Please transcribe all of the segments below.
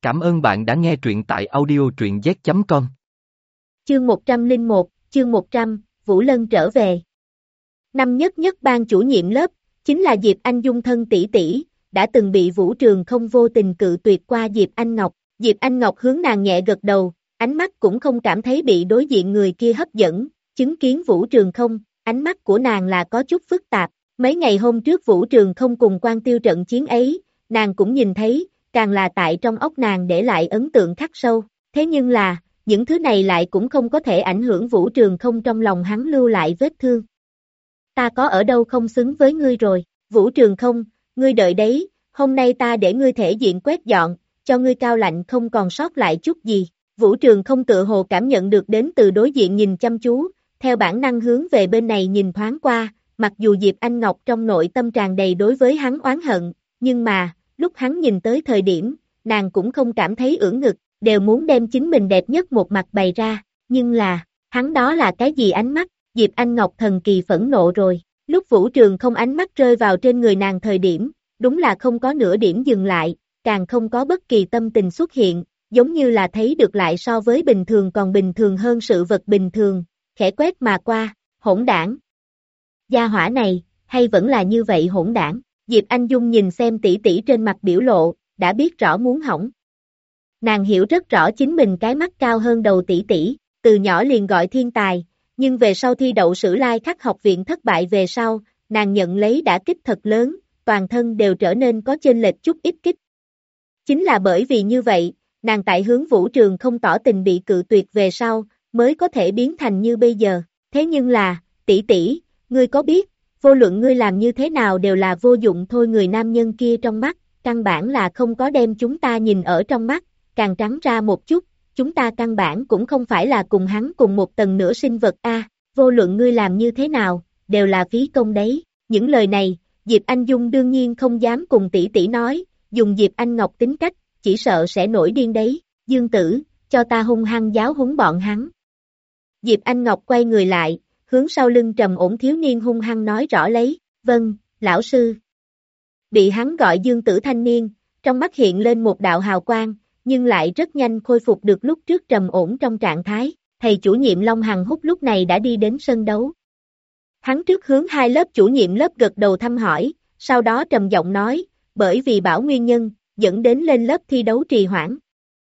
Cảm ơn bạn đã nghe truyện tại audio truyện z.com. Chương 101, chương 100, Vũ Lân trở về. Năm nhất nhất ban chủ nhiệm lớp, chính là Diệp Anh Dung thân tỷ tỷ, đã từng bị Vũ Trường Không vô tình cự tuyệt qua Diệp Anh Ngọc. Diệp Anh Ngọc hướng nàng nhẹ gật đầu, ánh mắt cũng không cảm thấy bị đối diện người kia hấp dẫn, chứng kiến Vũ Trường Không, ánh mắt của nàng là có chút phức tạp. Mấy ngày hôm trước Vũ Trường Không cùng Quan Tiêu trận chiến ấy, nàng cũng nhìn thấy, càng là tại trong óc nàng để lại ấn tượng khắc sâu. Thế nhưng là, những thứ này lại cũng không có thể ảnh hưởng Vũ Trường Không trong lòng hắn lưu lại vết thương. Ta có ở đâu không xứng với ngươi rồi, Vũ Trường Không, ngươi đợi đấy, hôm nay ta để ngươi thể diện quét dọn, cho ngươi cao lạnh không còn sót lại chút gì. Vũ Trường Không tựa hồ cảm nhận được đến từ đối diện nhìn chăm chú, theo bản năng hướng về bên này nhìn thoáng qua, mặc dù Diệp Anh Ngọc trong nội tâm tràn đầy đối với hắn oán hận, nhưng mà, lúc hắn nhìn tới thời điểm, nàng cũng không cảm thấy ưỡn ngực, đều muốn đem chính mình đẹp nhất một mặt bày ra, nhưng là, hắn đó là cái gì ánh mắt, Diệp Anh Ngọc thần kỳ phẫn nộ rồi, lúc Vũ Trường Không ánh mắt rơi vào trên người nàng thời điểm, đúng là không có nửa điểm dừng lại, càng không có bất kỳ tâm tình xuất hiện, giống như là thấy được lại so với bình thường còn bình thường hơn sự vật bình thường, khẽ quét mà qua, hỗn đảng. Gia hỏa này, hay vẫn là như vậy hỗn đảng, Diệp Anh Dung nhìn xem tỷ tỷ trên mặt biểu lộ, đã biết rõ muốn hỏng. Nàng hiểu rất rõ chính mình cái mắt cao hơn đầu tỷ tỷ, từ nhỏ liền gọi thiên tài, nhưng về sau thi đậu Sử Lai Khắc học viện thất bại về sau, nàng nhận lấy đả kích thật lớn, toàn thân đều trở nên có chênh lệch chút ít kích. Chính là bởi vì như vậy, nàng tại hướng Vũ Trường Không tỏ tình bị cự tuyệt về sau, mới có thể biến thành như bây giờ. Thế nhưng là, tỷ tỷ, ngươi có biết, vô luận ngươi làm như thế nào đều là vô dụng thôi, người nam nhân kia trong mắt, căn bản là không có đem chúng ta nhìn ở trong mắt, càng trắng ra một chút, chúng ta căn bản cũng không phải là cùng hắn cùng một tầng nửa sinh vật a, vô luận ngươi làm như thế nào, đều là phí công đấy. Những lời này, Diệp Anh Dung đương nhiên không dám cùng tỷ tỷ nói, dùng Diệp Anh Ngọc tính cách, chỉ sợ sẽ nổi điên đấy. Dương Tử, cho ta hung hăng giáo huấn bọn hắn. Diệp Anh Ngọc quay người lại, hướng sau lưng trầm ổn thiếu niên hung hăng nói rõ lấy, vâng, lão sư. Bị hắn gọi Dương Tử thanh niên, trong mắt hiện lên một đạo hào quang, nhưng lại rất nhanh khôi phục được lúc trước trầm ổn trong trạng thái. Thầy chủ nhiệm Long Hằng Húc lúc này đã đi đến sân đấu. Hắn trước hướng hai lớp chủ nhiệm lớp gật đầu thăm hỏi, sau đó trầm giọng nói, bởi vì bảo nguyên nhân, dẫn đến lên lớp thi đấu trì hoãn.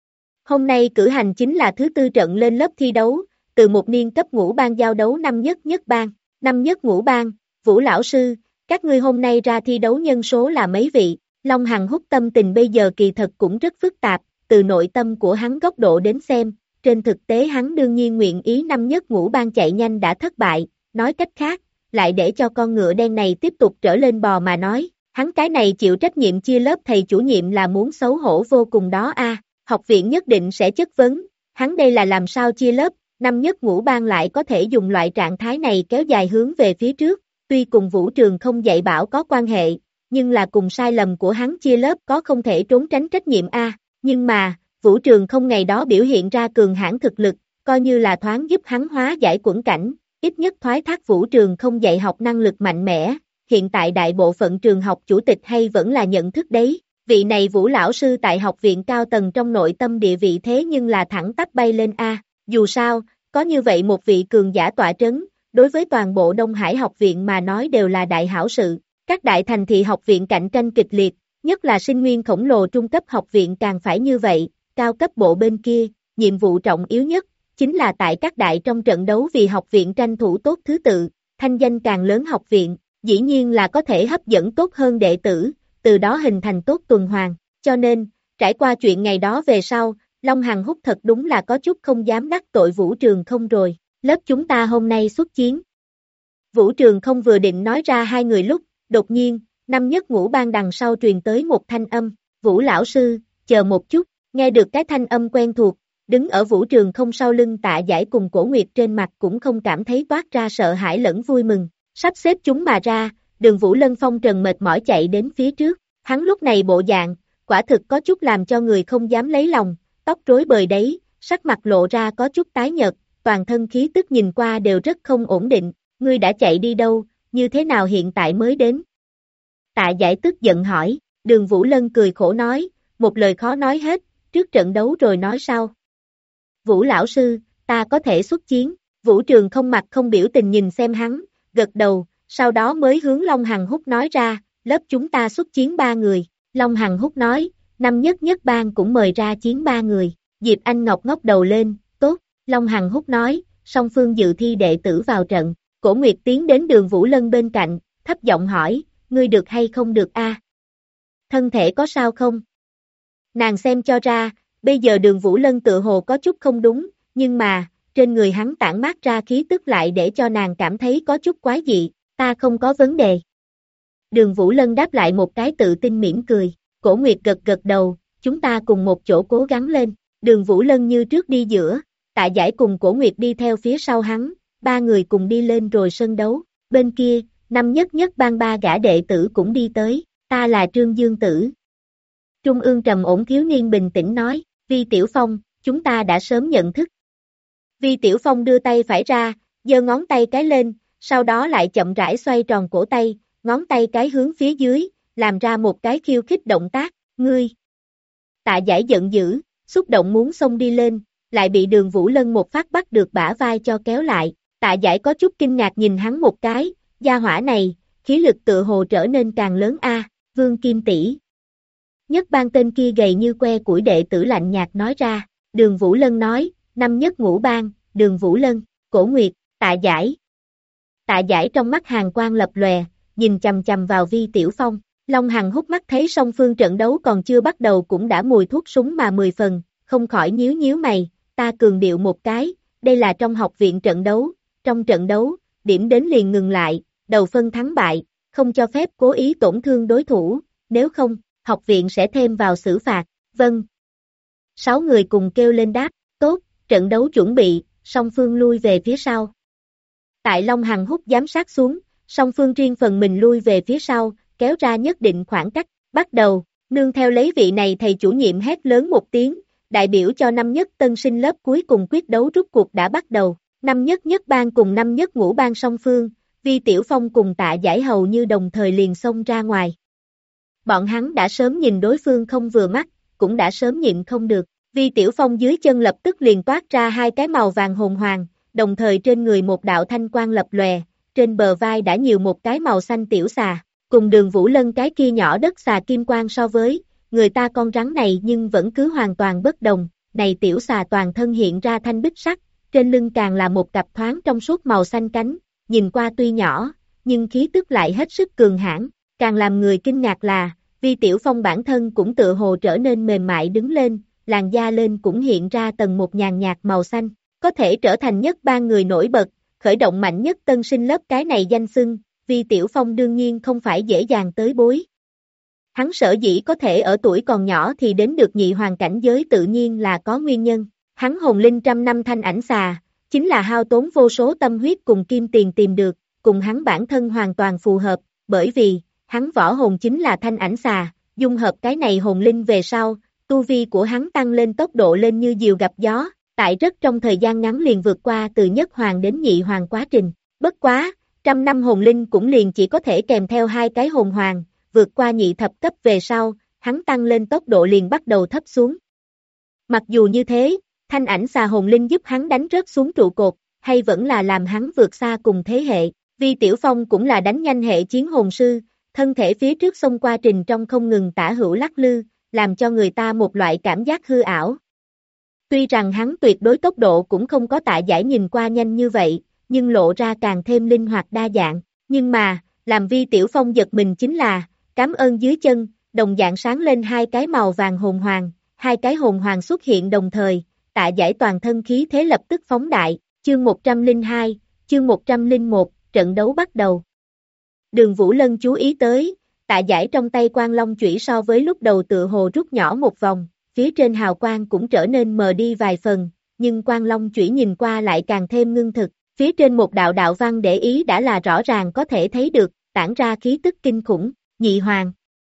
Hôm nay cử hành chính là thứ tư trận lên lớp thi đấu, từ một niên cấp ngũ ban giao đấu năm nhất nhất ban. Năm nhất ngũ ban, Vũ lão sư, các ngươi hôm nay ra thi đấu nhân số là mấy vị? Long Hằng Húc tâm tình bây giờ kỳ thật cũng rất phức tạp, từ nội tâm của hắn góc độ đến xem, trên thực tế hắn đương nhiên nguyện ý năm nhất ngũ ban chạy nhanh đã thất bại, nói cách khác, lại để cho con ngựa đen này tiếp tục trở lên bò mà nói, hắn cái này chịu trách nhiệm chia lớp thầy chủ nhiệm là muốn xấu hổ vô cùng đó a. Học viện nhất định sẽ chất vấn, hắn đây là làm sao chia lớp, năm nhất ngũ ban lại có thể dùng loại trạng thái này kéo dài hướng về phía trước, tuy cùng Vũ Trường Không dạy bảo có quan hệ, nhưng là cùng sai lầm của hắn chia lớp có không thể trốn tránh trách nhiệm a. Nhưng mà, Vũ Trường Không ngày đó biểu hiện ra cường hãn thực lực, coi như là thoáng giúp hắn hóa giải quẫn cảnh, ít nhất thoái thác Vũ Trường Không dạy học năng lực mạnh mẽ, hiện tại đại bộ phận trường học chủ tịch hay vẫn là nhận thức đấy. Vị này Vũ lão sư tại học viện cao tầng trong nội tâm địa vị thế nhưng là thẳng tắp bay lên a. Dù sao, có như vậy một vị cường giả tọa trấn, đối với toàn bộ Đông Hải học viện mà nói đều là đại hảo sự. Các đại thành thị học viện cạnh tranh kịch liệt, nhất là sinh nguyên khổng lồ trung cấp học viện càng phải như vậy, cao cấp bộ bên kia, nhiệm vụ trọng yếu nhất, chính là tại các đại trong trận đấu vì học viện tranh thủ tốt thứ tự, thanh danh càng lớn học viện, dĩ nhiên là có thể hấp dẫn tốt hơn đệ tử, từ đó hình thành tốt tuần hoàn, cho nên, trải qua chuyện ngày đó về sau, Long Hằng Húc thật đúng là có chút không dám đắc tội Vũ Trường Không rồi, lớp chúng ta hôm nay xuất chiến. Vũ Trường Không vừa định nói ra hai người lúc, đột nhiên, năm nhất ngũ ban đằng sau truyền tới một thanh âm, Vũ lão sư, chờ một chút, nghe được cái thanh âm quen thuộc, đứng ở Vũ Trường Không sau lưng Tạ Giải cùng Cổ Nguyệt trên mặt cũng không cảm thấy toát ra sợ hãi lẫn vui mừng, sắp xếp chúng mà ra, Đường Vũ Lân phong trần mệt mỏi chạy đến phía trước, hắn lúc này bộ dạng, quả thực có chút làm cho người không dám lấy lòng, tóc rối bời đấy, sắc mặt lộ ra có chút tái nhợt, toàn thân khí tức nhìn qua đều rất không ổn định, ngươi đã chạy đi đâu, như thế nào hiện tại mới đến? Tạ Giải tức giận hỏi, Đường Vũ Lân cười khổ nói, một lời khó nói hết, trước trận đấu rồi nói sau. Vũ lão sư, ta có thể xuất chiến. Vũ Trường không mặt không biểu tình nhìn xem hắn, gật đầu, sau đó mới hướng Long Hằng Húc nói ra, lớp chúng ta xuất chiến 3 người. Long Hằng Húc nói, năm nhất nhất bang cũng mời ra chiến 3 người. Diệp Anh Ngọc ngóc đầu lên, tốt. Long Hằng Húc nói, song phương dự thi đệ tử vào trận. Cổ Nguyệt tiến đến Đường Vũ Lân bên cạnh, thấp giọng hỏi, ngươi được hay không được a? Thân thể có sao không? Nàng xem cho ra, bây giờ Đường Vũ Lân tự hồ có chút không đúng, nhưng mà, trên người hắn tản mát ra khí tức lại để cho nàng cảm thấy có chút quái dị, ta không có vấn đề. Đường Vũ Lân đáp lại một cái tự tin mỉm cười, Cổ Nguyệt gật gật đầu, chúng ta cùng một chỗ cố gắng lên. Đường Vũ Lân như trước đi giữa, Tạ Giải cùng Cổ Nguyệt đi theo phía sau hắn, 3 người cùng đi lên rồi sân đấu. Bên kia, năm nhất nhất bang 3 gã đệ tử cũng đi tới, ta là Trương Dương Tử. Trung ương trầm ổn thiếu niên bình tĩnh nói, Vi Tiểu Phong, chúng ta đã sớm nhận thức. Vi Tiểu Phong đưa tay phải ra, giơ ngón tay cái lên, sau đó lại chậm rãi xoay tròn cổ tay, ngón tay cái hướng phía dưới, làm ra một cái khiêu khích động tác, ngươi. Tạ Giải giận dữ, xúc động muốn xông đi lên, lại bị Đường Vũ Lân một phát bắt được bả vai cho kéo lại. Tạ Giải có chút kinh ngạc nhìn hắn một cái, gia hỏa này, khí lực tự hồ trở nên càng lớn a. Vương Kim tỷ. Nhất bang tên kia gầy như que củi đệ tử lạnh nhạt nói ra, Đường Vũ Lân nói, năm nhất ngũ bang, Đường Vũ Lân, Cổ Nguyệt, Tạ Giải. Tạ Giải trong mắt hàn quang lập lòe, nhìn chằm chằm vào Vi Tiểu Phong. Long Hằng hút mắt thấy song phương trận đấu còn chưa bắt đầu cũng đã mùi thuốc súng mà 10 phần, không khỏi nhíu nhíu mày, ta cường điệu một cái, đây là trong học viện trận đấu, trong trận đấu, điểm đến liền ngừng lại, đầu phân thắng bại, không cho phép cố ý tổn thương đối thủ, nếu không, học viện sẽ thêm vào xử phạt, vâng. 6 người cùng kêu lên đáp, tốt, trận đấu chuẩn bị, song phương lui về phía sau. Tại Long Hằng hút giám sát xuống, song phương riêng phần mình lui về phía sau, kéo ra nhất định khoảng cách, bắt đầu, nương theo lấy vị này thầy chủ nhiệm hét lớn một tiếng, đại biểu cho năm nhất tân sinh lớp cuối cùng quyết đấu rút cuộc đã bắt đầu, năm nhất nhất bang cùng năm nhất ngũ bang song phương, Vi Tiểu Phong cùng Tạ Giải hầu như đồng thời liền xông ra ngoài. Bọn hắn đã sớm nhìn đối phương không vừa mắt, cũng đã sớm nhịn không được, Vi Tiểu Phong dưới chân lập tức liền toát ra 2 cái màu vàng hồn hoàng, đồng thời trên người một đạo thanh quang lập lòe, trên bờ vai đã nhiều một cái màu xanh tiểu xà. Cùng Đường Vũ Lân cái kia nhỏ đất xà kim quang so với, người ta con rắn này nhưng vẫn cứ hoàn toàn bất đồng, này tiểu xà toàn thân hiện ra thanh bích sắc, trên lưng càng là một cặp thoáng trong suốt màu xanh cánh, nhìn qua tuy nhỏ, nhưng khí tức lại hết sức cường hãn, càng làm người kinh ngạc là, Vi Tiểu Phong bản thân cũng tựa hồ trở nên mềm mại đứng lên, làn da lên cũng hiện ra tầng một nhàn nhạt màu xanh, có thể trở thành nhất bang người nổi bật, khởi động mạnh nhất tân sinh lớp cái này danh xưng. Vi Tiểu Phong đương nhiên không phải dễ dàng tới bối. Hắn sở dĩ có thể ở tuổi còn nhỏ thì đến được nhị hoàng cảnh giới tự nhiên là có nguyên nhân. Hắn hồn linh trăm năm thanh ảnh xà, chính là hao tốn vô số tâm huyết cùng kim tiền tìm được, cùng hắn bản thân hoàn toàn phù hợp, bởi vì, hắn võ hồn chính là thanh ảnh xà, dung hợp cái này hồn linh về sau, tu vi của hắn tăng lên tốc độ lên như diều gặp gió, tại rất trong thời gian ngắn liền vượt qua từ nhất hoàng đến nhị hoàng quá trình. Bất quá, 100 năm hồn linh cũng liền chỉ có thể kèm theo 2 cái hồn hoàng, vượt qua nhị thập cấp về sau, hắn tăng lên tốc độ liền bắt đầu thấp xuống. Mặc dù như thế, thanh ảnh xà hồn linh giúp hắn đánh rớt xuống trụ cột, hay vẫn là làm hắn vượt xa cùng thế hệ, Vi Tiểu Phong cũng là đánh nhanh hệ chiến hồn sư, thân thể phía trước xông qua trình trong không ngừng tả hữu lắc lư, làm cho người ta một loại cảm giác hư ảo. Tuy rằng hắn tuyệt đối tốc độ cũng không có Tạ Giải nhìn qua nhanh như vậy, nhưng lộ ra càng thêm linh hoạt đa dạng, nhưng mà, làm Vi Tiểu Phong giật mình chính là, cảm ơn dưới chân, đồng dạng sáng lên 2 cái màu vàng hồn hoàng, 2 cái hồn hoàng xuất hiện đồng thời, Tạ Giải toàn thân khí thế lập tức phóng đại, chương 102, chương 101, trận đấu bắt đầu. Đường Vũ Lân chú ý tới, Tạ Giải trong tay quang long chủy so với lúc đầu tựa hồ rút nhỏ một vòng, phía trên hào quang cũng trở nên mờ đi vài phần, nhưng quang long chủy nhìn qua lại càng thêm ngưng thực. Phía trên một đạo đạo văn để ý đã là rõ ràng có thể thấy được, tản ra khí tức kinh khủng, nhị hoàng.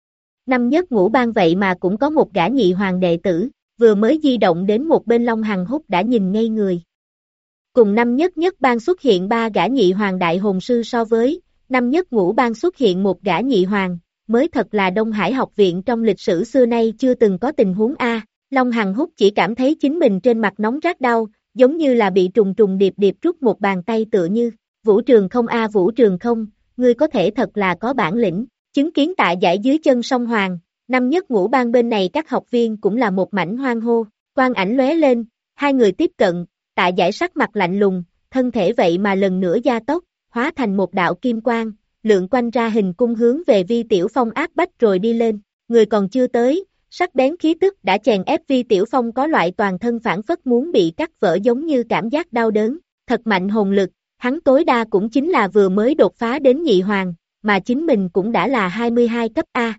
Năm nhất ngũ bang vậy mà cũng có một gã nhị hoàng đệ tử, vừa mới di động đến một bên Long Hằng Húc đã nhìn ngây người. Cùng năm nhất nhất bang xuất hiện 3 gã nhị hoàng đại hồn sư so với, năm nhất ngũ bang xuất hiện một gã nhị hoàng, mới thật là Đông Hải học viện trong lịch sử xưa nay chưa từng có tình huống A. Long Hằng Húc chỉ cảm thấy chính mình trên mặt nóng rát đau, giống như là bị trùng trùng điệp điệp rút một bàn tay tựa như, Vũ Trường Không a Vũ Trường Không, ngươi có thể thật là có bản lĩnh, chứng kiến Tạ Giải dưới chân song hoàng, năm nhất ngũ ban bên này các học viên cũng là một mảnh hoan hô, quang ảnh lóe lên, hai người tiếp cận, Tạ Giải sắc mặt lạnh lùng, thân thể vậy mà lần nữa gia tốc, hóa thành một đạo kim quang, lượn quanh ra hình cung hướng về Vi Tiểu Phong áp bách rồi đi lên, người còn chưa tới, sắc bén khí tức đã chèn ép Vi Tiểu Phong có loại toàn thân phản phất muốn bị cắt vỡ giống như cảm giác đau đớn, thật mạnh hồn lực, hắn tối đa cũng chính là vừa mới đột phá đến nhị hoàng, mà chính mình cũng đã là 22 cấp A.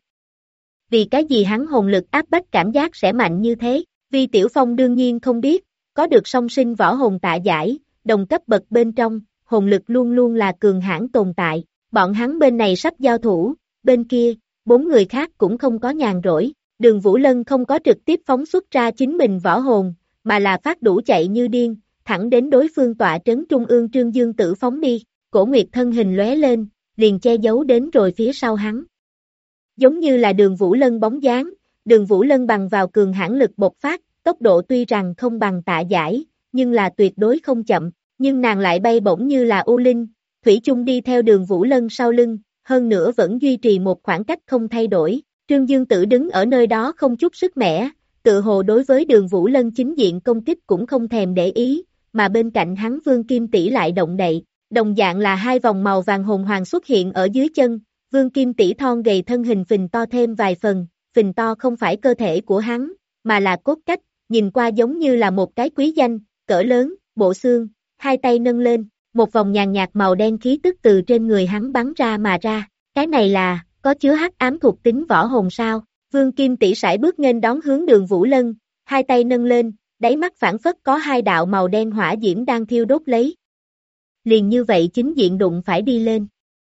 Vì cái gì hắn hồn lực áp bách cảm giác sẽ mạnh như thế, Vi Tiểu Phong đương nhiên không biết, có được song sinh võ hồn Tạ Giải, đồng cấp bậc bên trong, hồn lực luôn luôn là cường hãn tồn tại, bọn hắn bên này sắp giao thủ, bên kia, 4 người khác cũng không có nhàn rỗi, Đường Vũ Lân không có trực tiếp phóng xuất ra chính mình võ hồn, mà là phát đủ chạy như điên, thẳng đến đối phương tọa trấn trung ương Trương Dương Tử phóng đi, Cổ Nguyệt thân hình lóe lên, liền che giấu đến rồi phía sau hắn. Giống như là Đường Vũ Lân bóng dáng, Đường Vũ Lân bằng vào cường hãn lực bộc phát, tốc độ tuy rằng không bằng Tạ Giải, nhưng là tuyệt đối không chậm, nhưng nàng lại bay bổng như là u linh, thủy chung đi theo Đường Vũ Lân sau lưng, hơn nữa vẫn duy trì một khoảng cách không thay đổi. Trương Dương Tử đứng ở nơi đó không chút sức mẻ, tự hồ đối với Đường Vũ Lân chính diện công kích cũng không thèm để ý, mà bên cạnh hắn Vương Kim Tỷ lại động đậy, đồng dạng là hai vòng màu vàng hồn hoàng xuất hiện ở dưới chân, Vương Kim Tỷ thon gầy thân hình phình to thêm vài phần, phình to không phải cơ thể của hắn, mà là cốt cách, nhìn qua giống như là một cái quý danh, cỡ lớn, bộ xương, hai tay nâng lên, một vòng nhàn nhạt màu đen khí tức từ trên người hắn bắn ra mà ra, cái này là, có chứa hắc ám thuộc tính võ hồn sao, Vương Kim Tỷ sải bước nghênh đón hướng Đường Vũ Lân, hai tay nâng lên, đáy mắt phảng phất có hai đạo màu đen hỏa diễm đang thiêu đốt lấy. Liền như vậy chính diện đụng phải đi lên.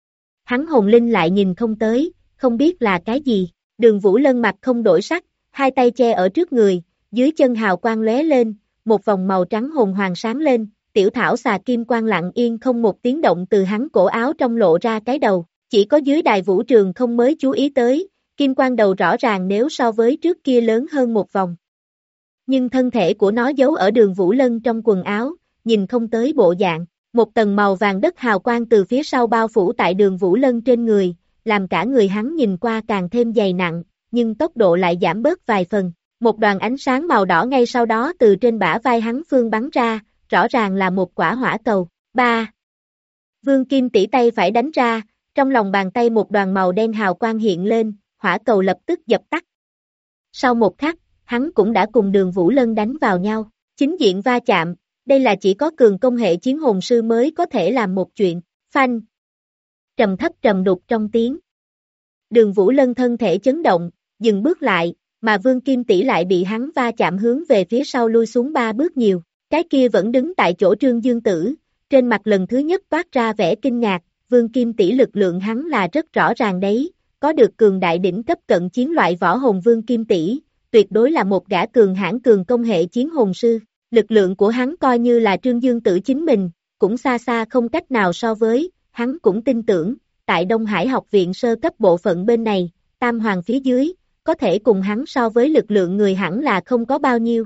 Hắn hồn linh lại nhìn không tới, không biết là cái gì, Đường Vũ Lân mặt không đổi sắc, hai tay che ở trước người, dưới chân hào quang lóe lên, một vòng màu trắng hồn hoàng sáng lên, tiểu thảo xà kim quang lặng yên không một tiếng động từ hắn cổ áo trong lộ ra cái đầu, chỉ có dưới đài Vũ Trường Không mới chú ý tới, kim quang đầu rõ ràng nếu so với trước kia lớn hơn một vòng. Nhưng thân thể của nó giấu ở Đường Vũ Lân trong quần áo, nhìn không tới bộ dạng, một tầng màu vàng đất hào quang từ phía sau bao phủ tại Đường Vũ Lân trên người, làm cả người hắn nhìn qua càng thêm dày nặng, nhưng tốc độ lại giảm bớt vài phần. Một đoàn ánh sáng màu đỏ ngay sau đó từ trên bả vai hắn phương bắn ra, rõ ràng là một quả hỏa cầu. 3. Vương Kim Tỷ tay phải đánh ra, trong lòng bàn tay một đoàn màu đen hào quang hiện lên, hỏa cầu lập tức dập tắt. Sau một khắc, hắn cũng đã cùng Đường Vũ Lân đánh vào nhau, chính diện va chạm, đây là chỉ có cường công hệ chiến hồn sư mới có thể làm một chuyện, phanh. Trầm thấp trầm đục trong tiếng. Đường Vũ Lân thân thể chấn động, dừng bước lại, mà Vương Kim Tỷ lại bị hắn va chạm hướng về phía sau lui xuống 3 bước nhiều, cái kia vẫn đứng tại chỗ Trương Dương Tử, trên mặt lần thứ nhất toát ra vẻ kinh ngạc, Vương Kim Tỷ lực lượng hắn là rất rõ ràng đấy, có được cường đại đỉnh cấp cận chiến loại võ hồn Vương Kim Tỷ, tuyệt đối là một gã cường hãn cường công hệ chiến hồn sư, lực lượng của hắn coi như là Trương Dương Tử chính mình, cũng xa xa không cách nào so với, hắn cũng tin tưởng, tại Đông Hải học viện sơ cấp bộ phận bên này, Tam Hoàng phía dưới, có thể cùng hắn so với lực lượng người hẳn là không có bao nhiêu.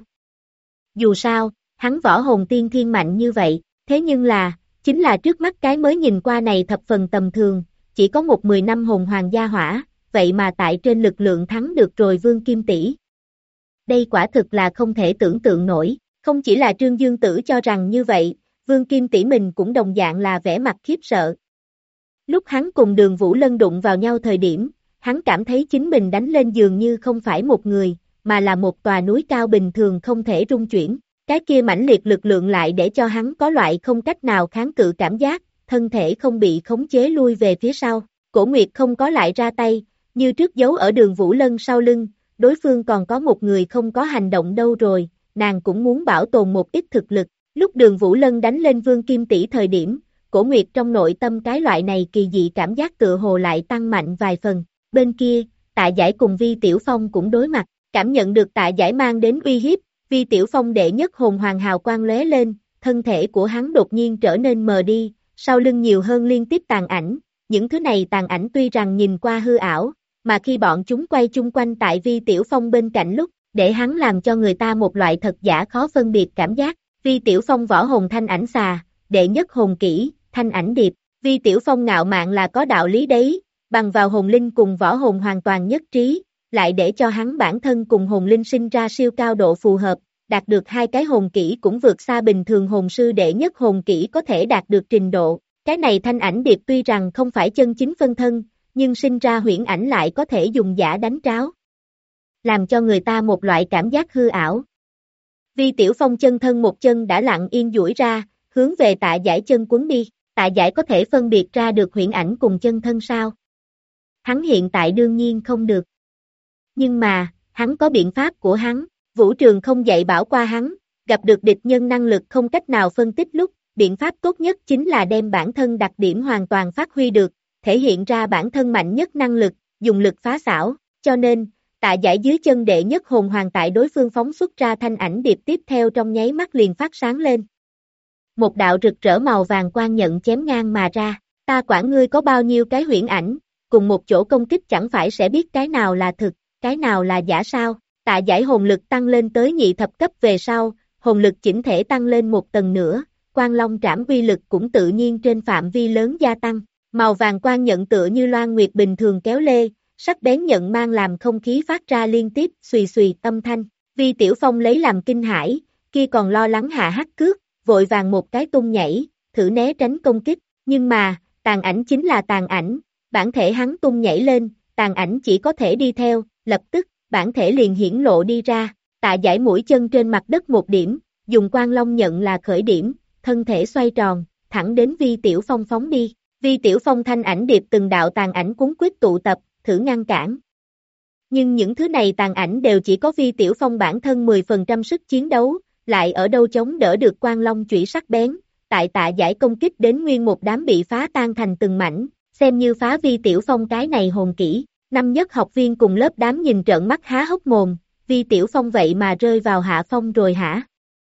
Dù sao, hắn võ hồn tiên thiên mạnh như vậy, thế nhưng là, chính là trước mắt cái mới nhìn qua này thập phần tầm thường, chỉ có một 10 năm hồn hoàng gia hỏa, vậy mà tại trên lực lượng thắng được rồi Vương Kim Tỷ. Đây quả thực là không thể tưởng tượng nổi, không chỉ là Trương Dương Tử cho rằng như vậy, Vương Kim Tỷ mình cũng đồng dạng là vẻ mặt khiếp sợ. Lúc hắn cùng Đường Vũ Lân đụng vào nhau thời điểm, hắn cảm thấy chính mình đánh lên dường như không phải một người, mà là một tòa núi cao bình thường không thể rung chuyển. Cái kia mãnh liệt lực lượng lại để cho hắn có loại không cách nào kháng cự cảm giác, thân thể không bị khống chế lui về phía sau. Cổ Nguyệt không có lại ra tay, như trước giấu ở Đường Vũ Lân sau lưng, đối phương còn có một người không có hành động đâu rồi, nàng cũng muốn bảo tồn một ít thực lực. Lúc Đường Vũ Lân đánh lên Vương Kim Tỷ thời điểm, Cổ Nguyệt trong nội tâm cái loại này kỳ dị cảm giác tựa hồ lại tăng mạnh vài phần. Bên kia, Tạ Giải cùng Vi Tiểu Phong cũng đối mặt, cảm nhận được Tạ Giải mang đến uy hiếp, Vi Tiểu Phong đệ nhất hồn hoàng hào quang lóe lên, thân thể của hắn đột nhiên trở nên mờ đi, sau lưng nhiều hơn liên tiếp tàn ảnh, những thứ này tàn ảnh tuy rằng nhìn qua hư ảo, mà khi bọn chúng quay chung quanh tại Vi Tiểu Phong bên cạnh lúc, để hắn làm cho người ta một loại thật giả khó phân biệt cảm giác. Vi Tiểu Phong võ hồn thanh ảnh xà, đệ nhất hồn kỹ, thanh ảnh điệp. Vi Tiểu Phong ngạo mạn là có đạo lý đấy, bằng vào hồn linh cùng võ hồn hoàn toàn nhất trí, lại để cho hắn bản thân cùng hồn linh sinh ra siêu cao độ phù hợp, đạt được hai cái hồn kỹ cũng vượt xa bình thường hồn sư đệ nhất hồn kỹ có thể đạt được trình độ. Cái này thanh ảnh điệp tuy rằng không phải chân chính phân thân, nhưng sinh ra huyễn ảnh lại có thể dùng giả đánh tráo, làm cho người ta một loại cảm giác hư ảo. Vi Tiểu Phong chân thân một chân đã lặng yên duỗi ra, hướng về Tạ Giải chân quấn đi. Tạ Giải có thể phân biệt ra được huyễn ảnh cùng chân thân sao? Hắn hiện tại đương nhiên không được. Nhưng mà, hắn có biện pháp của hắn. Vũ Trường không dạy bảo qua hắn, gặp được địch nhân năng lực không cách nào phân tích lúc, biện pháp tốt nhất chính là đem bản thân đặc điểm hoàn toàn phát huy được, thể hiện ra bản thân mạnh nhất năng lực, dùng lực phá xảo, cho nên, Tạ Giải dưới chân đệ nhất hồn hoàng tại đối phương phóng xuất ra thanh ảnh điệp tiếp theo trong nháy mắt liền phát sáng lên. Một đạo rực rỡ màu vàng quang nhận chém ngang mà ra, ta quản ngươi có bao nhiêu cái huyễn ảnh, cùng một chỗ công kích chẳng phải sẽ biết cái nào là thực, cái nào là giả sao. Tạ Giải hồn lực tăng lên tới nhị thập cấp về sau, hồn lực chỉnh thể tăng lên một tầng nữa, Quang Long trảm uy lực cũng tự nhiên trên phạm vi lớn gia tăng, màu vàng quang nhận tựa như loan nguyệt bình thường kéo lê, sắc bén nhận mang làm không khí phát ra liên tiếp xùy xùy âm thanh. Vi Tiểu Phong lấy làm kinh hãi, kia còn lo lắng hạ hắc cước, vội vàng một cái tung nhảy, thử né tránh công kích, nhưng mà, tàn ảnh chính là tàn ảnh, bản thể hắn tung nhảy lên, tàn ảnh chỉ có thể đi theo, lập tức, bản thể liền hiển lộ đi ra. Tạ Giải mũi chân trên mặt đất một điểm, dùng Quang Long nhận là khởi điểm, thân thể xoay tròn, thẳng đến Vi Tiểu Phong phóng đi. Vi Tiểu Phong thanh ảnh điệp từng đạo tàn ảnh cuốn quýt tụ tập, thử ngăn cản. Nhưng những thứ này tàn ảnh đều chỉ có Vi Tiểu Phong bản thân 10% sức chiến đấu, lại ở đâu chống đỡ được Quang Long chủy sắc bén, tại Tạ Giải công kích đến nguyên một đám bị phá tan thành từng mảnh, xem như phá Vi Tiểu Phong cái này hồn kỹ. Năm nhất học viên cùng lớp đám nhìn trợn mắt há hốc mồm, Vi Tiểu Phong vậy mà rơi vào hạ phong rồi hả?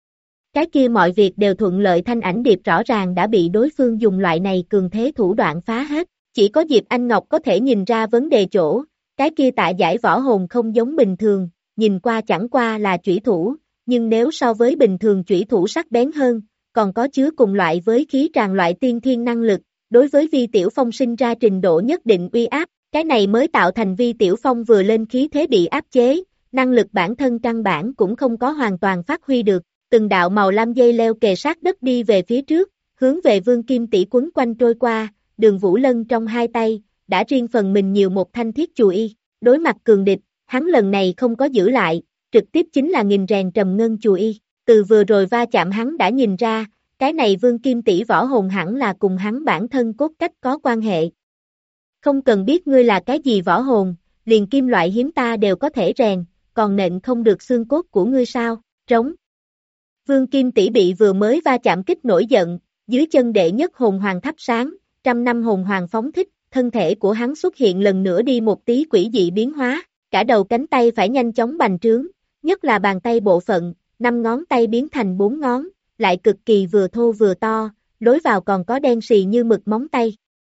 Cái kia mọi việc đều thuận lợi, thanh ảnh điệp rõ ràng đã bị đối phương dùng loại này cường thế thủ đoạn phá hết, chỉ có Diệp Anh Ngọc có thể nhìn ra vấn đề chỗ, cái kia Tạ Giải võ hồn không giống bình thường, nhìn qua chẳng qua là chủy thủ, nhưng nếu so với bình thường chủy thủ sắc bén hơn, còn có chứa cùng loại với khí tràng loại tiên thiên năng lực, đối với Vi Tiểu Phong sinh ra trình độ nhất định uy áp. Cái này mới tạo thành Vi Tiểu Phong vừa lên khí thế bị áp chế, năng lực bản thân căn bản cũng không có hoàn toàn phát huy được, từng đạo màu lam dây leo kề sát đất đi về phía trước, hướng về Vương Kim Tỷ quấn quanh trôi qua, Đường Vũ Lân trong hai tay, đã riêng phần mình nhiều một thanh thiết chùy y, đối mặt cường địch, hắn lần này không có giữ lại, trực tiếp chính là nghìn rèn trầm ngân chùy y, từ vừa rồi va chạm hắn đã nhìn ra, cái này Vương Kim Tỷ võ hồn hẳn là cùng hắn bản thân cốt cách có quan hệ. Không cần biết ngươi là cái gì võ hồn, liền kim loại hiếm ta đều có thể rèn, còn nện không được xương cốt của ngươi sao, trống. Vương Kim Tỷ bị vừa mới va chạm kích nổi giận, dưới chân đệ nhất hồn hoàng thắp sáng, 100 năm hồn hoàng phóng thích, thân thể của hắn xuất hiện lần nữa đi một tí quỷ dị biến hóa, cả đầu cánh tay phải nhanh chóng bành trướng, nhất là bàn tay bộ phận, 5 ngón tay biến thành 4 ngón, lại cực kỳ vừa thô vừa to, lối vào còn có đen xì như mực móng tay.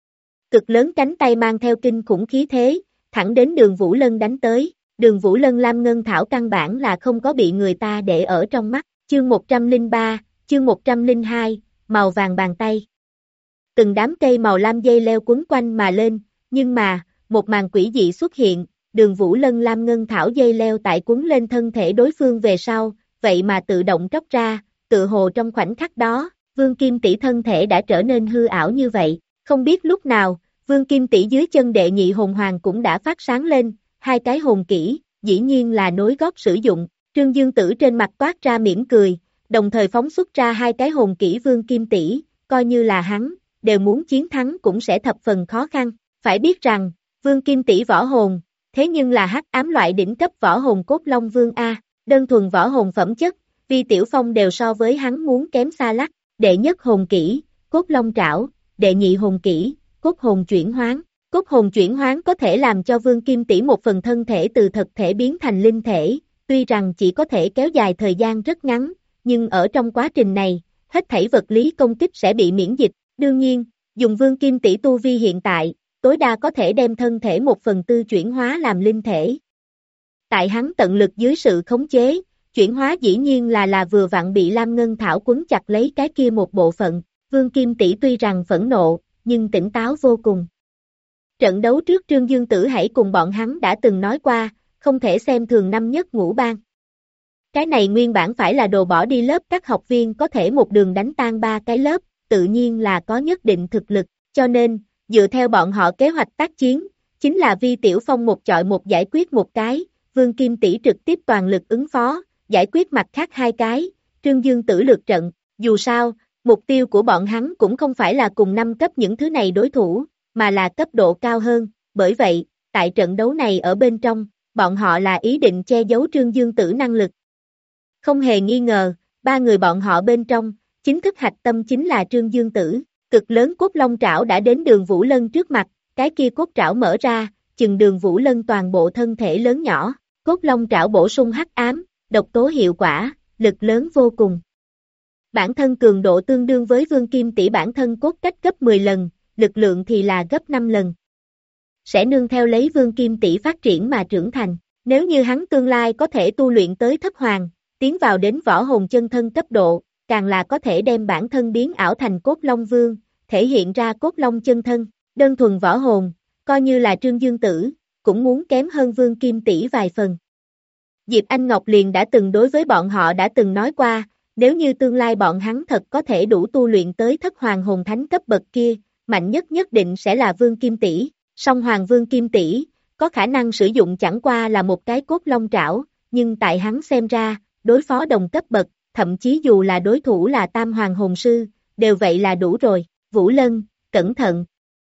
Cực lớn cánh tay mang theo kinh khủng khí thế, thẳng đến Đường Vũ Lân đánh tới, Đường Vũ Lân Lam Ngân Thảo căn bản là không có bị người ta để ở trong mắt, chương 103, chương 102, màu vàng bàn tay. Từng đám cây màu lam dây leo quấn quanh mà lên, nhưng mà, một màn quỷ dị xuất hiện, Đường Vũ Lân Lam Ngân Thảo dây leo tại quấn lên thân thể đối phương về sau, vậy mà tự động tróc ra, tự hồ trong khoảnh khắc đó, Vương Kim Tỷ thân thể đã trở nên hư ảo như vậy. Không biết lúc nào, Vương Kim Tỷ dưới chân đệ nhị hồn hoàng cũng đã phát sáng lên, hai cái hồn kỹ, dĩ nhiên là nối gót sử dụng, Trương Dương Tử trên mặt toát ra mỉm cười, đồng thời phóng xuất ra hai cái hồn kỹ Vương Kim Tỷ, coi như là hắn, đều muốn chiến thắng cũng sẽ thập phần khó khăn, phải biết rằng, Vương Kim Tỷ võ hồn, thế nhưng là hắc ám loại đỉnh cấp võ hồn cốt long vương A, đơn thuần võ hồn phẩm chất, Vi Tiểu Phong đều so với hắn muốn kém xa lắc, đệ nhất hồn kỹ, cốt long trảo, đệ nhị hồn kỹ, cốt hồn chuyển hoán. Cốt hồn chuyển hoán có thể làm cho Vương Kim Tỷ một phần thân thể từ thực thể biến thành linh thể, tuy rằng chỉ có thể kéo dài thời gian rất ngắn, nhưng ở trong quá trình này, hết thảy vật lý công kích sẽ bị miễn dịch. Đương nhiên, dùng Vương Kim Tỷ tu vi hiện tại, tối đa có thể đem thân thể 1/4 chuyển hóa làm linh thể. Tại hắn tận lực dưới sự khống chế, chuyển hóa dĩ nhiên là vừa vặn bị Lam Ngân Thảo quấn chặt lấy cái kia một bộ phận. Vương Kim Tỷ tuy rằng phẫn nộ, nhưng tỉnh táo vô cùng. Trận đấu trước Trương Dương Tử hãy cùng bọn hắn đã từng nói qua, không thể xem thường năm nhất ngũ ban. Cái này nguyên bản phải là đồ bỏ đi lớp các học viên có thể một đường đánh tan 3 cái lớp, tự nhiên là có nhất định thực lực, cho nên, dựa theo bọn họ kế hoạch tác chiến, chính là Vi Tiểu Phong một chọi một giải quyết một cái, Vương Kim Tỷ trực tiếp toàn lực ứng phó, giải quyết mặt khác 2 cái, Trương Dương Tử lượt trận, dù sao, mục tiêu của bọn hắn cũng không phải là cùng 5 cấp những thứ này đối thủ, mà là cấp độ cao hơn, bởi vậy, tại trận đấu này ở bên trong, bọn họ là ý định che giấu Trương Dương Tử năng lực. Không hề nghi ngờ, 3 người bọn họ bên trong, chính thức hạch tâm chính là Trương Dương Tử, cực lớn cốt long trảo đã đến Đường Vũ Lân trước mặt, cái kia cốt trảo mở ra, chừng Đường Vũ Lân toàn bộ thân thể lớn nhỏ, cốt long trảo bổ sung hắc ám, độc tố hiệu quả, lực lớn vô cùng. Bản thân cường độ tương đương với Vương Kim Tỷ bản thân cốt cách gấp 10 lần, lực lượng thì là gấp 5 lần. Sẽ nương theo lấy Vương Kim Tỷ phát triển mà trưởng thành, nếu như hắn tương lai có thể tu luyện tới thất hoàng, tiến vào đến võ hồn chân thân cấp độ, càng là có thể đem bản thân biến ảo thành cốt long vương, thể hiện ra cốt long chân thân, đơn thuần võ hồn, coi như là Trương Dương Tử, cũng muốn kém hơn Vương Kim Tỷ vài phần. Diệp Anh Ngọc liền đã từng đối với bọn họ đã từng nói qua, nếu như tương lai bọn hắn thật có thể đủ tu luyện tới thất hoàng hồn thánh cấp bậc kia, mạnh nhất nhất định sẽ là Vương Kim Tỷ, song hoàng Vương Kim Tỷ, có khả năng sử dụng chẳng qua là một cái cốt long trảo, nhưng tại hắn xem ra, đối phó đồng cấp bậc, thậm chí dù là đối thủ là tam hoàng hồn sư, đều vậy là đủ rồi, Vũ Lân, cẩn thận.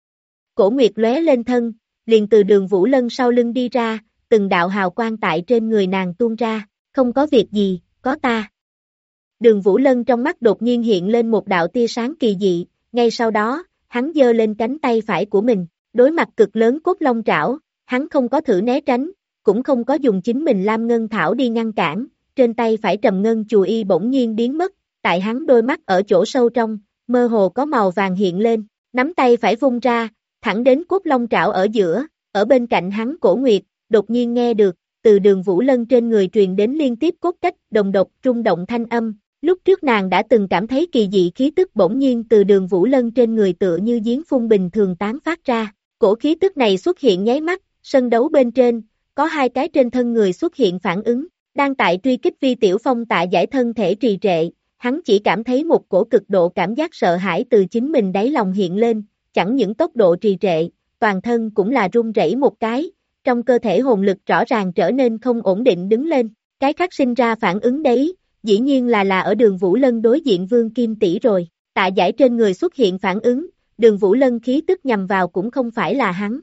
Cổ Nguyệt lóe lên thân, liền từ Đường Vũ Lân sau lưng đi ra, từng đạo hào quang tại trên người nàng tuôn ra, không có việc gì, có ta. Đường Vũ Lân trong mắt đột nhiên hiện lên một đạo tia sáng kỳ dị, ngay sau đó, hắn giơ lên cánh tay phải của mình, đối mặt cực lớn cốt long trảo, hắn không có thử né tránh, cũng không có dùng chính mình Lam Ngân Thảo đi ngăn cản, trên tay phải trầm ngân chùy y bỗng nhiên biến mất, tại hắn đôi mắt ở chỗ sâu trong, mơ hồ có màu vàng hiện lên, nắm tay phải vung ra, thẳng đến cốt long trảo ở giữa, ở bên cạnh hắn Cổ Nguyệt, đột nhiên nghe được, từ Đường Vũ Lân trên người truyền đến liên tiếp cốt cách đồng độc rung động thanh âm, lúc trước nàng đã từng cảm thấy kỳ dị khí tức bỗng nhiên từ Đường Vũ Lân trên người tựa như giếng phun bình thường tán phát ra, cổ khí tức này xuất hiện nháy mắt, sân đấu bên trên, có 2 cái trên thân người xuất hiện phản ứng, đang tại truy kích Vi Tiểu Phong tạ giải thân thể trì trệ, hắn chỉ cảm thấy một cổ cực độ cảm giác sợ hãi từ chính mình đáy lòng hiện lên, chẳng những tốc độ trì trệ, toàn thân cũng là run rẩy một cái, trong cơ thể hồn lực rõ ràng trở nên không ổn định đứng lên, cái khác sinh ra phản ứng đấy, dĩ nhiên là ở Đường Vũ Lân đối diện Vương Kim Tỷ rồi, tạ giải trên người xuất hiện phản ứng, Đường Vũ Lân khí tức nhằm vào cũng không phải là hắn.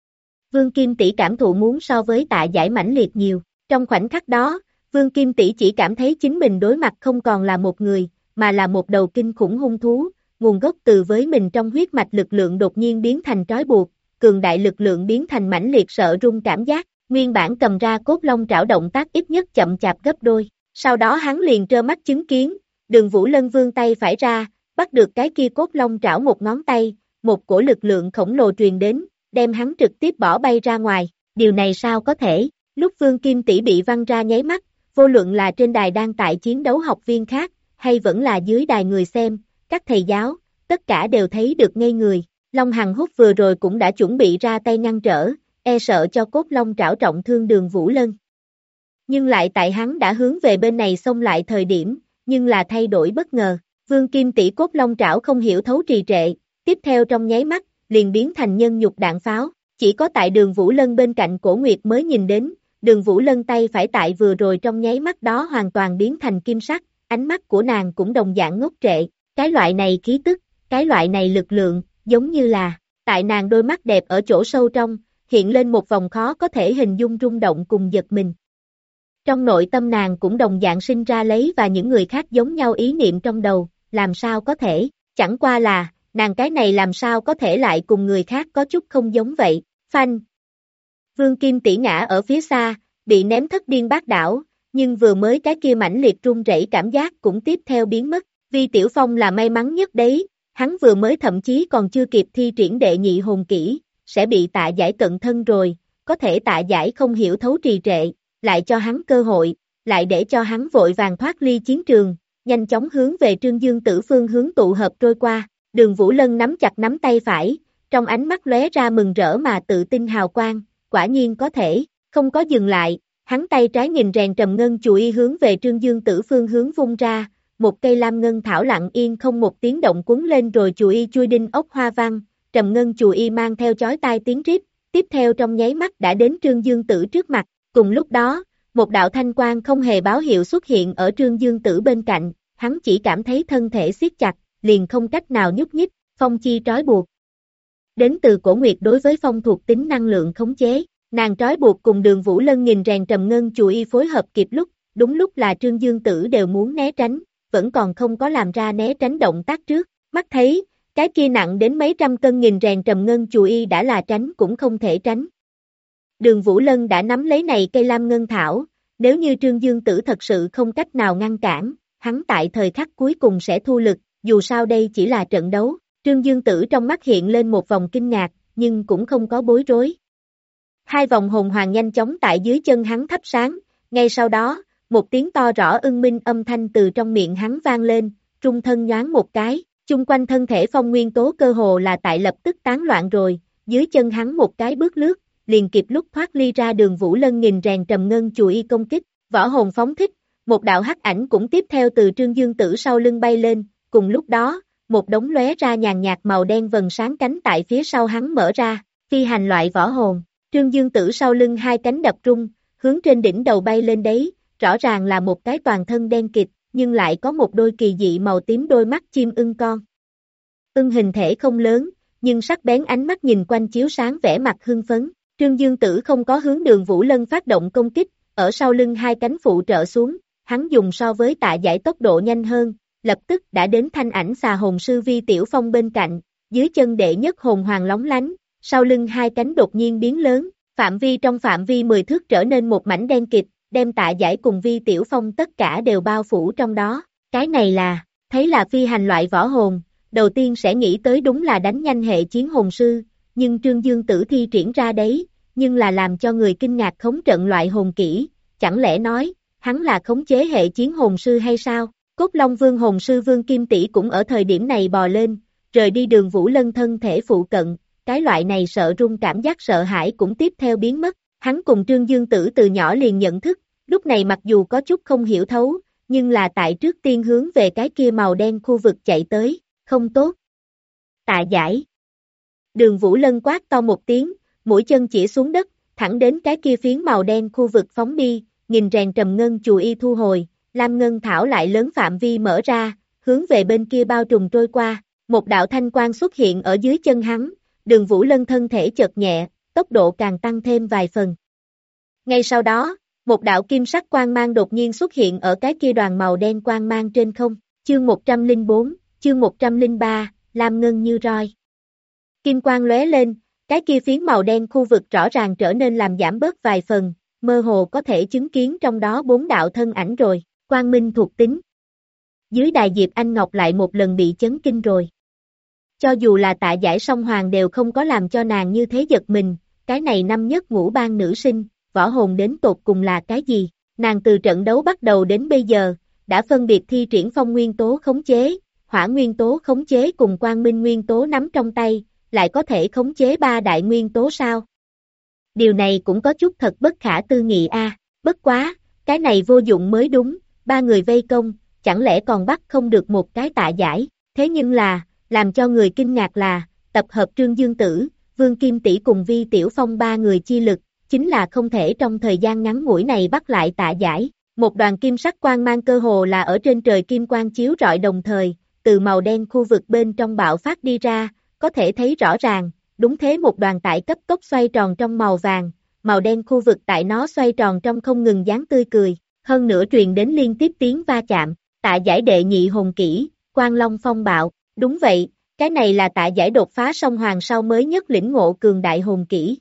Vương Kim Tỷ cảm thụ muốn so với tạ giải mãnh liệt nhiều, trong khoảnh khắc đó, Vương Kim Tỷ chỉ cảm thấy chính mình đối mặt không còn là một người, mà là một đầu kinh khủng hung thú, nguồn gốc từ với mình trong huyết mạch lực lượng đột nhiên biến thành trói buộc, cường đại lực lượng biến thành mãnh liệt sợ run cảm giác, nguyên bản cầm ra cốt long trảo động tác ít nhất chậm chạp gấp đôi, sau đó hắn liền trơ mắt chứng kiến, Đường Vũ Lân vươn tay phải ra, bắt được cái kia cốt long trảo một ngón tay, một cổ lực lượng khổng lồ truyền đến, đem hắn trực tiếp bỏ bay ra ngoài, điều này sao có thể, lúc Vương Kim Tỷ bị văng ra nháy mắt, vô luận là trên đài đang tại chiến đấu học viên khác, hay vẫn là dưới đài người xem, các thầy giáo, tất cả đều thấy được ngây người, Long Hằng Húc vừa rồi cũng đã chuẩn bị ra tay ngăn trở, e sợ cho cốt long trảo trọng thương Đường Vũ Lân. Nhưng lại tại hắn đã hướng về bên này xông lại thời điểm, nhưng là thay đổi bất ngờ, Vương Kim Tỷ cốt long trảo không hiểu thấu trì trệ, tiếp theo trong nháy mắt, liền biến thành nhân nhục đạn pháo, chỉ có tại Đường Vũ Lân bên cạnh Cổ Nguyệt mới nhìn đến, Đường Vũ Lân tay phải tại vừa rồi trong nháy mắt đó hoàn toàn biến thành kim sắc, ánh mắt của nàng cũng đồng dạng ngốc trệ, cái loại này khí tức, cái loại này lực lượng, giống như là, tại nàng đôi mắt đẹp ở chỗ sâu trong, hiện lên một vòng khó có thể hình dung rung động cùng giật mình. Trong nội tâm nàng cũng đồng dạng sinh ra lấy và những người khác giống nhau ý niệm trong đầu, làm sao có thể, chẳng qua là, nàng cái này làm sao có thể lại cùng người khác có chút không giống vậy, phanh. Vương Kim Tỷ ngã ở phía xa, bị ném thất điên bát đảo, nhưng vừa mới cái kia mãnh liệt run rẩy cảm giác cũng tiếp theo biến mất, Vi Tiểu Phong là may mắn nhất đấy, hắn vừa mới thậm chí còn chưa kịp thi triển đệ nhị hồn kỹ, sẽ bị tạ giải cận thân rồi, có thể tạ giải không hiểu thấu trì trệ, lại cho hắn cơ hội, lại để cho hắn vội vàng thoát ly chiến trường, nhanh chóng hướng về Trương Dương Tử phương hướng tụ hợp trôi qua. Đường Vũ Lân nắm chặt nắm tay phải, trong ánh mắt lóe ra mừng rỡ mà tự tin hào quang, quả nhiên có thể, không có dừng lại, hắn tay trái nghìn rèn trầm ngân chùy y hướng về Trương Dương Tử phương hướng vung ra, một cây lam ngân thảo lặng yên không một tiếng động cuốn lên rồi chùy y chui đinh ốc hoa văn, trầm ngân chùy y mang theo chói tai tiếng rít, tiếp theo trong nháy mắt đã đến Trương Dương Tử trước mặt, cùng lúc đó, một đạo thanh quang không hề báo hiệu xuất hiện ở Trương Dương Tử bên cạnh, hắn chỉ cảm thấy thân thể siết chặt, liền không cách nào nhúc nhích, phong chi trói buộc. Đến từ Cổ Nguyệt đối với phong thuộc tính năng lượng khống chế, nàng trói buộc cùng Đường Vũ Lân nghìn rèn trầm ngân chùy y phối hợp kịp lúc, đúng lúc là Trương Dương Tử đều muốn né tránh, vẫn còn không có làm ra né tránh động tác trước, mắt thấy, cái kia nặng đến mấy trăm cân nghìn rèn trầm ngân chùy y đã là tránh cũng không thể tránh. Đường Vũ Lân đã nắm lấy này cây lam ngân thảo, nếu như Trương Dương Tử thật sự không cách nào ngăn cản, hắn tại thời khắc cuối cùng sẽ thu lực, dù sao đây chỉ là trận đấu. Trương Dương Tử trong mắt hiện lên một vòng kinh ngạc, nhưng cũng không có bối rối. Hai vòng hồn hoàng nhanh chóng tại dưới chân hắn thắp sáng, ngay sau đó, một tiếng to rõ ưng minh âm thanh từ trong miệng hắn vang lên, trung thân nhoáng một cái, chung quanh thân thể phong nguyên tố cơ hồ là tại lập tức tán loạn rồi, dưới chân hắn một cái bước lướt, liền kịp lúc thoát ly ra Đường Vũ Lân nghìn rèn trầm ngân chùy y công kích, võ hồn phóng thích, một đạo hắc ảnh cũng tiếp theo từ Trương Dương Tử sau lưng bay lên, cùng lúc đó, một đống lóe ra nhàn nhạt màu đen vầng sáng cánh tại phía sau hắn mở ra, phi hành loại võ hồn, Trương Dương Tử sau lưng hai cánh đập rung, hướng trên đỉnh đầu bay lên đấy, rõ ràng là một cái toàn thân đen kịt, nhưng lại có một đôi kỳ dị màu tím đôi mắt chim ưng con. Ưng hình thể không lớn, nhưng sắc bén ánh mắt nhìn quanh chiếu sáng vẻ mặt hưng phấn, Trương Dương Tử không có hướng Đường Vũ Lân phát động công kích, ở sau lưng hai cánh phụ trợ xuống, hắn dùng so với Tạ Giải tốc độ nhanh hơn, lập tức đã đến thanh ảnh xà hồn sư Vi Tiểu Phong bên cạnh, dưới chân đệ nhất hồn hoàng lóng lánh, sau lưng hai cánh đột nhiên biến lớn, phạm vi trong phạm vi 10 thước trở nên một mảnh đen kịt, đem Tạ Giải cùng Vi Tiểu Phong tất cả đều bao phủ trong đó, cái này là, thấy là phi hành loại võ hồn, đầu tiên sẽ nghĩ tới đúng là đánh nhanh hệ chiến hồn sư, nhưng Trương Dương Tử thi triển ra đấy, nhưng là làm cho người kinh ngạc khống trận loại hồn kỹ, chẳng lẽ nói, hắn là khống chế hệ chiến hồn sư hay sao? Cốt Long Vương hồn sư Vương Kim Tỷ cũng ở thời điểm này bò lên, rời đi Đường Vũ Lân thân thể phụ cận, cái loại này sợ run cảm giác sợ hãi cũng tiếp theo biến mất, hắn cùng Trương Dương Tử từ nhỏ liền nhận thức, lúc này mặc dù có chút không hiểu thấu, nhưng là tại trước tiên hướng về cái kia màu đen khu vực chạy tới, không tốt. Tạ Giải. Đường Vũ Lân quát to một tiếng, mũi chân chỉ xuống đất, thẳng đến cái kia phiến màu đen khu vực phóng đi, nghìn rèn trầm ngân chùy y thu hồi, lam ngân thảo lại lớn phạm vi mở ra, hướng về bên kia bao trùm trôi qua, một đạo thanh quang xuất hiện ở dưới chân hắn, Đường Vũ Lân thân thể chợt nhẹ, tốc độ càng tăng thêm vài phần. Ngay sau đó, một đạo kim sắc quang mang đột nhiên xuất hiện ở cái kia đoàn màu đen quang mang trên không, chương 104, chương 103, lam ngân như roi. Kim quang lóe lên, cái kia phiến màu đen khu vực rõ ràng trở nên làm giảm bớt vài phần, mơ hồ có thể chứng kiến trong đó 4 đạo thân ảnh rồi, quang minh thuộc tính. Dưới đài Diệp Anh Ngọc lại một lần bị chấn kinh rồi. Cho dù là Tạ Giải song hoàng đều không có làm cho nàng như thế giật mình, cái này năm nhất ngũ ban nữ sinh, võ hồn đến tột cùng là cái gì? Nàng từ trận đấu bắt đầu đến bây giờ, đã phân biệt thi triển phong nguyên tố khống chế, hỏa nguyên tố khống chế cùng quang minh nguyên tố nắm trong tay, lại có thể khống chế 3 đại nguyên tố sao? Điều này cũng có chút thật bất khả tư nghị a. Bất quá, cái này vô dụng mới đúng, 3 người vây công, chẳng lẽ còn bắt không được một cái Tạ Giải, thế nhưng là, làm cho người kinh ngạc là, tập hợp Trương Dương Tử, Vương Kim Tỷ cùng Vi Tiểu Phong 3 người chi lực, chính là không thể trong thời gian ngắn ngủi này bắt lại Tạ Giải. Một đoàn kim sắc quang mang cơ hồ là ở trên trời kim quang chiếu rọi đồng thời, từ màu đen khu vực bên trong bạo phát đi ra, có thể thấy rõ ràng, đúng thế một đoàn tại cấp tốc xoay tròn trong màu vàng, màu đen khu vực tại nó xoay tròn trong không ngừng dáng tươi cười, hơn nữa truyền đến liên tiếp tiếng va chạm, Tạ Giải đệ nhị hồn kỹ, Quang Long Phong Bạo, đúng vậy, cái này là Tạ Giải đột phá song hoàng sau mới nhất lĩnh ngộ cường đại hồn kỹ.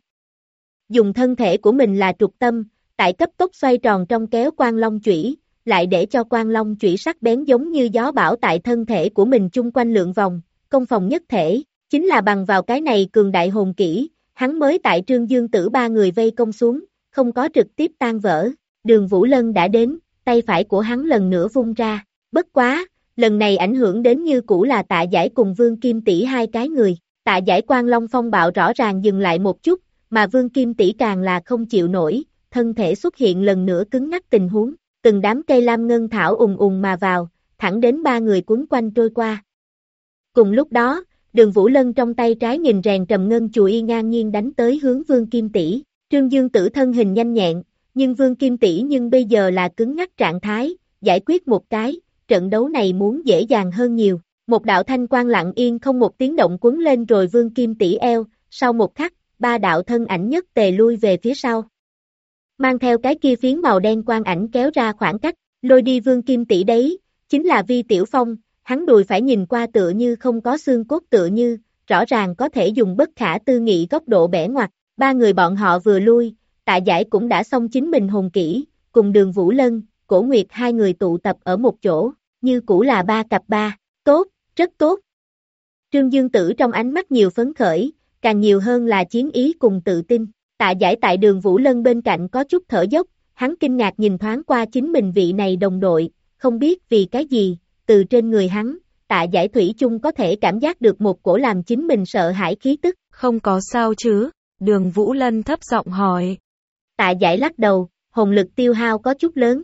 Dùng thân thể của mình là trục tâm, tại cấp tốc xoay tròn trong kéo Quang Long chủy, lại để cho Quang Long chủy sắc bén giống như gió bão tại thân thể của mình chung quanh lượn vòng, công phòng nhất thể, chính là bằng vào cái này cường đại hồn kỹ, hắn mới tại Trương Dương Tử 3 người vây công xuống, không có trực tiếp tan vỡ. Đường Vũ Lân đã đến, tay phải của hắn lần nữa vung ra, bất quá, lần này ảnh hưởng đến như cũ là Tạ Giải cùng Vương Kim Tỷ hai cái người. Tạ Giải Quang Long phong bạo rõ ràng dừng lại một chút, mà Vương Kim Tỷ càng là không chịu nổi, thân thể xuất hiện lần nữa cứng ngắc tình huống, từng đám cây lam ngân thảo ùng ùng mà vào, thẳng đến ba người quấn quanh trôi qua. Cùng lúc đó, Đường Vũ Lân trong tay trái nghìn rèn trầm ngân chùi y ngang nhiên đánh tới hướng Vương Kim Tỷ. Trương Dương Tử thân hình nhanh nhẹn, nhưng Vương Kim Tỷ nhưng bây giờ là cứng ngắc trạng thái, giải quyết một cái, trận đấu này muốn dễ dàng hơn nhiều. Một đạo thanh quang lặng yên không một tiếng động quấn lên rồi Vương Kim Tỷ eo, sau một khắc, ba đạo thân ảnh nhất tề lui về phía sau. Mang theo cái kia phiến màu đen quang ảnh kéo ra khoảng cách, lôi đi Vương Kim Tỷ đấy, chính là Vi Tiểu Phong, hắn đùi phải nhìn qua tựa như không có xương cốt tựa như, rõ ràng có thể dùng bất khả tư nghị góc độ bẻ ngoặt, ba người bọn họ vừa lui, Tạ Giải cũng đã xong chính mình hồn kỹ, cùng Đường Vũ Lân, Cổ Nguyệt hai người tụ tập ở một chỗ, như cũ là ba cặp ba, tốt, rất tốt. Trương Dương Tử trong ánh mắt nhiều phấn khởi, càng nhiều hơn là chiến ý cùng tự tin. Tạ Giải tại Đường Vũ Lân bên cạnh có chút thở dốc, hắn kinh ngạc nhìn thoáng qua chính mình vị này đồng đội, không biết vì cái gì, từ trên người hắn, Tạ Giải thủy chung có thể cảm giác được một cổ làm chính mình sợ hãi khí tức. Không có sao chứ? Đường Vũ Lân thấp giọng hỏi. Tạ Giải lắc đầu, hồn lực tiêu hao có chút lớn.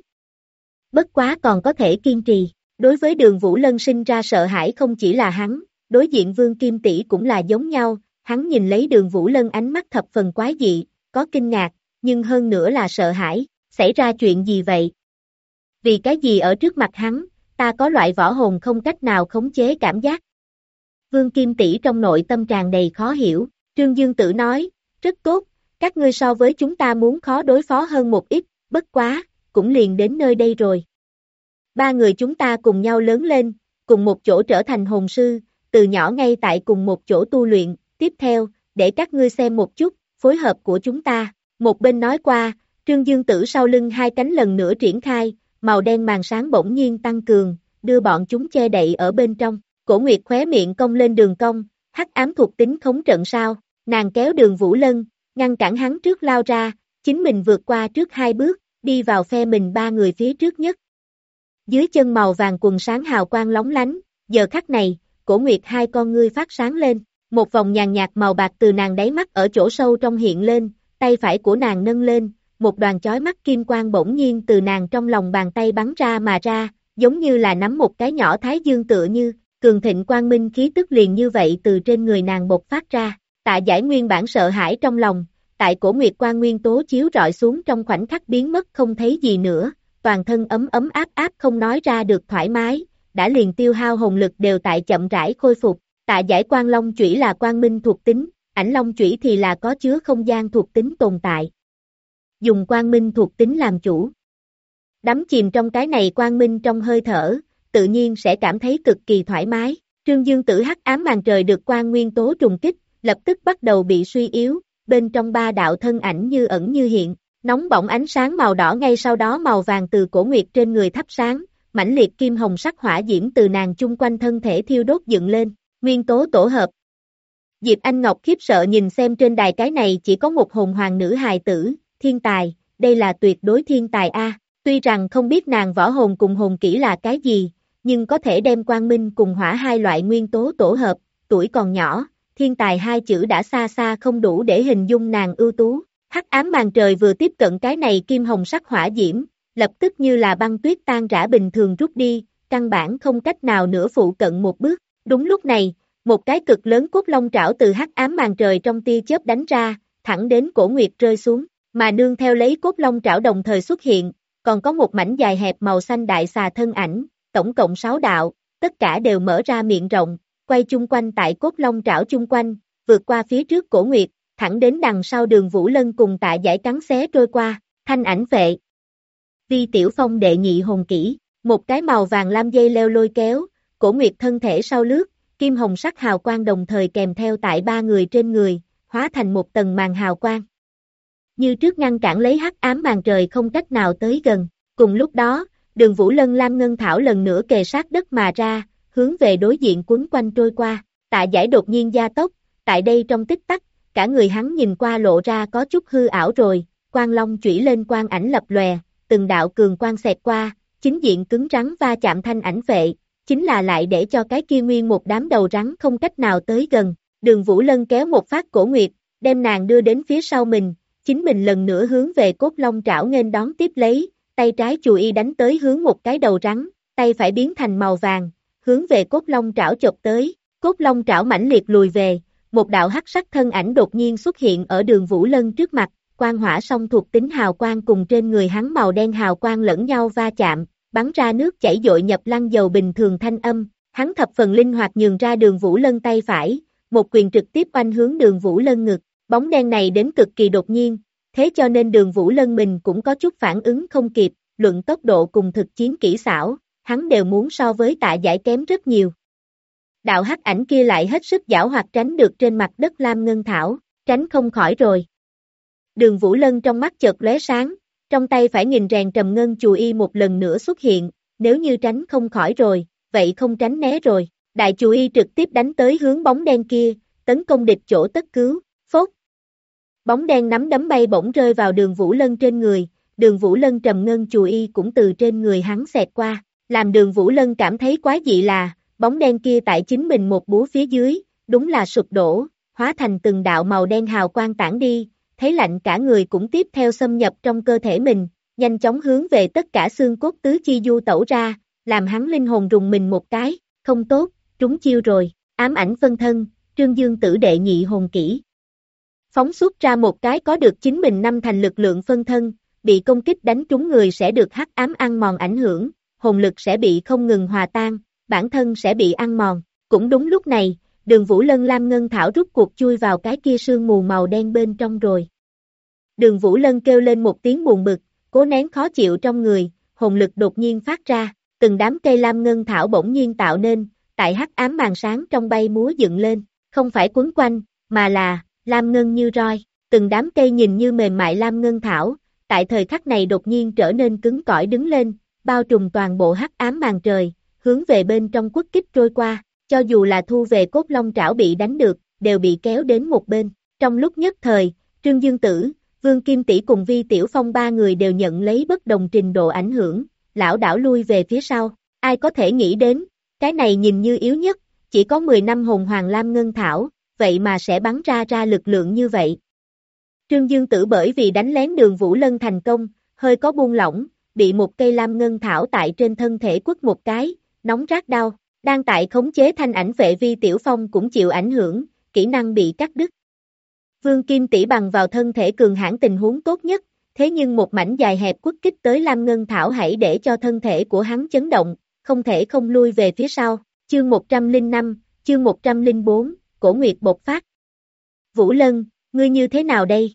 Bất quá còn có thể kiên trì. Đối với Đường Vũ Lân sinh ra sợ hãi không chỉ là hắn, đối diện Vương Kim Tỷ cũng là giống nhau, hắn nhìn lấy Đường Vũ Lân ánh mắt thập phần quái dị, có kinh ngạc, nhưng hơn nữa là sợ hãi, xảy ra chuyện gì vậy? Vì cái gì ở trước mặt hắn, ta có loại võ hồn không cách nào khống chế cảm giác. Vương Kim Tỷ trong nội tâm tràn đầy khó hiểu, Trương Dương Tử nói, rất tốt, các ngươi so với chúng ta muốn khó đối phó hơn một ít, bất quá, cũng liền đến nơi đây rồi. Ba người chúng ta cùng nhau lớn lên, cùng một chỗ trở thành hồn sư, từ nhỏ ngay tại cùng một chỗ tu luyện, tiếp theo, để các ngươi xem một chút, phối hợp của chúng ta. Một bên nói qua, Trương Dương Tử sau lưng hai cánh lần nữa triển khai, màu đen màn sáng bỗng nhiên tăng cường, đưa bọn chúng che đậy ở bên trong. Cổ Nguyệt khóe miệng cong lên đường cong, hắc ám thuộc tính khống trận sao, nàng kéo Đường Vũ Lân, ngăn cản hắn trước lao ra, chính mình vượt qua trước hai bước, đi vào phe mình ba người phía trước nhất. Dưới chân màu vàng quần sáng hào quang lóng lánh, giờ khắc này, Cổ Nguyệt hai con ngươi phát sáng lên, một vòng nhàn nhạt màu bạc từ nàng đáy mắt ở chỗ sâu trong hiện lên, tay phải của nàng nâng lên, một đoàn chói mắt kim quang bỗng nhiên từ nàng trong lòng bàn tay bắn ra mà ra, giống như là nắm một cái nhỏ thái dương tựa như, cường thịnh quang minh khí tức liền như vậy từ trên người nàng bộc phát ra. Tạ Giải nguyên bản sợ hãi trong lòng, tại Cổ Nguyệt quang nguyên tố chiếu rọi xuống trong khoảnh khắc biến mất không thấy gì nữa, toàn thân ấm ấm áp áp không nói ra được thoải mái, đã liền tiêu hao hồn lực đều tại chậm rãi khôi phục. Tạ Giải quang long chủy là quang minh thuộc tính, ảnh long chủy thì là có chứa không gian thuộc tính tồn tại. Dùng quang minh thuộc tính làm chủ. Đắm chìm trong cái này quang minh trong hơi thở, tự nhiên sẽ cảm thấy cực kỳ thoải mái. Trương Dương Tử hắc ám màn trời được quang nguyên tố trùng kích, lập tức bắt đầu bị suy yếu, bên trong ba đạo thân ảnh như ẩn như hiện, nóng bỏng ánh sáng màu đỏ ngay sau đó màu vàng từ Cổ Nguyệt trên người thắp sáng, mãnh liệt kim hồng sắc hỏa diễm từ nàng chung quanh thân thể thiêu đốt dựng lên, nguyên tố tổ hợp. Diệp Anh Ngọc khiếp sợ nhìn xem trên đài cái này chỉ có một hồn hoàng nữ hài tử, thiên tài, đây là tuyệt đối thiên tài a. Tuy rằng không biết nàng võ hồn cùng hồn kỹ là cái gì, nhưng có thể đem quang minh cùng hỏa hai loại nguyên tố tổ hợp, tuổi còn nhỏ, thiên tài hai chữ đã xa xa không đủ để hình dung nàng ưu tú. Hắc ám màn trời vừa tiếp cận cái này kim hồng sắc hỏa diễm, lập tức như là băng tuyết tan rã bình thường rút đi, căn bản không cách nào nữa phụ cận một bước. Đúng lúc này, một cái cực lớn cốt long trảo từ hắc ám màn trời trong tia chớp đánh ra, thẳng đến Cổ Nguyệt rơi xuống, mà nương theo lấy cốt long trảo đồng thời xuất hiện, còn có một mảnh dài hẹp màu xanh đại xà thân ảnh, tổng cộng 6 đạo, tất cả đều mở ra miệng rộng, quay chung quanh tại cốt long trảo chung quanh, vượt qua phía trước Cổ Nguyệt, thẳng đến đằng sau Đường Vũ Lân cùng Tạ Giải cắn xé trôi qua, thanh ảnh vệ. Vi Tiểu Phong đệ nhị hồn kỹ, một cái màu vàng lam dây leo lôi kéo, Cổ Nguyệt thân thể sau lướt, kim hồng sắc hào quang đồng thời kèm theo tại ba người trên người, hóa thành một tầng màn hào quang. Như trước ngăn cản lấy hắc ám màn trời không cách nào tới gần. Cùng lúc đó, Đường Vũ Lân lam ngân thảo lần nữa kề sát đất mà ra, hướng về đối diện quấn quanh trôi qua. Tạ Giải đột nhiên gia tốc, tại đây trong tích tắc, cả người hắn nhìn qua lộ ra có chút hư ảo rồi, quang long chủy lên quang ảnh lập lòe, từng đạo cường quang xẹt qua, chính diện cứng rắn va chạm thanh ảnh vệ, chính là lại để cho cái kia nguyên một đám đầu rắn không cách nào tới gần. Đường Vũ Lân kéo một phát cổ Nguyệt, đem nàng đưa đến phía sau mình, chính mình lần nữa hướng về cốt long trảo nghênh đón tiếp lấy, tay trái chùi y đánh tới hướng một cái đầu rắn, tay phải biến thành màu vàng, hướng về cốt long trảo chộp tới, cốt long trảo mãnh liệt lùi về, một đạo hắc sắc thân ảnh đột nhiên xuất hiện ở Đường Vũ Lân trước mặt, quang hỏa song thuộc tính hào quang cùng trên người hắn màu đen hào quang lẫn nhau va chạm, bắn ra nước chảy dội nhập lăn dầu bình thường thanh âm, hắn thập phần linh hoạt nhường ra Đường Vũ Lân tay phải, một quyền trực tiếp oanh hướng Đường Vũ Lân ngực, bóng đen này đến cực kỳ đột nhiên, thế cho nên Đường Vũ Lân mình cũng có chút phản ứng không kịp, luận tốc độ cùng thực chiến kỹ xảo, hắn đều muốn so với Tạ Giải kém rất nhiều. Đạo hắc ảnh kia lại hết sức giảo hoạt tránh được trên mặt đất lam ngân thảo, tránh không khỏi rồi. Đường Vũ Lân trong mắt chợt lóe sáng, trong tay phải nghìn rèn trầm ngân chùi y một lần nữa xuất hiện, nếu như tránh không khỏi rồi, vậy không tránh né rồi. Đại chùi y trực tiếp đánh tới hướng bóng đen kia, tấn công địch chỗ tất cứu, phốt. Bóng đen nắm đấm bay bổng rơi vào Đường Vũ Lân trên người, Đường Vũ Lân trầm ngân chùi y cũng từ trên người hắn xẹt qua, làm Đường Vũ Lân cảm thấy quái dị là, bóng đen kia tại chính mình một búa phía dưới, đúng là sụp đổ, hóa thành từng đạo màu đen hào quang tản đi, thấy lạnh cả người cũng tiếp theo xâm nhập trong cơ thể mình, nhanh chóng hướng về tất cả xương cốt tứ chi du tẩu ra, làm hắn linh hồn rùng mình một cái, không tốt, trúng chiêu rồi, ám ảnh phân thân, Trương Dương Tử đệ nhị hồn kỹ. Phóng xuất ra một cái có được chính mình năm thành lực lượng phân thân, bị công kích đánh trúng người sẽ được hắc ám ăn mòn ảnh hưởng, hồn lực sẽ bị không ngừng hòa tan, bản thân sẽ bị ăn mòn. Cũng đúng lúc này, Đường Vũ Lân lam ngân thảo rút cuộc chui vào cái kia sương mù màu đen bên trong rồi. Đường Vũ Lân kêu lên một tiếng buồn bực, cố nén khó chịu trong người, hồn lực đột nhiên phát ra, từng đám cây lam ngân thảo bỗng nhiên tạo nên, tại hắc ám màn sáng trong bay múa dựng lên, không phải quấn quanh, mà là lam ngân như roi, từng đám cây nhìn như mềm mại lam ngân thảo, tại thời khắc này đột nhiên trở nên cứng cỏi đứng lên, bao trùm toàn bộ hắc ám màn trời, hướng về bên trong quất kích trôi qua, cho dù là thu về cốt long trảo bị đánh được, đều bị kéo đến một bên. Trong lúc nhất thời, Trương Dương Tử, Vương Kim Tỷ cùng Vi Tiểu Phong ba người đều nhận lấy bất đồng trình độ ảnh hưởng, lảo đảo lui về phía sau. Ai có thể nghĩ đến, cái này nhìn như yếu nhất, chỉ có 10 năm hồn hoàng lam ngân thảo, vậy mà sẽ bắn ra lực lượng như vậy. Trương Dương Tử bởi vì đánh lén Đường Vũ Lân thành công, hơi có buông lỏng, bị một cây lam ngân thảo tại trên thân thể quất một cái, nóng rát đau, đang tại khống chế thanh ảnh vệ Vi Tiểu Phong cũng chịu ảnh hưởng, kỹ năng bị cắt đứt. Vương Kim Tỷ bằng vào thân thể cường hãn tình huống tốt nhất, thế nhưng một mảnh dài hẹp quất kích tới lam ngân thảo hãy để cho thân thể của hắn chấn động, không thể không lui về phía sau. Chương 105, chương 104, Cổ Nguyệt bộc phát. Vũ Lân, ngươi như thế nào đây?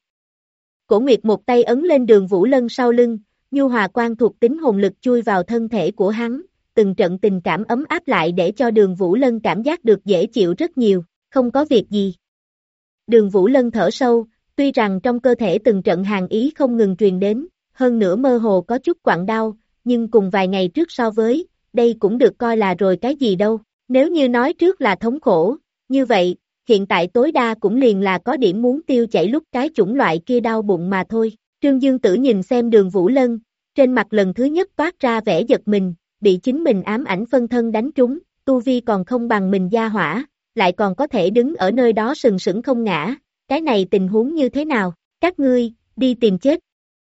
Cổ Nguyệt một tay ấn lên Đường Vũ Lân sau lưng, nhu hòa quang thuộc tính hồn lực chui vào thân thể của hắn, từng trận tình cảm ấm áp lại để cho Đường Vũ Lân cảm giác được dễ chịu rất nhiều, không có việc gì. Đường Vũ Lân thở sâu, tuy rằng trong cơ thể từng trận hàn ý không ngừng truyền đến, hơn nữa mơ hồ có chút quặn đau, nhưng cùng vài ngày trước so với, đây cũng được coi là rồi cái gì đâu, nếu như nói trước là thống khổ, như vậy, hiện tại tối đa cũng liền là có điểm muốn tiêu chảy lúc cái chủng loại kia đau bụng mà thôi. Trương Dương Tử nhìn xem Đường Vũ Lân, trên mặt lần thứ nhất toát ra vẻ giật mình, bị chính mình ám ảnh phân thân đánh trúng, tu vi còn không bằng mình gia hỏa, lại còn có thể đứng ở nơi đó sừng sững không ngã, cái này tình huống như thế nào, các ngươi, đi tìm chết.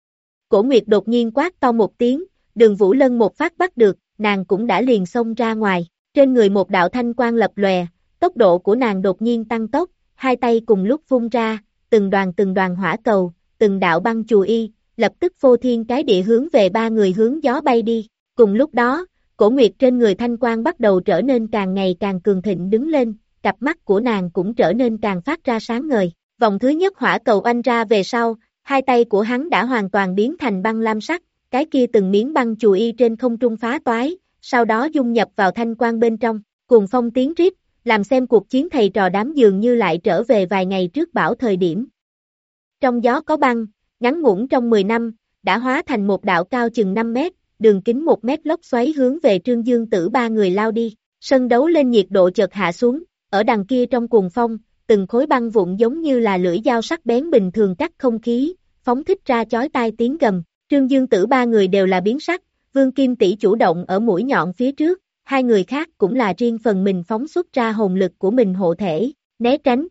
Cổ Nguyệt đột nhiên quát to một tiếng, Đường Vũ Lân một phát bắt được, nàng cũng đã liền xông ra ngoài, trên người một đạo thanh quang lập lòe, tốc độ của nàng đột nhiên tăng tốc, hai tay cùng lúc vung ra, từng đoàn hỏa cầu, từng đạo băng chùi y, lập tức phô thiên cái địa hướng về ba người hướng gió bay đi, cùng lúc đó, Cổ Nguyệt trên người thanh quang bắt đầu trở nên càng ngày càng cường thịnh đứng lên, cặp mắt của nàng cũng trở nên càng phát ra sáng ngời, vòng thứ nhất hỏa cầu oanh ra về sau, hai tay của hắn đã hoàn toàn biến thành băng lam sắc, cái kia từng miếng băng chùi y trên không trung phá toái, sau đó dung nhập vào thanh quang bên trong, cuồng phong tiếng rít, làm xem cuộc chiến thầy trò đám dường như lại trở về vài ngày trước bão thời điểm. Trong gió có băng, ngắn ngủn trong 10 năm, đã hóa thành một đạo cao chừng 5 mét, đường kính 1 mét lốc xoáy hướng về Trương Dương Tử ba người lao đi, sân đấu lên nhiệt độ chợt hạ xuống, ở đằng kia trong cuồng phong, từng khối băng vụn giống như là lưỡi dao sắc bén bình thường cắt không khí, phóng thích ra chói tai tiếng gầm, Trương Dương Tử ba người đều là biến sắc, Vương Kim Tỷ chủ động ở mũi nhọn phía trước, hai người khác cũng là riêng phần mình phóng xuất ra hồn lực của mình hộ thể, né tránh.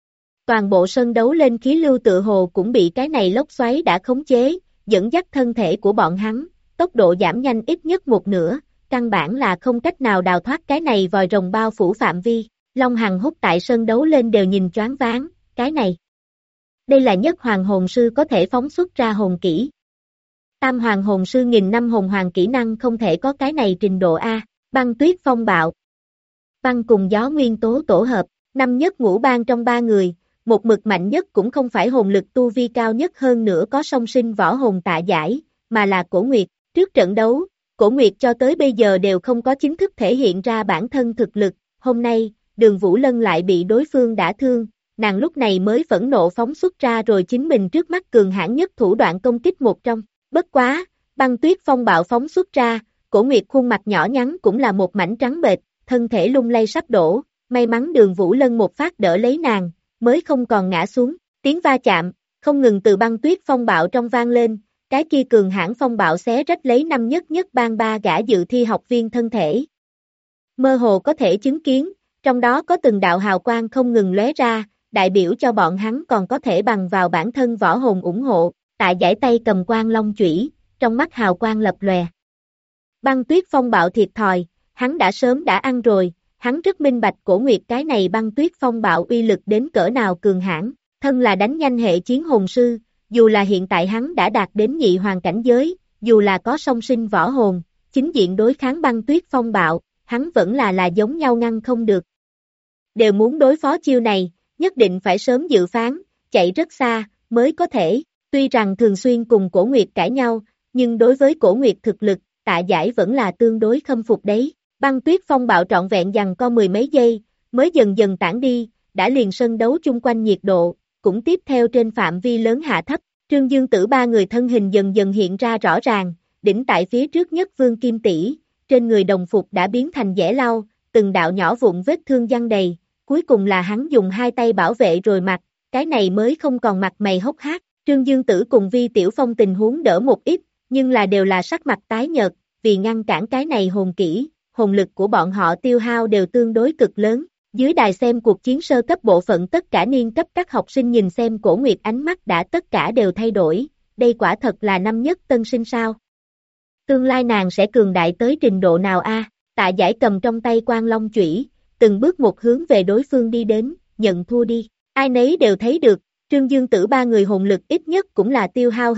Toàn bộ sân đấu lên khí lưu tựa hồ cũng bị cái này lốc xoáy đã khống chế, dẫn dắt thân thể của bọn hắn, tốc độ giảm nhanh ít nhất một nửa, căn bản là không cách nào đào thoát cái này vòi rồng bao phủ phạm vi. Long Hằng Húc tại sân đấu lên đều nhìn choáng váng, cái này. Đây là nhất hoàng hồn sư có thể phóng xuất ra hồn kỹ. Tam hoàng hồn sư nghìn năm hồn hoàng kỹ năng không thể có cái này trình độ A, băng tuyết phong bạo. Băng cùng gió nguyên tố tổ hợp, năm nhất ngũ bang trong ba người, một mực mạnh nhất cũng không phải hồn lực tu vi cao nhất hơn nữa có song sinh võ hồn Tạ Giải, mà là Cổ Nguyệt. Trước trận đấu, Cổ Nguyệt cho tới bây giờ đều không có chính thức thể hiện ra bản thân thực lực, hôm nay, Đường Vũ Lân lại bị đối phương đả thương, nàng lúc này mới phẫn nộ phóng xuất ra rồi chính mình trước mắt cường hãn nhất thủ đoạn công kích một trong. Bất quá, băng tuyết phong bạo phóng xuất ra, Cổ Nguyệt khuôn mặt nhỏ nhắn cũng là một mảnh trắng bệch, thân thể lung lay sắp đổ, may mắn Đường Vũ Lân một phát đỡ lấy nàng, mới không còn ngã xuống, tiếng va chạm, không ngừng từ băng tuyết phong bạo trong vang lên, cái kia cường hãn phong bạo xé rách lấy năm nhất ban ba gã dự thi học viên thân thể. Mơ hồ có thể chứng kiến, trong đó có từng đạo hào quang không ngừng lóe ra, đại biểu cho bọn hắn còn có thể bằng vào bản thân võ hồn ủng hộ, Tạ Giải tay cầm quang long chủy, trong mắt hào quang lập lòe. Băng tuyết phong bạo thiệt thòi, hắn đã sớm đã ăn rồi, hắn rất minh bạch Cổ Nguyệt cái này băng tuyết phong bạo uy lực đến cỡ nào cường hãn, thân là đánh nhanh hệ chiến hồn sư, dù là hiện tại hắn đã đạt đến nhị hoàng cảnh giới, dù là có song sinh võ hồn, chính diện đối kháng băng tuyết phong bạo, hắn vẫn là giống nhau ngăn không được. Đều muốn đối phó chiêu này, nhất định phải sớm dự phán, chạy rất xa, mới có thể, tuy rằng thường xuyên cùng Cổ Nguyệt cãi nhau, nhưng đối với Cổ Nguyệt thực lực, Tạ Giải vẫn là tương đối khâm phục đấy. Băng tuyết phong bạo trọn vẹn giằng co mười mấy giây, mới dần dần tản đi, đã liền sân đấu chung quanh nhiệt độ, cũng tiếp theo trên phạm vi lớn hạ thấp, Trương Dương Tử ba người thân hình dần dần hiện ra rõ ràng, đỉnh tại phía trước nhất Vương Kim Tỷ, trên người đồng phục đã biến thành dẻ lau, từng đạo nhỏ vụn vết thương giăng đầy, cuối cùng là hắn dùng hai tay bảo vệ rồi mặt, cái này mới không còn mặt mày hốc hác, Trương Dương Tử cùng Vi Tiểu Phong tình huống đỡ một ít, nhưng là đều là sắc mặt tái nhợt, vì ngăn cản cái này hồn kỹ, hồn lực của bọn họ tiêu hao đều tương đối cực lớn. Dưới đài xem cuộc chiến sơ cấp bộ phận tất cả niên cấp các học sinh nhìn xem Cổ Nguyệt ánh mắt đã tất cả đều thay đổi, đây quả thật là năm nhất tân sinh sao. Tương lai nàng sẽ cường đại tới trình độ nào a? Tạ Giải cầm trong tay quang long chủy, từng bước một hướng về đối phương đi đến, nhận thua đi, ai nấy đều thấy được, Trương Dương Tử ba người hồn lực ít nhất cũng là tiêu hao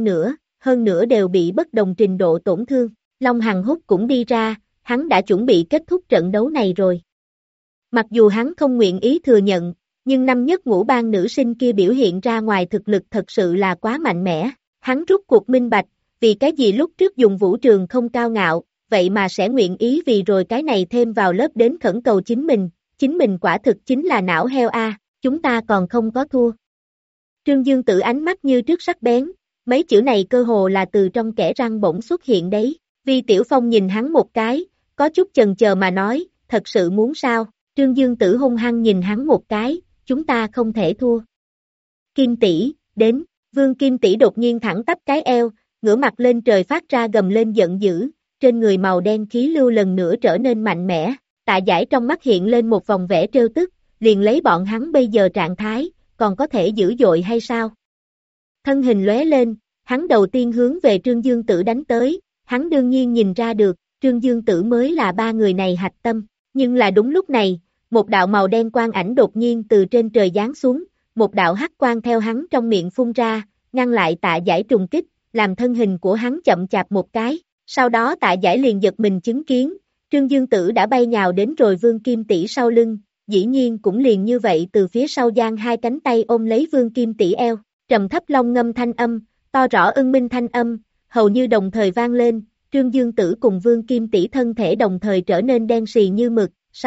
hơn nữa đều bị bất đồng trình độ tổn thương, Long Hằng Húc cũng đi ra, hắn đã chuẩn bị kết thúc trận đấu này rồi. Mặc dù hắn không nguyện ý thừa nhận, nhưng năm nhất ngũ bang nữ sinh kia biểu hiện ra ngoài thực lực thật sự là quá mạnh mẽ, hắn rút cuộc minh bạch, vì cái gì lúc trước dùng vũ trường không cao ngạo, vậy mà sẽ nguyện ý vì rồi cái này thêm vào lớp đến khẩn cầu chính mình quả thực chính là não heo a, chúng ta còn không có thua. Trương Dương Tử ánh mắt như trước sắc bén, mấy chữ này cơ hồ là từ trong kẽ răng bỗng xuất hiện đấy, Vi Tiểu Phong nhìn hắn một cái, có chút chần chờ mà nói, thật sự muốn sao? Trương Dương Tử hung hăng nhìn hắn một cái, chúng ta không thể thua. Kim Tỷ, đến, Vương Kim Tỷ đột nhiên thẳng tắp cái eo, ngửa mặt lên trời phát ra gầm lên giận dữ, trên người màu đen khí lưu lần nữa trở nên mạnh mẽ, Tạ Giải trong mắt hiện lên một vòng vẻ trêu tức, liền lấy bọn hắn bây giờ trạng thái, còn có thể dữ dội hay sao? Thân hình lóe lên, hắn đầu tiên hướng về Trương Dương Tử đánh tới, hắn đương nhiên nhìn ra được, Trương Dương Tử mới là ba người này hạch tâm. Nhưng là đúng lúc này, một đạo màu đen quang ảnh đột nhiên từ trên trời giáng xuống, một đạo hắc quang theo hắn trong miệng phun ra, ngăn lại Tạ Giải trùng kích, làm thân hình của hắn chậm chạp một cái. Sau đó Tạ Giải liền giật mình chứng kiến, Trương Dương Tử đã bay nhào đến rồi Vương Kim Tỷ sau lưng, dĩ nhiên cũng liền như vậy từ phía sau giang hai cánh tay ôm lấy Vương Kim Tỷ eo, trầm thấp long ngâm thanh âm, to rõ ưng minh thanh âm, hầu như đồng thời vang lên. Trương Dương Tử cùng Vương Kim Tỷ thân thể đồng thời trở nên đen xì như mực,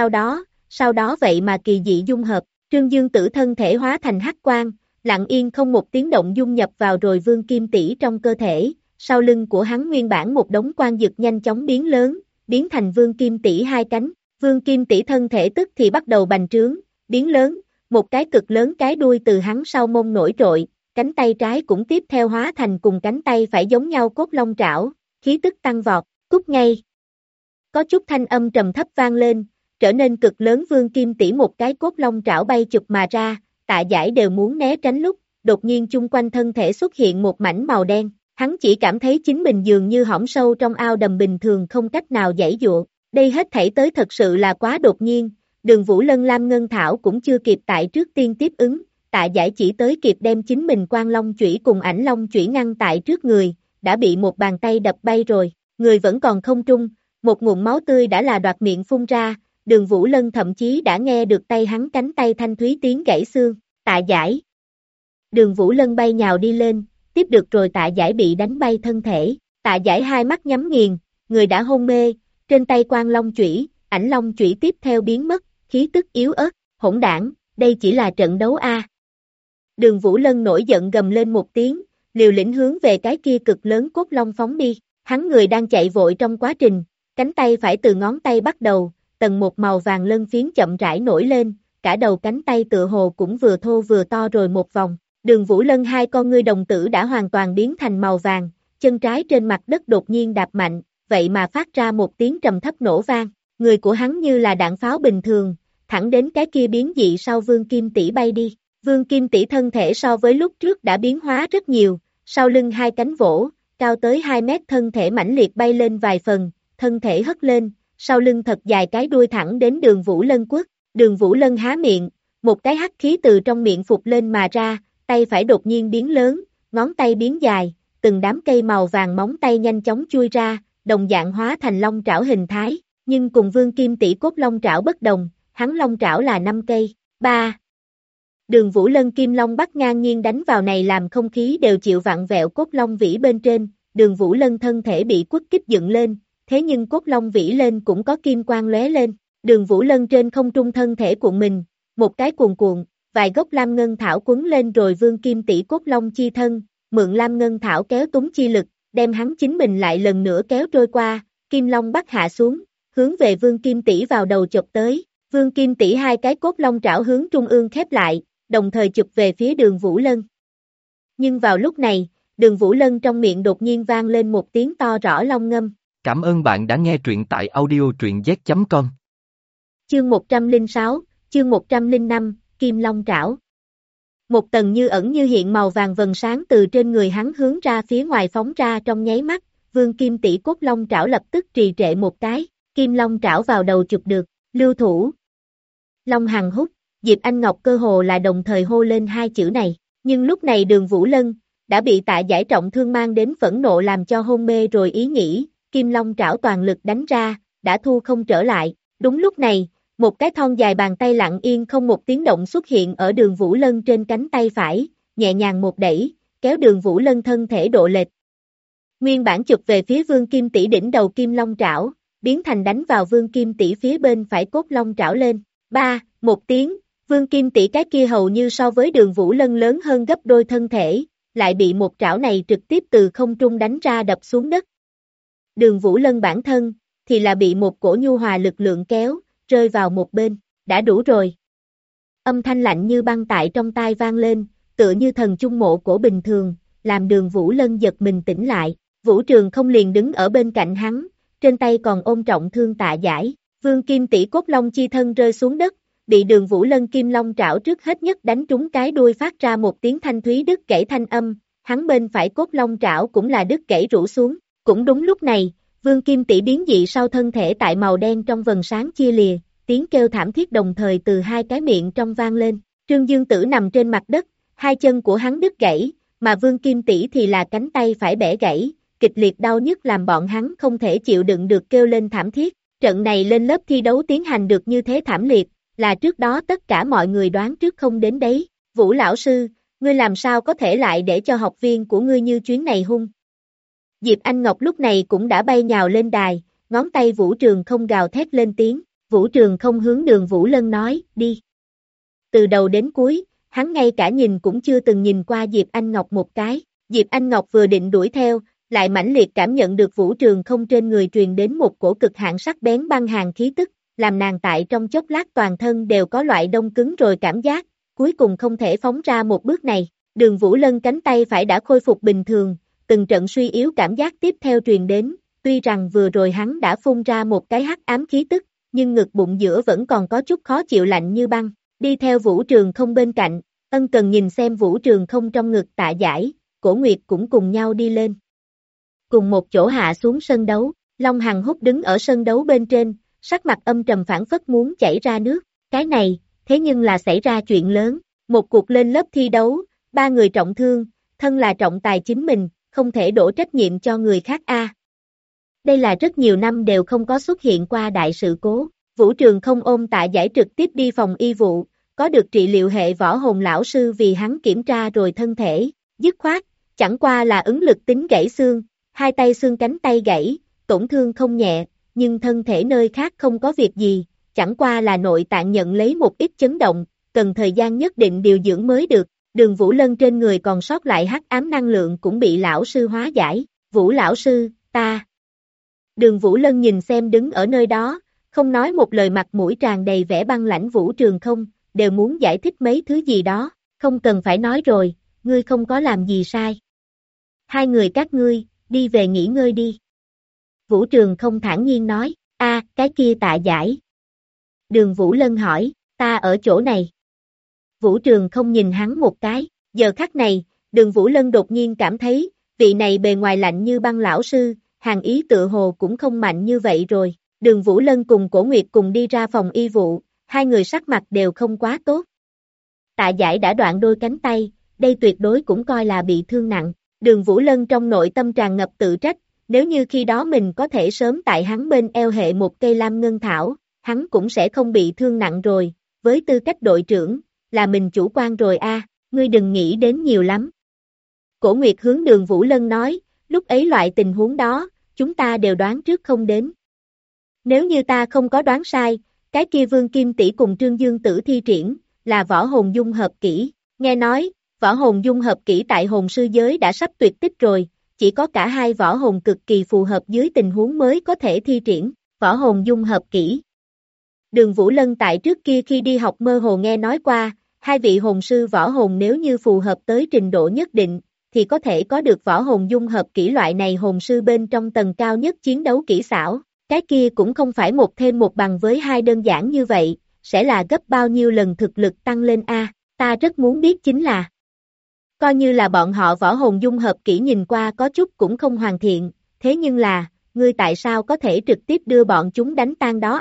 sau đó vậy mà kỳ dị dung hợp, Trương Dương Tử thân thể hóa thành hắc quang, lặng yên không một tiếng động dung nhập vào rồi Vương Kim Tỷ trong cơ thể, sau lưng của hắn nguyên bản một đống quang dực nhanh chóng biến lớn, biến thành Vương Kim Tỷ hai cánh, Vương Kim Tỷ thân thể tức thì bắt đầu bành trướng, biến lớn, một cái cực lớn cái đuôi từ hắn sau mông nổi trội, cánh tay trái cũng tiếp theo hóa thành cùng cánh tay phải giống nhau cốt long trảo, khí tức tăng vọt, cút ngay. Có chút thanh âm trầm thấp vang lên, trở nên cực lớn. Vương Kim Tỷ một cái cốt long trảo bay chụp mà ra, Tạ Giải đều muốn né tránh lúc, đột nhiên chung quanh thân thể xuất hiện một mảnh màu đen, hắn chỉ cảm thấy chính mình dường như hõm sâu trong ao đầm bình thường không cách nào giãy giụa. Đây hết thảy tới thật sự là quá đột nhiên, Đường Vũ Lân Lam Ngân Thảo cũng chưa kịp tại trước tiên tiếp ứng, Tạ Giải chỉ tới kịp đem chính mình Quan Long chủy cùng Ảnh Long chủy ngăn tại trước người, đã bị một bàn tay đập bay rồi, người vẫn còn không trung, một ngụm máu tươi đã là đoạt miệng phun ra, Đường Vũ Lân thậm chí đã nghe được tay hắn cánh tay thanh thúy tiếng gãy xương, Tạ Giải. Đường Vũ Lân bay nhào đi lên, tiếp được rồi Tạ Giải bị đánh bay thân thể, Tạ Giải hai mắt nhắm nghiền, người đã hôn mê, trên tay Quan Long chủy, Ảnh Long chủy tiếp theo biến mất, khí tức yếu ớt, hỗn đảng, đây chỉ là trận đấu a. Đường Vũ Lân nổi giận gầm lên một tiếng, liều lĩnh hướng về cái kia cực lớn cốt long phóng đi, hắn người đang chạy vội trong quá trình, cánh tay phải từ ngón tay bắt đầu, tầng một màu vàng lân phiến chậm rãi nổi lên, cả đầu cánh tay tựa hồ cũng vừa thô vừa to rồi một vòng, Đường Vũ Lân hai con ngươi đồng tử đã hoàn toàn biến thành màu vàng, chân trái trên mặt đất đột nhiên đạp mạnh, vậy mà phát ra một tiếng trầm thấp nổ vang, người của hắn như là đạn pháo bình thường, thẳng đến cái kia biến dị sau Vương Kim Tỷ bay đi. Vương Kim Tỷ thân thể so với lúc trước đã biến hóa rất nhiều, sau lưng hai cánh vỗ, cao tới 2 mét thân thể mãnh liệt bay lên vài phần, thân thể hất lên, sau lưng thật dài cái đuôi thẳng đến Đường Vũ Lân quất. Đường Vũ Lân há miệng, một cái hắc khí từ trong miệng phụt lên mà ra, tay phải đột nhiên biến lớn, ngón tay biến dài, từng đám cây màu vàng móng tay nhanh chóng chui ra, đồng dạng hóa thành long trảo hình thái, nhưng cùng Vương Kim Tỷ cốt long trảo bất đồng, hắn long trảo là 5 cây, 3. Đường Vũ Lân kim long bắt ngang nhiên đánh vào này làm không khí đều chịu vặn vẹo cốt long vĩ bên trên, Đường Vũ Lân thân thể bị quất kích dựng lên, thế nhưng cốt long vĩ lên cũng có kim quang lóe lên, Đường Vũ Lân trên không trung thân thể cuộn mình, một cái cuồn cuộn, vài gốc lam ngân thảo quấn lên rồi Vương Kim Tỷ cốt long chi thân, mượn lam ngân thảo kéo túng chi lực, đem hắn chính mình lại lần nữa kéo trôi qua, kim long bắt hạ xuống, hướng về Vương Kim Tỷ vào đầu chụp tới, Vương Kim Tỷ hai cái cốt long trảo hướng trung ương khép lại, đồng thời chụp về phía Đường Vũ Lân. Nhưng vào lúc này, Đường Vũ Lân trong miệng đột nhiên vang lên một tiếng to rõ long ngâm. Cảm ơn bạn đã nghe truyện tại audio truyện z.com. Chương 106, chương 105, Kim Long Trảo. Một tầng như ẩn như hiện màu vàng vầng sáng từ trên người hắn hướng ra phía ngoài phóng ra trong nháy mắt, Vương Kim Tỷ cốt long trảo lập tức trì trệ một cái, Kim Long trảo vào đầu chụp được, lưu thủ. Long Hằng Húc, Diệp Anh Ngọc cơ hồ là đồng thời hô lên hai chữ này, nhưng lúc này Đường Vũ Lân đã bị Tạ Giải trọng thương mang đến phẫn nộ làm cho hôn mê rồi ý nghĩ, Kim Long trảo toàn lực đánh ra, đã thu không trở lại, đúng lúc này, một cái thon dài bàn tay lặng yên không một tiếng động xuất hiện ở Đường Vũ Lân trên cánh tay phải, nhẹ nhàng một đẩy, kéo Đường Vũ Lân thân thể độ lệch. Nguyên bản chụp về phía Vương Kim Tỷ đỉnh đầu Kim Long trảo, biến thành đánh vào Vương Kim Tỷ phía bên phải cốt long trảo lên. Một tiếng, Vương Kim Tỷ cái kia hầu như so với Đường Vũ Lân lớn hơn gấp đôi thân thể, lại bị một trảo này trực tiếp từ không trung đánh ra đập xuống đất. Đường Vũ Lân bản thân, thì là bị một cổ nhu hòa lực lượng kéo, rơi vào một bên, đã đủ rồi. Âm thanh lạnh như băng tại trong tai vang lên, tựa như thần chung mộ cổ bình thường, làm Đường Vũ Lân giật mình tỉnh lại, Vũ Trường không liền đứng ở bên cạnh hắn, trên tay còn ôm trọng thương Tạ Giải, Vương Kim Tỷ cốt long chi thân rơi xuống đất, bị Đường Vũ Lân kim long trảo trước hết nhất đánh trúng cái đuôi phát ra một tiếng thanh thúy đứt gãy thanh âm, hắn bên phải cốt long trảo cũng là đứt gãy rũ xuống, cũng đúng lúc này, Vương Kim Tỷ biến dị sau thân thể tại màu đen trong vầng sáng chia lìa, tiếng kêu thảm thiết đồng thời từ hai cái miệng trong vang lên, Trương Dương Tử nằm trên mặt đất, hai chân của hắn đứt gãy, mà Vương Kim Tỷ thì là cánh tay phải bẻ gãy, kịch liệt đau nhức làm bọn hắn không thể chịu đựng được kêu lên thảm thiết, trận này lên lớp thi đấu tiến hành được như thế thảm liệt, là trước đó tất cả mọi người đoán trước không đến đấy, Vũ lão sư, ngươi làm sao có thể lại để cho học viên của ngươi như chuyến này hung. Diệp Anh Ngọc lúc này cũng đã bay nhào lên đài, ngón tay Vũ Trường không gào thét lên tiếng, Vũ Trường không hướng Đường Vũ Lân nói, đi. Từ đầu đến cuối, hắn ngay cả nhìn cũng chưa từng nhìn qua Diệp Anh Ngọc một cái, Diệp Anh Ngọc vừa định đuổi theo, lại mãnh liệt cảm nhận được Vũ Trường không trên người truyền đến một cổ cực hạn sắc bén băng hàn khí tức, làm nàng tại trong chốc lát toàn thân đều có loại đông cứng rồi cảm giác, cuối cùng không thể phóng ra một bước này, Đường Vũ Lân cánh tay phải đã khôi phục bình thường, từng trận suy yếu cảm giác tiếp theo truyền đến, tuy rằng vừa rồi hắn đã phun ra một cái hắc ám khí tức, nhưng ngực bụng giữa vẫn còn có chút khó chịu lạnh như băng. Đi theo Vũ Trường Không bên cạnh, ân cần nhìn xem Vũ Trường Không trong ngực Tạ Giải, Cổ Nguyệt cũng cùng nhau đi lên. Cùng một chỗ hạ xuống sân đấu, Long Hằng Húc đứng ở sân đấu bên trên, sắc mặt âm trầm phảng phất muốn chảy ra nước. Cái này, thế nhưng là xảy ra chuyện lớn, một cuộc lên lớp thi đấu, 3 người trọng thương, thân là trọng tài chính mình, không thể đổ trách nhiệm cho người khác a. Đây là rất nhiều năm đều không có xuất hiện qua đại sự cố. Vũ Trường Không ôm Tạ Giải trực tiếp đi phòng y vụ, có được trị liệu hệ võ hồn lão sư vì hắn kiểm tra rồi thân thể, dứt khoát, chẳng qua là ứng lực tính gãy xương, hai tay xương cánh tay gãy, tổn thương không nhẹ, nhưng thân thể nơi khác không có việc gì, chẳng qua là nội tạng nhận lấy một ít chấn động, cần thời gian nhất định điều dưỡng mới được. Đường Vũ Lân trên người còn sót lại hắc ám năng lượng cũng bị lão sư hóa giải. Vũ lão sư, ta. Đường Vũ Lân nhìn xem đứng ở nơi đó, không nói một lời, mặt mũi tràn đầy vẻ băng lãnh Vũ Trường Không, đều muốn giải thích mấy thứ gì đó, không cần phải nói rồi, ngươi không có làm gì sai. Hai người các ngươi, đi về nghỉ ngơi đi. Vũ Trường Không thản nhiên nói, cái kia Tạ Giải. Đường Vũ Lân hỏi, ta ở chỗ này. Vũ Trường Không nhìn hắn một cái, giờ khắc này, Đường Vũ Lân đột nhiên cảm thấy, vị này bề ngoài lạnh như băng lão sư, hàn ý tựa hồ cũng không mạnh như vậy rồi. Đường Vũ Lân cùng Cổ Nguyệt cùng đi ra phòng y vụ, hai người sắc mặt đều không quá tốt. Tạ Giải đã đoạn đôi cánh tay, đây tuyệt đối cũng coi là bị thương nặng. Đường Vũ Lân trong nội tâm tràn ngập tự trách, nếu như khi đó mình có thể sớm tại hắn bên eo hệ một cây lam ngân thảo, hắn cũng sẽ không bị thương nặng rồi, với tư cách đội trưởng, là mình chủ quan rồi ngươi đừng nghĩ đến nhiều lắm. Cổ Nguyệt hướng Đường Vũ Lân nói, lúc ấy loại tình huống đó, chúng ta đều đoán trước không đến. Nếu như ta không có đoán sai, cái kia Vương Kim tỷ cùng Trương Dương Tử thi triển, là võ hồn dung hợp kỹ, nghe nói, võ hồn dung hợp kỹ tại hồn sư giới đã sắp tuyệt tích rồi, chỉ có cả hai võ hồn cực kỳ phù hợp dưới tình huống mới có thể thi triển, võ hồn dung hợp kỹ. Đường Vũ Lân tại trước kia khi đi học mơ hồ nghe nói qua, hai vị hồn sư võ hồn nếu như phù hợp tới trình độ nhất định, thì có thể có được võ hồn dung hợp kỹ loại này hồn sư bên trong tầng cao nhất chiến đấu kỹ xảo, cái kia cũng không phải một thêm một bằng với hai đơn giản như vậy, sẽ là gấp bao nhiêu lần thực lực tăng lên ta rất muốn biết chính là, coi như là bọn họ võ hồn dung hợp kỹ nhìn qua có chút cũng không hoàn thiện, thế nhưng là, ngươi tại sao có thể trực tiếp đưa bọn chúng đánh tan đó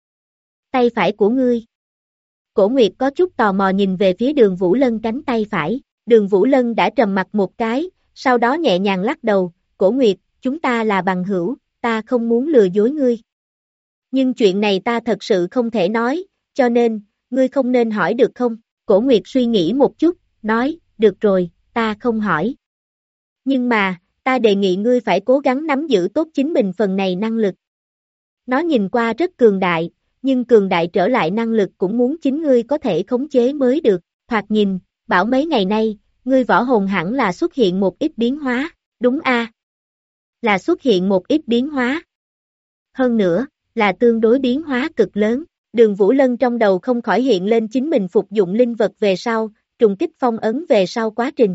Tay phải của ngươi. Cổ Nguyệt có chút tò mò nhìn về phía Đường Vũ Lân cánh tay phải, Đường Vũ Lân đã trầm mặt một cái, sau đó nhẹ nhàng lắc đầu, Cổ Nguyệt, chúng ta là bằng hữu, ta không muốn lừa dối ngươi. Nhưng chuyện này ta thật sự không thể nói, cho nên, ngươi không nên hỏi được không? Cổ Nguyệt suy nghĩ một chút, nói, được rồi, ta không hỏi. Nhưng mà, ta đề nghị ngươi phải cố gắng nắm giữ tốt chính mình phần này năng lực. Nó nhìn qua rất cường đại, nhưng cường đại trở lại năng lực cũng muốn chính ngươi có thể khống chế mới được. Thoạt nhìn, bảo mấy ngày nay, ngươi võ hồn hẳn là xuất hiện một ít biến hóa, đúng Là xuất hiện một ít biến hóa. Hơn nữa, là tương đối biến hóa cực lớn. Đường Vũ Lân trong đầu không khỏi hiện lên chính mình phục dụng linh vật về sau, trùng kích phong ấn về sau quá trình.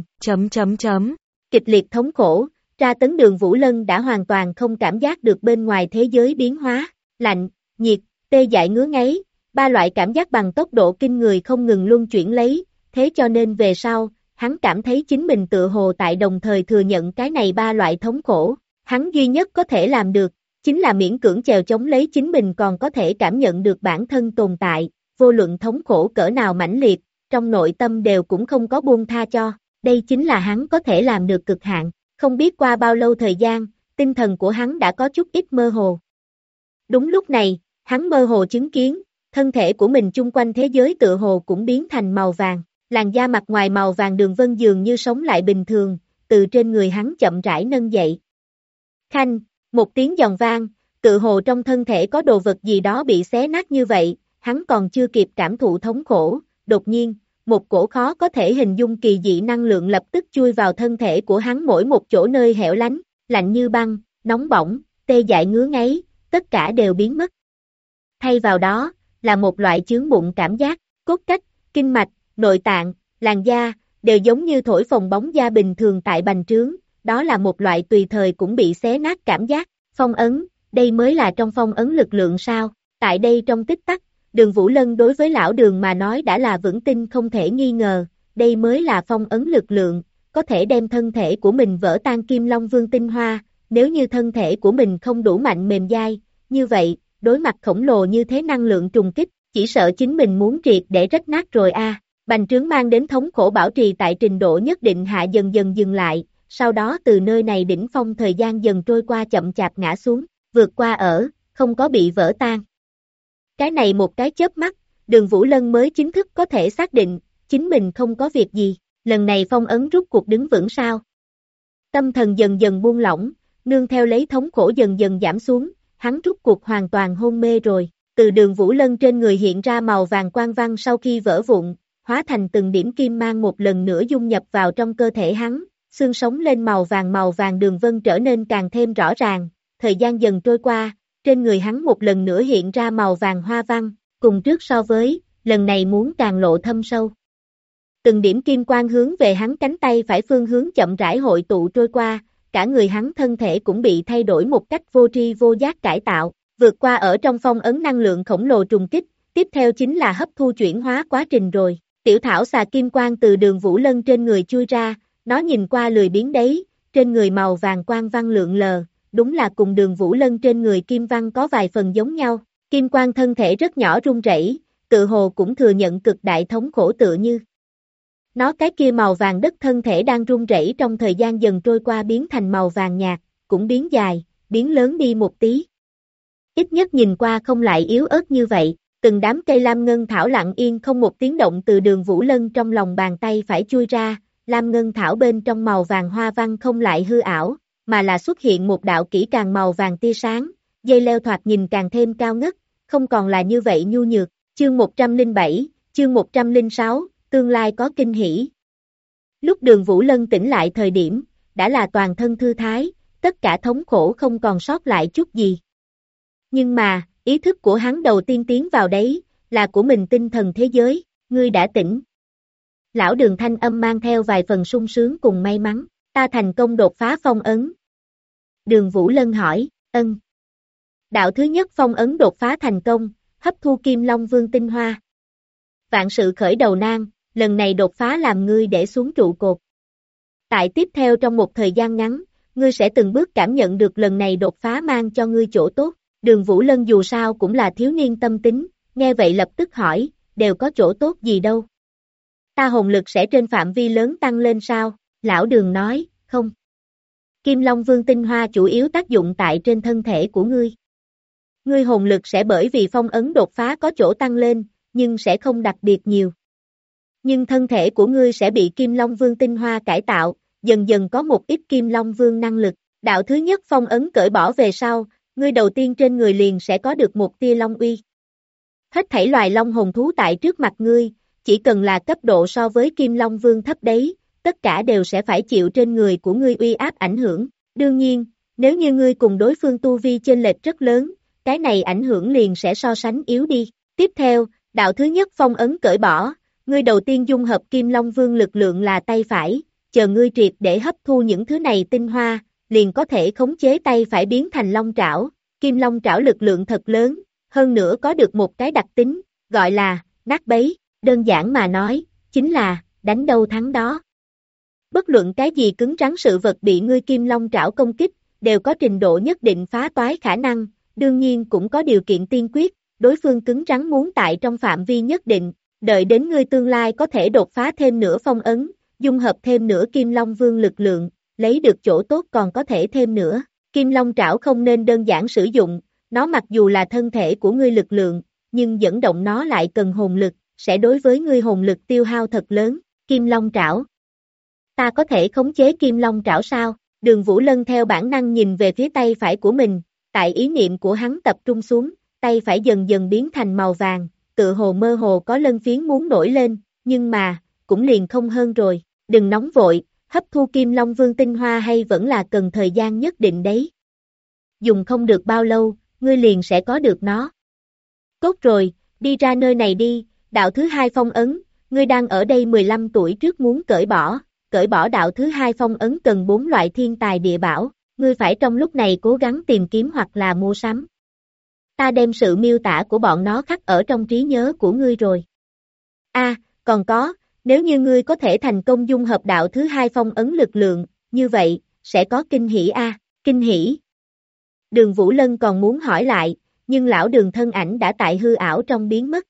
Kịch liệt thống khổ, tra tấn Đường Vũ Lân đã hoàn toàn không cảm giác được bên ngoài thế giới biến hóa, lạnh, nhiệt, tê dại ngứa ngáy, ba loại cảm giác bằng tốc độ kinh người không ngừng luân chuyển lấy, thế cho nên về sau, hắn cảm thấy chính mình tựa hồ tại đồng thời thừa nhận cái này ba loại thống khổ, hắn duy nhất có thể làm được, chính là miễn cưỡng chèo chống lấy chính mình còn có thể cảm nhận được bản thân tồn tại, vô luận thống khổ cỡ nào mãnh liệt, trong nội tâm đều cũng không có buông tha cho, đây chính là hắn có thể làm được cực hạn, không biết qua bao lâu thời gian, tinh thần của hắn đã có chút ít mơ hồ. Đúng lúc này, hắn mơ hồ chứng kiến, thân thể của mình chung quanh thế giới tựa hồ cũng biến thành màu vàng, làn da mặt ngoài màu vàng đường vân dường như sống lại bình thường, từ trên người hắn chậm rãi nâng dậy. Khanh, một tiếng giòn vang, tựa hồ trong thân thể có đồ vật gì đó bị xé nát như vậy, hắn còn chưa kịp cảm thụ thống khổ, đột nhiên, một cổ khó có thể hình dung kỳ dị năng lượng lập tức chui vào thân thể của hắn mỗi một chỗ nơi hẻo lánh, lạnh như băng, nóng bỏng, tê dại ngứa ngáy, tất cả đều biến mất. Thay vào đó, là một loại chướng bụng cảm giác, cốt cách, kinh mạch, nội tạng, làn da, đều giống như thổi phồng bóng da bình thường tại bành trướng, đó là một loại tùy thời cũng bị xé nát cảm giác. Phong ấn, đây mới là trong phong ấn lực lượng sao? Tại đây trong tích tắc, Đường Vũ Lân đối với lão Đường mà nói đã là vững tin không thể nghi ngờ, đây mới là phong ấn lực lượng, có thể đem thân thể của mình vỡ tan Kim Long Vương tinh hoa, nếu như thân thể của mình không đủ mạnh mềm dai, như vậy, đối mặt khổng lồ như thế năng lượng trùng kích, chỉ sợ chính mình muốn triệt để rách nát rồi a. Bành trướng mang đến thống khổ bảo trì tại trình độ nhất định hạ dần dần dừng lại, sau đó từ nơi này đỉnh phong thời gian dần trôi qua chậm chạp ngã xuống, vượt qua không có bị vỡ tan. Cái này một cái chớp mắt, Đường Vũ Lân mới chính thức có thể xác định, chính mình không có việc gì, lần này phong ấn rút cuộc đứng vững sao. Tâm thần dần dần buông lỏng, nương theo lấy thống khổ dần dần giảm xuống, hắn rút cuộc hoàn toàn hôn mê rồi, từ Đường Vũ Lân trên người hiện ra màu vàng quang văn sau khi vỡ vụn, hóa thành từng điểm kim mang một lần nữa dung nhập vào trong cơ thể hắn, xương sống lên màu vàng đường vân trở nên càng thêm rõ ràng, thời gian dần trôi qua, trên người hắn một lần nữa hiện ra màu vàng hoa văn, cùng trước so với, lần này muốn càng lộ thâm sâu. Từng điểm kim quang hướng về hắn cánh tay phải phương hướng chậm rãi hội tụ trôi qua, cả người hắn thân thể cũng bị thay đổi một cách vô tri vô giác cải tạo, vượt qua ở trong phong ấn năng lượng khổng lồ trùng kích, tiếp theo chính là hấp thu chuyển hóa quá trình rồi. Tiểu thảo xà kim quang từ Đường Vũ Lân trên người chui ra, nó nhìn qua lười biếng đấy, trên người màu vàng quang văn lượn lờ, đúng là cùng Đường Vũ Lân trên người kim văn có vài phần giống nhau. Kim quang thân thể rất nhỏ run rẩy, tự hồ cũng thừa nhận cực đại thống khổ tựa như. Nó cái kia màu vàng đất thân thể đang run rẩy trong thời gian dần trôi qua biến thành màu vàng nhạt, cũng biến dài, biến lớn đi một tí. Ít nhất nhìn qua không lại yếu ớt như vậy, từng đám cây lam ngân thảo lặng yên không một tiếng động từ Đường Vũ Lân trong lòng bàn tay phải chui ra, lam ngân thảo bên trong màu vàng hoa văn không lại hư ảo, mà là xuất hiện một đạo kỹ càng màu vàng tia sáng, dây leo thoạt nhìn càng thêm cao ngất, không còn là như vậy nhu nhược. Chương 107, chương 106, tương lai có kinh hỉ. Lúc Đường Vũ Lân tỉnh lại thời điểm, đã là toàn thân thư thái, tất cả thống khổ không còn sót lại chút gì. Nhưng mà, ý thức của hắn đầu tiên tiến vào đấy, là của mình tinh thần thế giới, ngươi đã tỉnh. Lão Đường thanh âm mang theo vài phần sung sướng cùng may mắn, ta thành công đột phá phong ấn. Đường Vũ Lân hỏi, ân. Đạo thứ nhất phong ấn đột phá thành công, hấp thu Kim Long Vương tinh hoa. Vạn sự khởi đầu nan, lần này đột phá làm ngươi để xuống trụ cột. Tại tiếp theo trong một thời gian ngắn, ngươi sẽ từng bước cảm nhận được lần này đột phá mang cho ngươi chỗ tốt. Đường Vũ Lân dù sao cũng là thiếu niên tâm tính, nghe vậy lập tức hỏi, đều có chỗ tốt gì đâu. Ta hồn lực sẽ trên phạm vi lớn tăng lên sao? Lão Đường nói, không. Kim Long Vương tinh hoa chủ yếu tác dụng tại trên thân thể của ngươi. Ngươi hồn lực sẽ bởi vì phong ấn đột phá có chỗ tăng lên, nhưng sẽ không đặc biệt nhiều. Nhưng thân thể của ngươi sẽ bị Kim Long Vương tinh hoa cải tạo, dần dần có một ít Kim Long Vương năng lực. Đạo thứ nhất phong ấn cởi bỏ về sau, ngươi đầu tiên trên người liền sẽ có được một tia long uy. Hết thảy loài long hồn thú tại trước mặt ngươi, chỉ cần là cấp độ so với Kim Long Vương thấp đấy, tất cả đều sẽ phải chịu trên người của ngươi uy áp ảnh hưởng. Đương nhiên, nếu như ngươi cùng đối phương tu vi chênh lệch rất lớn, cái này ảnh hưởng liền sẽ so sánh yếu đi. Tiếp theo, đạo thứ nhất phong ấn cởi bỏ, ngươi đầu tiên dung hợp Kim Long Vương lực lượng là tay phải, chờ ngươi triệt để hấp thu những thứ này tinh hoa, liền có thể khống chế tay phải biến thành long trảo. Kim Long trảo lực lượng thật lớn, hơn nữa có được một cái đặc tính, gọi là nát bấy, đơn giản mà nói, chính là đánh đâu thắng đó. Bất luận cái gì cứng rắn sự vật bị ngươi Kim Long trảo công kích, đều có trình độ nhất định phá toái khả năng, đương nhiên cũng có điều kiện tiên quyết, đối phương cứng rắn muốn tại trong phạm vi nhất định, đợi đến ngươi tương lai có thể đột phá thêm nửa phong ấn, dung hợp thêm nửa Kim Long Vương lực lượng, lấy được chỗ tốt còn có thể thêm nữa. Kim Long trảo không nên đơn giản sử dụng, nó mặc dù là thân thể của ngươi lực lượng, nhưng dẫn động nó lại cần hồn lực, sẽ đối với ngươi hồn lực tiêu hao thật lớn. Kim Long trảo. Ta có thể khống chế Kim Long trảo sao? Đường Vũ Lân theo bản năng nhìn về phía tay phải của mình, tại ý niệm của hắn tập trung xuống, tay phải dần dần biến thành màu vàng, tựa hồ mơ hồ có lân phiến muốn nổi lên, nhưng mà, cũng liền không hơn rồi. Đừng nóng vội, hấp thu Kim Long Vương tinh hoa hay vẫn là cần thời gian nhất định đấy. Dùng không được bao lâu, ngươi liền sẽ có được nó. Tốt rồi, đi ra nơi này đi, đạo thứ hai phong ấn, ngươi đang ở đây 15 tuổi trước muốn cởi bỏ đạo thứ hai phong ấn cần 4 loại thiên tài địa bảo, ngươi phải trong lúc này cố gắng tìm kiếm hoặc là mua sắm. Ta đem sự miêu tả của bọn nó khắc ở trong trí nhớ của ngươi rồi. Còn có, nếu như ngươi có thể thành công dung hợp đạo thứ hai phong ấn lực lượng, như vậy, sẽ có kinh hỉ kinh hỉ. Đường Vũ Lân còn muốn hỏi lại, nhưng lão Đường thân ảnh đã tại hư ảo trong biến mất.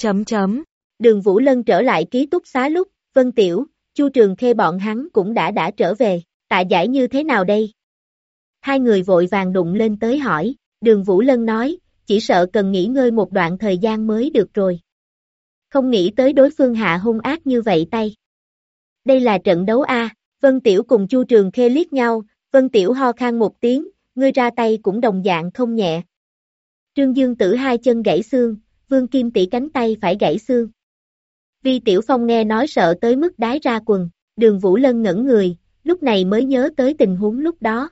Đường Vũ Lân trở lại ký túc xá lúc, Vân Tiểu, Chu Trường Khê bọn hắn cũng đã trở về, tạ giải như thế nào đây? Hai người vội vàng đụng lên tới hỏi, Đường Vũ Lân nói, chỉ sợ cần nghỉ ngơi một đoạn thời gian mới được rồi. Không nghĩ tới đối phương hạ hung ác như vậy tay. Đây là trận đấu Vân Tiểu cùng Chu Trường Khê liếc nhau, Vân Tiểu ho khan một tiếng, ngươi ra tay cũng đồng dạng không nhẹ. Trương Dương Tử hai chân gãy xương, Vương Kim Tỷ cánh tay phải gãy xương. Vi Tiểu Phong nghe nói sợ tới mức đái ra quần, Đường Vũ Lân ngẩn người, lúc này mới nhớ tới tình huống lúc đó.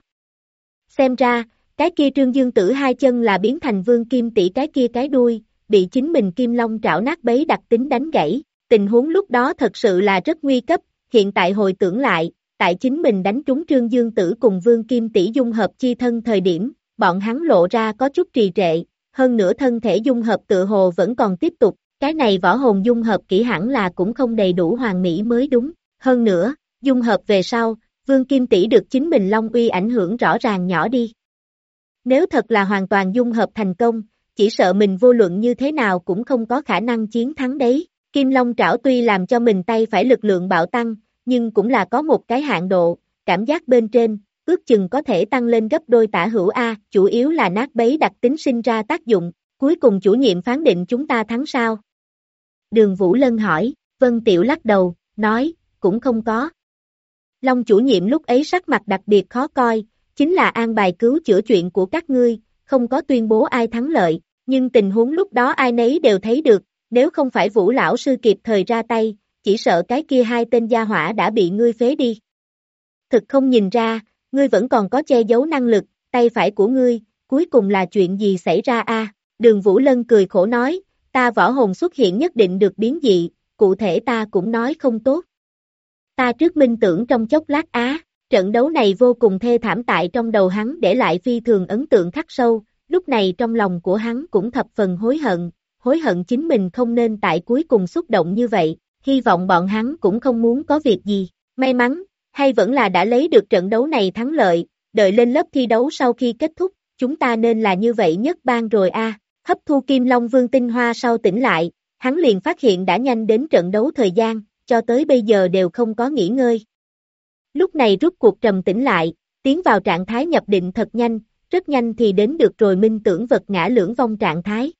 Xem ra, cái kia Trương Dương Tử hai chân là biến thành Vương Kim Tỷ cái kia cái đuôi, bị chính mình Kim Long trảo nát bấy đặc tính đánh gãy. Tình huống lúc đó thật sự là rất nguy cấp, hiện tại hồi tưởng lại, tại chính mình đánh trúng Trương Dương Tử cùng Vương Kim Tỷ dung hợp chi thân thời điểm, bọn hắn lộ ra có chút trì trệ, hơn nữa thân thể dung hợp tựa hồ vẫn còn tiếp tục, cái này võ hồn dung hợp kỹ hẳn là cũng không đầy đủ hoàn mỹ mới đúng, hơn nữa, dung hợp về sau, Vương Kim Tỷ được chính mình Long uy ảnh hưởng rõ ràng nhỏ đi. Nếu thật là hoàn toàn dung hợp thành công, chỉ sợ mình vô luận như thế nào cũng không có khả năng chiến thắng đấy. Kim Long trảo tuy làm cho mình tay phải lực lượng bạo tăng, nhưng cũng là có một cái hạn độ, cảm giác bên trên, ước chừng có thể tăng lên gấp đôi tả hữu chủ yếu là nát bấy đặc tính sinh ra tác dụng, cuối cùng chủ nhiệm phán định chúng ta thắng sao? Đường Vũ Lân hỏi, Vân Tiểu lắc đầu, nói, cũng không có. Long chủ nhiệm lúc ấy sắc mặt đặc biệt khó coi, chính là an bài cứu chữa chuyện của các ngươi, không có tuyên bố ai thắng lợi, nhưng tình huống lúc đó ai nấy đều thấy được, nếu không phải Vũ lão sư kịp thời ra tay, chỉ sợ cái kia hai tên gia hỏa đã bị ngươi phế đi. Thực không nhìn ra, ngươi vẫn còn có che giấu năng lực, tay phải của ngươi, cuối cùng là chuyện gì xảy ra Đường Vũ Lân cười khổ nói, ta võ hồn xuất hiện nhất định được biến dị, cụ thể ta cũng nói không tốt. Ta trước minh tưởng trong chốc lát trận đấu này vô cùng thê thảm tại trong đầu hắn để lại phi thường ấn tượng khắc sâu, lúc này trong lòng của hắn cũng thập phần hối hận chính mình không nên tại cuối cùng xúc động như vậy, hy vọng bọn hắn cũng không muốn có việc gì, may mắn, hay vẫn là đã lấy được trận đấu này thắng lợi, đợi lên lớp thi đấu sau khi kết thúc, chúng ta nên là như vậy nhất ban rồi hấp thu Kim Long Vương tinh hoa sau tỉnh lại, hắn liền phát hiện đã nhanh đến trận đấu thời gian, cho tới bây giờ đều không có nghỉ ngơi. Lúc này rút cuộc trầm tĩnh lại, tiến vào trạng thái nhập định thật nhanh, rất nhanh thì đến được rồi minh tưởng vật ngã lưỡng vong trạng thái.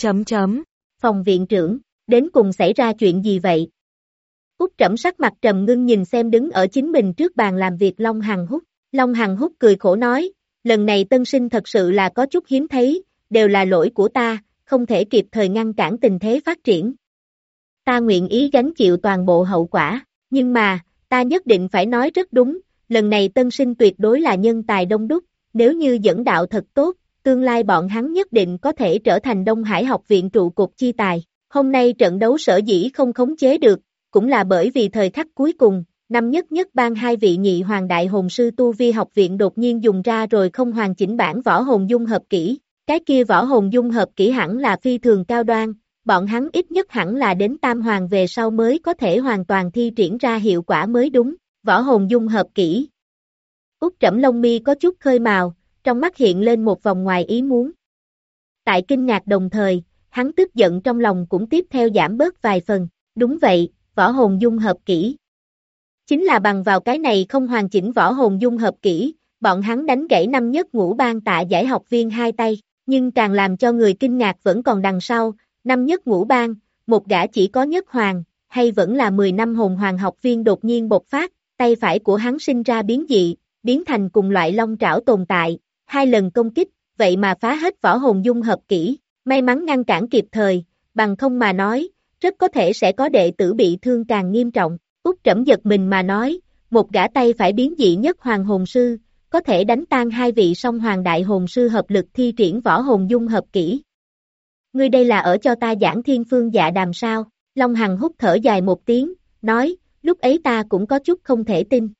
Phòng viện trưởng, đến cùng xảy ra chuyện gì vậy? Út Trẫm sắc mặt trầm ngưng nhìn xem đứng ở chính mình trước bàn làm việc Long Hằng Húc. Long Hằng Húc cười khổ nói, lần này tân sinh thật sự là có chút hiếm thấy, đều là lỗi của ta, không thể kịp thời ngăn cản tình thế phát triển. Ta nguyện ý gánh chịu toàn bộ hậu quả, nhưng mà, ta nhất định phải nói rất đúng, lần này tân sinh tuyệt đối là nhân tài đông đúc, nếu như dẫn đạo thật tốt, tương lai bọn hắn nhất định có thể trở thành Đông Hải học viện trụ cột chi tài. Hôm nay trận đấu sở dĩ không khống chế được, cũng là bởi vì thời khắc cuối cùng, năm nhất ban hai vị nhị hoàng đại hồn sư tu vi học viện đột nhiên dùng ra rồi không hoàn chỉnh bản võ hồn dung hợp kỹ, cái kia võ hồn dung hợp kỹ hẳn là phi thường cao đoan, bọn hắn ít nhất hẳn là đến tam hoàng về sau mới có thể hoàn toàn thi triển ra hiệu quả mới đúng, võ hồn dung hợp kỹ. Út Trẫm lông mi có chút khơi màu, trong mắt hiện lên một vòng ngoài ý muốn. Tại kinh ngạc đồng thời, hắn tức giận trong lòng cũng tiếp theo giảm bớt vài phần, đúng vậy, võ hồn dung hợp kỹ. Chính là bằng vào cái này không hoàn chỉnh võ hồn dung hợp kỹ, bọn hắn đánh gãy năm nhất ngũ ban tạ giải học viên hai tay, nhưng càng làm cho người kinh ngạc vẫn còn đằng sau, năm nhất ngũ ban, một gã chỉ có nhất hoàng, hay vẫn là 10 năm hồn hoàng học viên đột nhiên bộc phát, tay phải của hắn sinh ra biến dị, biến thành cùng loại long trảo tồn tại, hai lần công kích, vậy mà phá hết võ hồn dung hợp kỹ, may mắn ngăn cản kịp thời, bằng không mà nói, rất có thể sẽ có đệ tử bị thương càng nghiêm trọng. Út Trẫm giật mình mà nói, một gã tay phải biến dị nhất hoàng hồn sư, có thể đánh tan hai vị song hoàng đại hồn sư hợp lực thi triển võ hồn dung hợp kỹ. Ngươi đây là ở cho ta giảng thiên phương dạ đàm sao? Long Hằng Húc thở dài một tiếng, nói, lúc ấy ta cũng có chút không thể tin.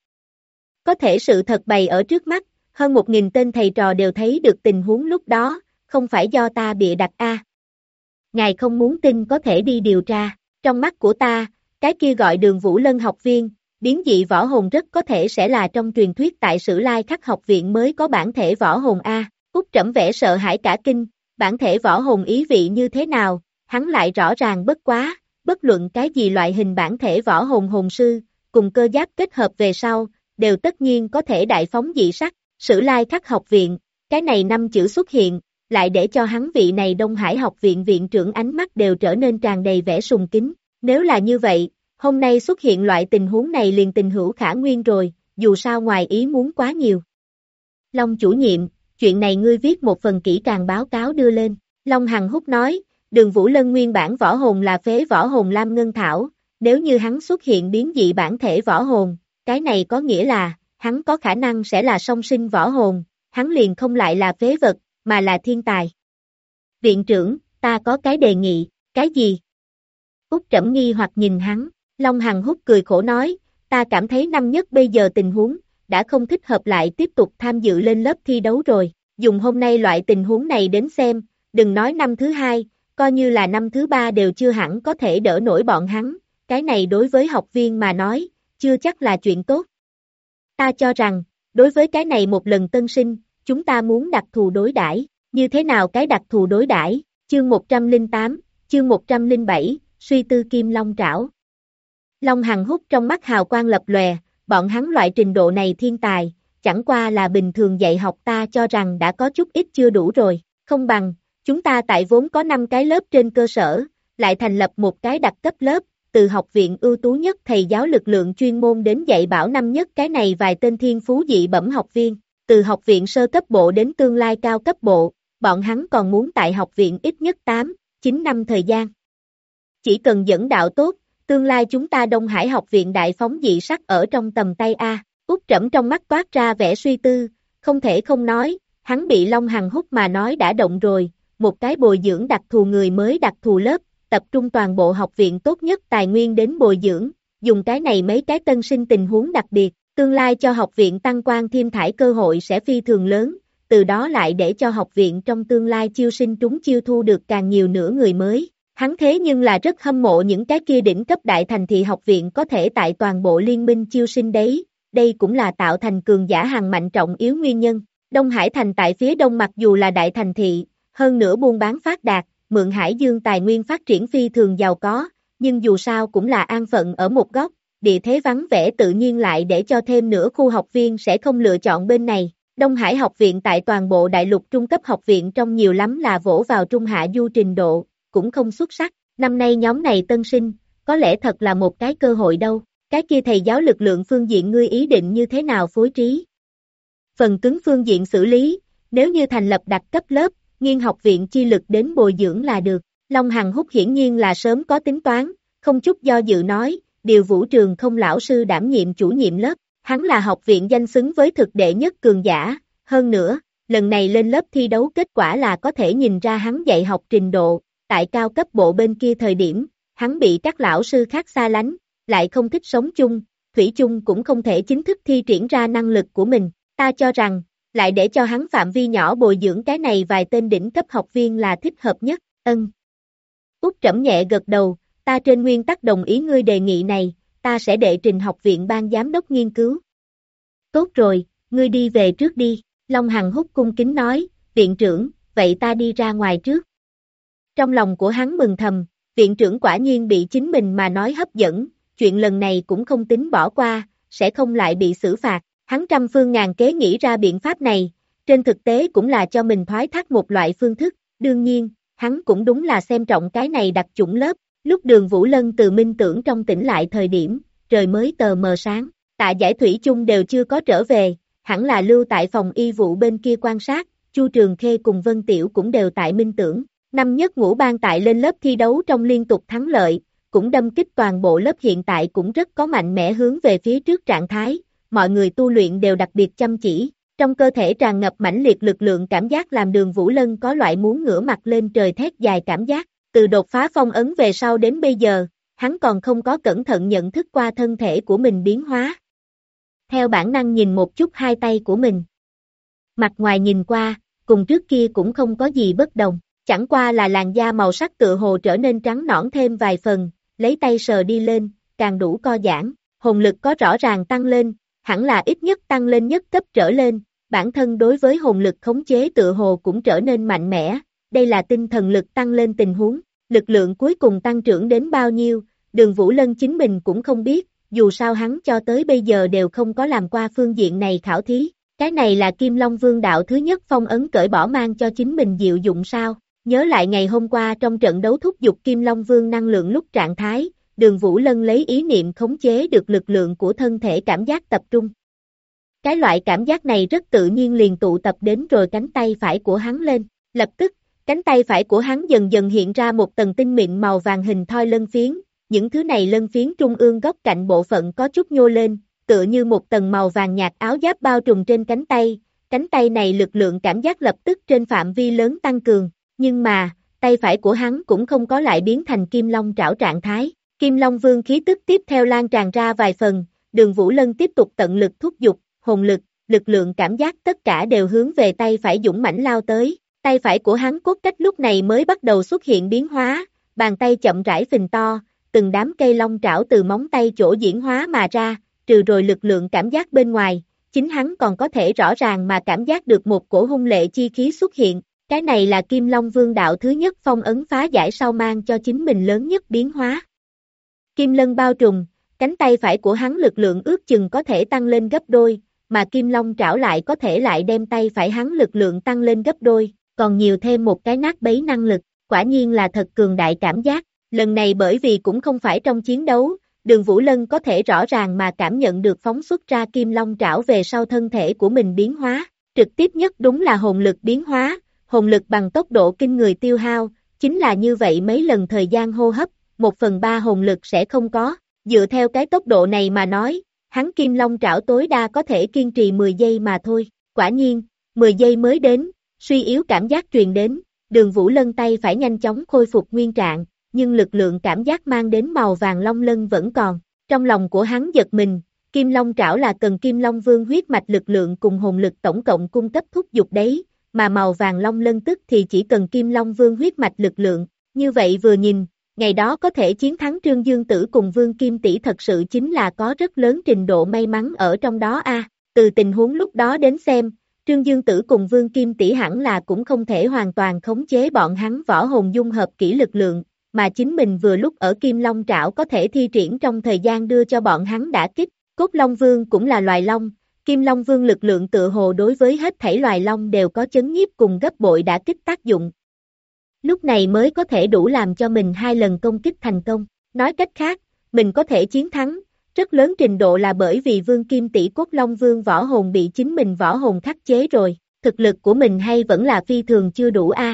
Có thể sự thật bày ở trước mắt, hơn 1000 tên thầy trò đều thấy được tình huống lúc đó, không phải do ta bịa đặt a. Ngài không muốn tin có thể đi điều tra, trong mắt của ta, cái kia gọi Đường Vũ Lân học viên, biến dị võ hồn rất có thể sẽ là trong truyền thuyết tại Sử Lai Khắc học viện mới có bản thể võ hồn a. Út Trẫm vẻ sợ hãi cả kinh, bản thể võ hồn ý vị như thế nào, hắn lại rõ ràng bất quá, bất luận cái gì loại hình bản thể võ hồn hồn sư, cùng cơ giáp kết hợp về sau, đều tất nhiên có thể đại phóng dị sắc, Sử Lai Khắc học viện, cái này 5 chữ xuất hiện, lại để cho hắn vị này Đông Hải học viện viện trưởng ánh mắt đều trở nên tràn đầy vẻ sùng kính, nếu là như vậy, hôm nay xuất hiện loại tình huống này liền tình hữu khả nguyên rồi, dù sao ngoài ý muốn quá nhiều. Long chủ nhiệm, chuyện này ngươi viết một phần kỹ càng báo cáo đưa lên, Long Hằng Húc nói, Đường Vũ Lân nguyên bản võ hồn là phế võ hồn Lam Ngân Thảo, nếu như hắn xuất hiện biến dị bản thể võ hồn, cái này có nghĩa là, hắn có khả năng sẽ là song sinh võ hồn, hắn liền không lại là phế vật, mà là thiên tài. Viện trưởng, ta có cái đề nghị, cái gì? Út Trẫm nghi hoặc nhìn hắn, Long Hằng Húc cười khổ nói, ta cảm thấy năm nhất bây giờ tình huống, đã không thích hợp lại tiếp tục tham dự lên lớp thi đấu rồi, dùng hôm nay loại tình huống này đến xem, đừng nói năm thứ hai, coi như là năm thứ ba đều chưa hẳn có thể đỡ nổi bọn hắn, cái này đối với học viên mà nói, chưa chắc là chuyện tốt. Ta cho rằng, đối với cái này một lần tân sinh, chúng ta muốn đặc thù đối đãi, như thế nào cái đặc thù đối đãi? Chương 108, chương 107, suy tư Kim Long Trảo. Long Hằng Húc trong mắt hào quang lập lòe, bọn hắn loại trình độ này thiên tài, chẳng qua là bình thường dạy học ta cho rằng đã có chút ít chưa đủ rồi, không bằng, chúng ta tại vốn có 5 cái lớp trên cơ sở, lại thành lập một cái đặc cấp lớp, từ học viện ưu tú nhất thầy giáo lực lượng chuyên môn đến dạy bảo năm nhất cái này vài tên thiên phú dị bẩm học viên, từ học viện sơ cấp bộ đến tương lai cao cấp bộ, bọn hắn còn muốn tại học viện ít nhất 8, 9 năm thời gian. Chỉ cần dẫn đạo tốt, tương lai chúng ta Đông Hải học viện đại phóng dị sắc ở trong tầm tay A. Út Trẫm trong mắt toát ra vẻ suy tư, không thể không nói, hắn bị Long Hằng Húc mà nói đã động rồi, một cái bồi dưỡng đặc thù người mới đặc thù lớp, tập trung toàn bộ học viện tốt nhất tài nguyên đến bồi dưỡng, dùng cái này mấy cái tân sinh tình huống đặc biệt, tương lai cho học viện tăng quan thêm thải cơ hội sẽ phi thường lớn, từ đó lại để cho học viện trong tương lai chiêu sinh trúng chiêu thu được càng nhiều nữa người mới. Hắn thế nhưng là rất hâm mộ những cái kia đỉnh cấp đại thành thị học viện có thể tại toàn bộ liên minh chiêu sinh đấy, đây cũng là tạo thành cường giả hằng mạnh trọng yếu nguyên nhân. Đông Hải thành tại phía đông mặc dù là đại thành thị, hơn nữa buôn bán phát đạt, mượn Hải Dương tài nguyên phát triển phi thường giàu có, nhưng dù sao cũng là an phận ở một góc, địa thế vắng vẻ tự nhiên lại để cho thêm nữa khu học viên sẽ không lựa chọn bên này. Đông Hải học viện tại toàn bộ đại lục trung cấp học viện trong nhiều lắm là vỗ vào trung hạ du trình độ, cũng không xuất sắc, năm nay nhóm này tân sinh, có lẽ thật là một cái cơ hội đâu, cái kia thầy giáo lực lượng phương diện ngươi ý định như thế nào phối trí? Phần cứng phương diện xử lý, nếu như thành lập đặc cấp lớp, nghiêng học viện chi lực đến bồi dưỡng là được, Long Hằng Húc hiển nhiên là sớm có tính toán, không chút do dự nói, điều Vũ Trường không lão sư đảm nhiệm chủ nhiệm lớp, hắn là học viện danh xứng với thực đệ nhất cường giả, hơn nữa, lần này lên lớp thi đấu kết quả là có thể nhìn ra hắn dạy học trình độ. Tại cao cấp bộ bên kia thời điểm, hắn bị các lão sư khác xa lánh, lại không thích sống chung, thủy chung cũng không thể chính thức thi triển ra năng lực của mình. Ta cho rằng, lại để cho hắn phạm vi nhỏ bồi dưỡng cái này vài tên đỉnh cấp học viên là thích hợp nhất, ân. Út Trẫm nhẹ gật đầu, ta trên nguyên tắc đồng ý ngươi đề nghị này, ta sẽ đệ trình học viện ban giám đốc nghiên cứu. Tốt rồi, ngươi đi về trước đi, Long Hằng Húc cung kính nói, viện trưởng, vậy ta đi ra ngoài trước. Trong lòng của hắn mừng thầm, viện trưởng quả nhiên bị chính mình mà nói hấp dẫn, chuyện lần này cũng không tính bỏ qua, sẽ không lại bị xử phạt, hắn trăm phương ngàn kế nghĩ ra biện pháp này, trên thực tế cũng là cho mình thoái thác một loại phương thức, đương nhiên, hắn cũng đúng là xem trọng cái này đặc chủng lớp, lúc Đường Vũ Lân từ minh tưởng trong tỉnh lại thời điểm, trời mới tờ mờ sáng, Tạ Giải Thủy chung đều chưa có trở về, hẳn là lưu tại phòng y vụ bên kia quan sát, Chu Trường Khê cùng Vân Tiểu cũng đều tại minh tưởng. Năm nhất ngũ ban tại lên lớp thi đấu trong liên tục thắng lợi, cũng đâm kích toàn bộ lớp hiện tại cũng rất có mạnh mẽ hướng về phía trước trạng thái, mọi người tu luyện đều đặc biệt chăm chỉ, trong cơ thể tràn ngập mãnh liệt lực lượng cảm giác làm Đường Vũ Lân có loại muốn ngửa mặt lên trời thét dài cảm giác, từ đột phá phong ấn về sau đến bây giờ, hắn còn không có cẩn thận nhận thức qua thân thể của mình biến hóa. Theo bản năng nhìn một chút hai tay của mình. Mặt ngoài nhìn qua, cùng trước kia cũng không có gì bất đồng, chẳng qua là làn da màu sắc tựa hồ trở nên trắng nõn thêm vài phần, lấy tay sờ đi lên, càng đủ co giãn, hồn lực có rõ ràng tăng lên, hẳn là ít nhất tăng lên nhất cấp trở lên, bản thân đối với hồn lực khống chế tựa hồ cũng trở nên mạnh mẽ, đây là tinh thần lực tăng lên tình huống, lực lượng cuối cùng tăng trưởng đến bao nhiêu, Đường Vũ Lân chính mình cũng không biết, dù sao hắn cho tới bây giờ đều không có làm qua phương diện này khảo thí, cái này là Kim Long Vương đạo thứ nhất phong ấn cởi bỏ mang cho chính mình diệu dụng sao, nhớ lại ngày hôm qua trong trận đấu thúc giục Kim Long Vương năng lượng lúc trạng thái, Đường Vũ Lân lấy ý niệm khống chế được lực lượng của thân thể cảm giác tập trung. Cái loại cảm giác này rất tự nhiên liền tụ tập đến rồi cánh tay phải của hắn lên, lập tức, cánh tay phải của hắn dần dần hiện ra một tầng tinh mịn màu vàng hình thoi lân phiến, những thứ này lân phiến trung ương góc cạnh bộ phận có chút nhô lên, tựa như một tầng màu vàng nhạt áo giáp bao trùm trên cánh tay này lực lượng cảm giác lập tức trên phạm vi lớn tăng cường, nhưng mà, tay phải của hắn cũng không có lại biến thành Kim Long trảo trạng thái, Kim Long Vương khí tức tiếp theo lan tràn ra vài phần, Đường Vũ Lân tiếp tục tận lực thúc giục, hồn lực, lực lượng cảm giác tất cả đều hướng về tay phải dũng mãnh lao tới, tay phải của hắn cốt cách lúc này mới bắt đầu xuất hiện biến hóa, bàn tay chậm rãi phình to, từng đám cây long trảo từ móng tay chỗ diễn hóa mà ra, trừ rồi lực lượng cảm giác bên ngoài, chính hắn còn có thể rõ ràng mà cảm giác được một cổ hung lệ chi khí xuất hiện, cái này là Kim Long Vương đạo thứ nhất phong ấn phá giải sau mang cho chính mình lớn nhất biến hóa. Kim lân bao trùm, cánh tay phải của hắn lực lượng ước chừng có thể tăng lên gấp đôi, mà Kim Long trảo lại có thể lại đem tay phải hắn lực lượng tăng lên gấp đôi, còn nhiều thêm một cái nát bấy năng lực, quả nhiên là thật cường đại cảm giác, lần này bởi vì cũng không phải trong chiến đấu, Đường Vũ Lân có thể rõ ràng mà cảm nhận được phóng xuất ra Kim Long trảo về sau thân thể của mình biến hóa, trực tiếp nhất đúng là hồn lực biến hóa, hồn lực bằng tốc độ kinh người tiêu hao, chính là như vậy mấy lần thời gian hô hấp, 1/3 hồn lực sẽ không có, dựa theo cái tốc độ này mà nói, hắn Kim Long trảo tối đa có thể kiên trì 10 giây mà thôi, quả nhiên, 10 giây mới đến, suy yếu cảm giác truyền đến, Đường Vũ Lân tay phải nhanh chóng khôi phục nguyên trạng, nhưng lực lượng cảm giác mang đến màu vàng long lân vẫn còn, trong lòng của hắn giật mình, Kim Long trảo là cần Kim Long Vương huyết mạch lực lượng cùng hồn lực tổng cộng cung cấp thúc giục đấy, mà màu vàng long lân tức thì chỉ cần Kim Long Vương huyết mạch lực lượng, như vậy vừa nhìn, ngày đó có thể chiến thắng Trương Dương Tử cùng Vương Kim Tỷ thật sự chính là có rất lớn trình độ may mắn ở trong đó a. Từ tình huống lúc đó đến xem, Trương Dương Tử cùng Vương Kim Tỷ hẳn là cũng không thể hoàn toàn khống chế bọn hắn võ hồn dung hợp kỹ lực lượng, mà chính mình vừa lúc ở Kim Long trảo có thể thi triển trong thời gian đưa cho bọn hắn đả kích, Cốt Long Vương cũng là loài long, Kim Long Vương lực lượng tựa hồ đối với hết thảy loài long đều có chấn nhiếp cùng gấp bội đả kích tác dụng. Lúc này mới có thể đủ làm cho mình 2 lần công kích thành công, nói cách khác, mình có thể chiến thắng, rất lớn trình độ là bởi vì Vương Kim Tỷ Cốt Long Vương võ hồn bị chính mình võ hồn khắc chế rồi, thực lực của mình hay vẫn là phi thường chưa đủ a.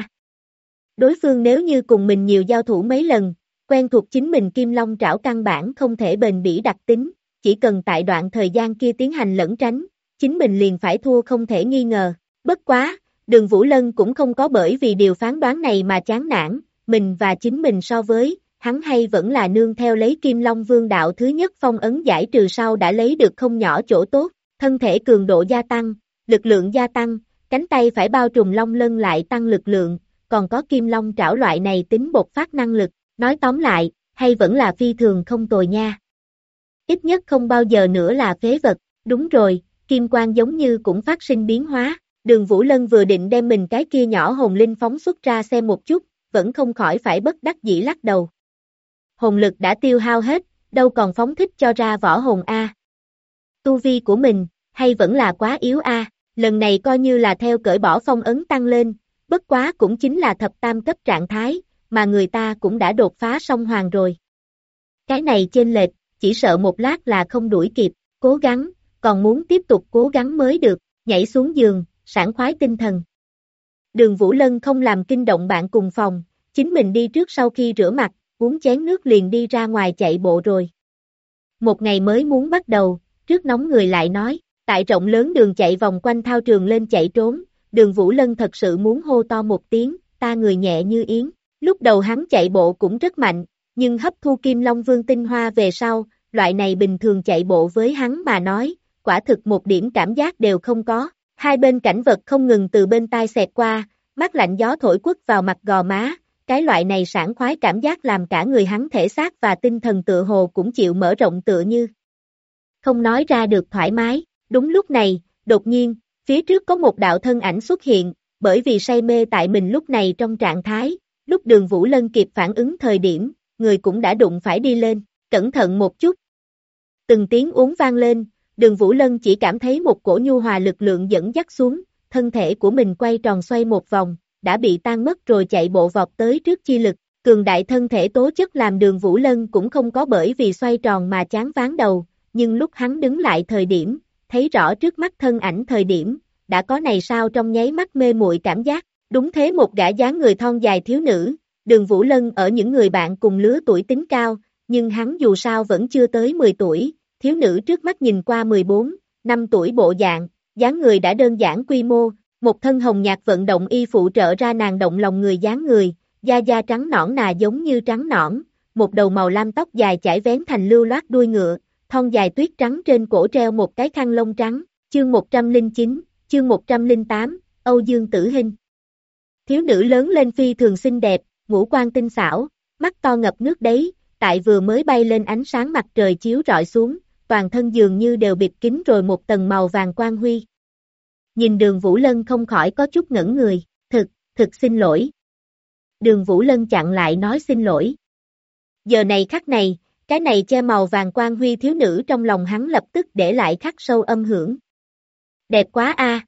Đối phương nếu như cùng mình nhiều giao thủ mấy lần, quen thuộc chính mình Kim Long trảo căn bản không thể bền bỉ đặc tính, chỉ cần tại đoạn thời gian kia tiến hành lẩn tránh, chính mình liền phải thua không thể nghi ngờ, bất quá, Đường Vũ Lân cũng không có bởi vì điều phán đoán này mà chán nản, mình và chính mình so với, hắn hay vẫn là nương theo lấy Kim Long Vương đạo thứ nhất phong ấn giải trừ sau đã lấy được không nhỏ chỗ tốt, thân thể cường độ gia tăng, lực lượng gia tăng, cánh tay phải bao trùm long lân lại tăng lực lượng, còn có Kim Long trảo loại này tính bộc phát năng lực, nói tóm lại, hay vẫn là phi thường không tồi nha. Ít nhất không bao giờ nữa là phế vật, đúng rồi, Kim Quang giống như cũng phát sinh biến hóa. Đường Vũ Lân vừa định đem mình cái kia nhỏ hồn linh phóng xuất ra xem một chút, vẫn không khỏi phải bất đắc dĩ lắc đầu. Hồn lực đã tiêu hao hết, đâu còn phóng thích cho ra võ hồn a. Tu vi của mình, hay vẫn là quá yếu a, lần này coi như là theo cởi bỏ phong ấn tăng lên, bất quá cũng chính là thập tam cấp trạng thái, mà người ta cũng đã đột phá song hoàng rồi. Cái này chênh lệch, chỉ sợ một lát là không đuổi kịp, cố gắng, còn muốn tiếp tục cố gắng mới được, nhảy xuống giường, sảng khoái tinh thần. Đường Vũ Lân không làm kinh động bạn cùng phòng, chính mình đi trước sau khi rửa mặt, uống chén nước liền đi ra ngoài chạy bộ rồi. Một ngày mới muốn bắt đầu, trước nóng người lại nói, tại rộng lớn đường chạy vòng quanh thao trường lên chạy trốn, Đường Vũ Lân thật sự muốn hô to một tiếng, ta người nhẹ như yến. Lúc đầu hắn chạy bộ cũng rất mạnh, nhưng hấp thu Kim Long Vương tinh hoa về sau, loại này bình thường chạy bộ với hắn mà nói, quả thực một điểm cảm giác đều không có. Hai bên cảnh vật không ngừng từ bên tai xẹt qua, mát lạnh gió thổi quất vào mặt gò má, cái loại này sảng khoái cảm giác làm cả người hắn thể xác và tinh thần tựa hồ cũng chịu mở rộng tựa như không nói ra được thoải mái. Đúng lúc này, đột nhiên, phía trước có một đạo thân ảnh xuất hiện, bởi vì say mê tại mình lúc này trong trạng thái, lúc Đường Vũ Lân kịp phản ứng thời điểm, người cũng đã đụng phải đi lên, cẩn thận một chút. Từng tiếng uống vang lên, Đường Vũ Lân chỉ cảm thấy một cổ nhu hòa lực lượng dẫn dắt xuống, thân thể của mình quay tròn xoay một vòng, đã bị tan mất rồi chạy bộ vọt tới trước chi lực, cường đại thân thể tố chất làm Đường Vũ Lân cũng không có bởi vì xoay tròn mà chán ván đầu, nhưng lúc hắn đứng lại thời điểm, thấy rõ trước mắt thân ảnh thời điểm, đã có này sao trong nháy mắt mê muội cảm giác, đúng thế một gã dáng người thon dài thiếu nữ, Đường Vũ Lân ở những người bạn cùng lứa tuổi tính cao, nhưng hắn dù sao vẫn chưa tới 10 tuổi, thiếu nữ trước mắt nhìn qua 14, 5 tuổi bộ dạng, dáng người đã đơn giản quy mô, một thân hồng nhạt vận động y phụ trợ ra nàng động lòng người dáng người, da da trắng nõn nà giống như trắng nõn, một đầu màu lam tóc dài chải vén thành lưu loát đuôi ngựa, thon dài tuyết trắng trên cổ treo một cái khăn lông trắng, chương 109, chương 108, Âu Dương Tử Hinh. Thiếu nữ lớn lên phi thường xinh đẹp, ngũ quan tinh xảo, mắt to ngập nước đấy, tại vừa mới bay lên ánh sáng mặt trời chiếu rọi xuống, toàn thân dường như đều bịt kín rồi một tầng màu vàng quang huy. Nhìn Đường Vũ Lân không khỏi có chút ngẩn người, thực xin lỗi. Đường Vũ Lân chặn lại nói xin lỗi. Giờ này khắc này, cái này che màu vàng quang huy thiếu nữ trong lòng hắn lập tức để lại khắc sâu âm hưởng. Đẹp quá a.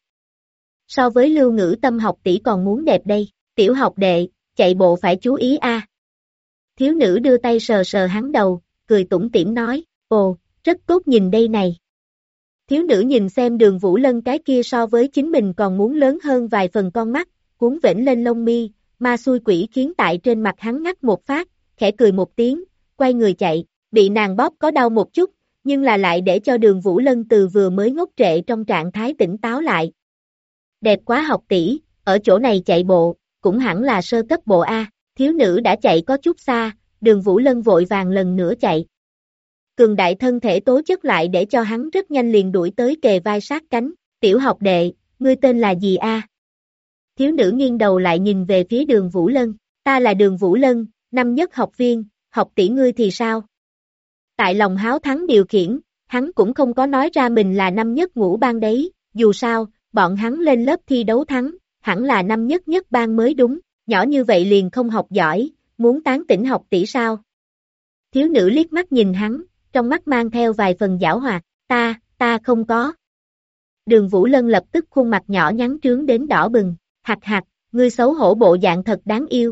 So với Lưu Ngữ Tâm học tỷ còn muốn đẹp đây, tiểu học đệ, chạy bộ phải chú ý a. Thiếu nữ đưa tay sờ sờ hắn đầu, cười tủm tỉm nói, ồ, rất tốt nhìn đây này. Thiếu nữ nhìn xem Đường Vũ Lân cái kia so với chính mình còn muốn lớn hơn vài phần con mắt, cuốn vểnh lên lông mi, ma xui quỷ khiến tại trên mặt hắn ngắt một phát, khẽ cười một tiếng, quay người chạy, bị nàng bóp có đau một chút, nhưng là lại để cho Đường Vũ Lân từ vừa mới ngốc trệ trong trạng thái tỉnh táo lại. Đẹp quá học tỷ, ở chỗ này chạy bộ, cũng hẳn là sơ cấp bộ A, thiếu nữ đã chạy có chút xa, Đường Vũ Lân vội vàng lần nữa chạy. Cường đại thân thể tố chất lại để cho hắn rất nhanh liền đuổi tới kề vai sát cánh, tiểu học đệ, ngươi tên là gì a? Thiếu nữ nghiêng đầu lại nhìn về phía Đường Vũ Lân, ta là Đường Vũ Lân, năm nhất học viên, học tỷ ngươi thì sao? Tại lòng háo thắng điều khiển, hắn cũng không có nói ra mình là năm nhất ngũ ban đấy, dù sao, bọn hắn lên lớp thi đấu thắng, hẳn là năm nhất nhất ban mới đúng, nhỏ như vậy liền không học giỏi, muốn tán tỉnh học tỷ sao? Thiếu nữ liếc mắt nhìn hắn, trong mắt mang theo vài phần giảo hoạt, ta không có. Đường Vũ Lân lập tức khuôn mặt nhỏ nhắn trướng đến đỏ bừng, hạt, ngươi xấu hổ bộ dạng thật đáng yêu.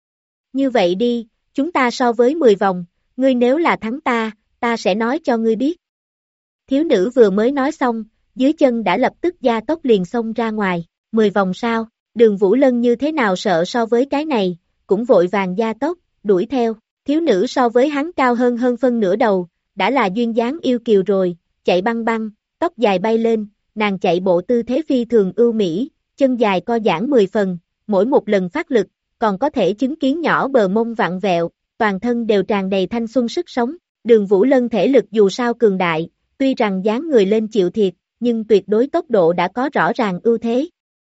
Như vậy đi, chúng ta so với 10 vòng, ngươi nếu là thắng ta sẽ nói cho ngươi biết. Thiếu nữ vừa mới nói xong, dưới chân đã lập tức gia tốc liền xông ra ngoài, 10 vòng sao, Đường Vũ Lân như thế nào sợ so với cái này, cũng vội vàng gia tốc, đuổi theo, thiếu nữ so với hắn cao hơn phân nửa đầu, đã là duyên dáng yêu kiều rồi, chạy băng băng, tóc dài bay lên, nàng chạy bộ tư thế phi thường ưu mỹ, chân dài co giãn 10 phần, mỗi một lần phát lực, còn có thể chứng kiến nhỏ bờ mông vặn vẹo, toàn thân đều tràn đầy thanh xuân sức sống. Đường Vũ Lân thể lực dù sao cường đại, tuy rằng dáng người lên chịu thiệt, nhưng tuyệt đối tốc độ đã có rõ ràng ưu thế.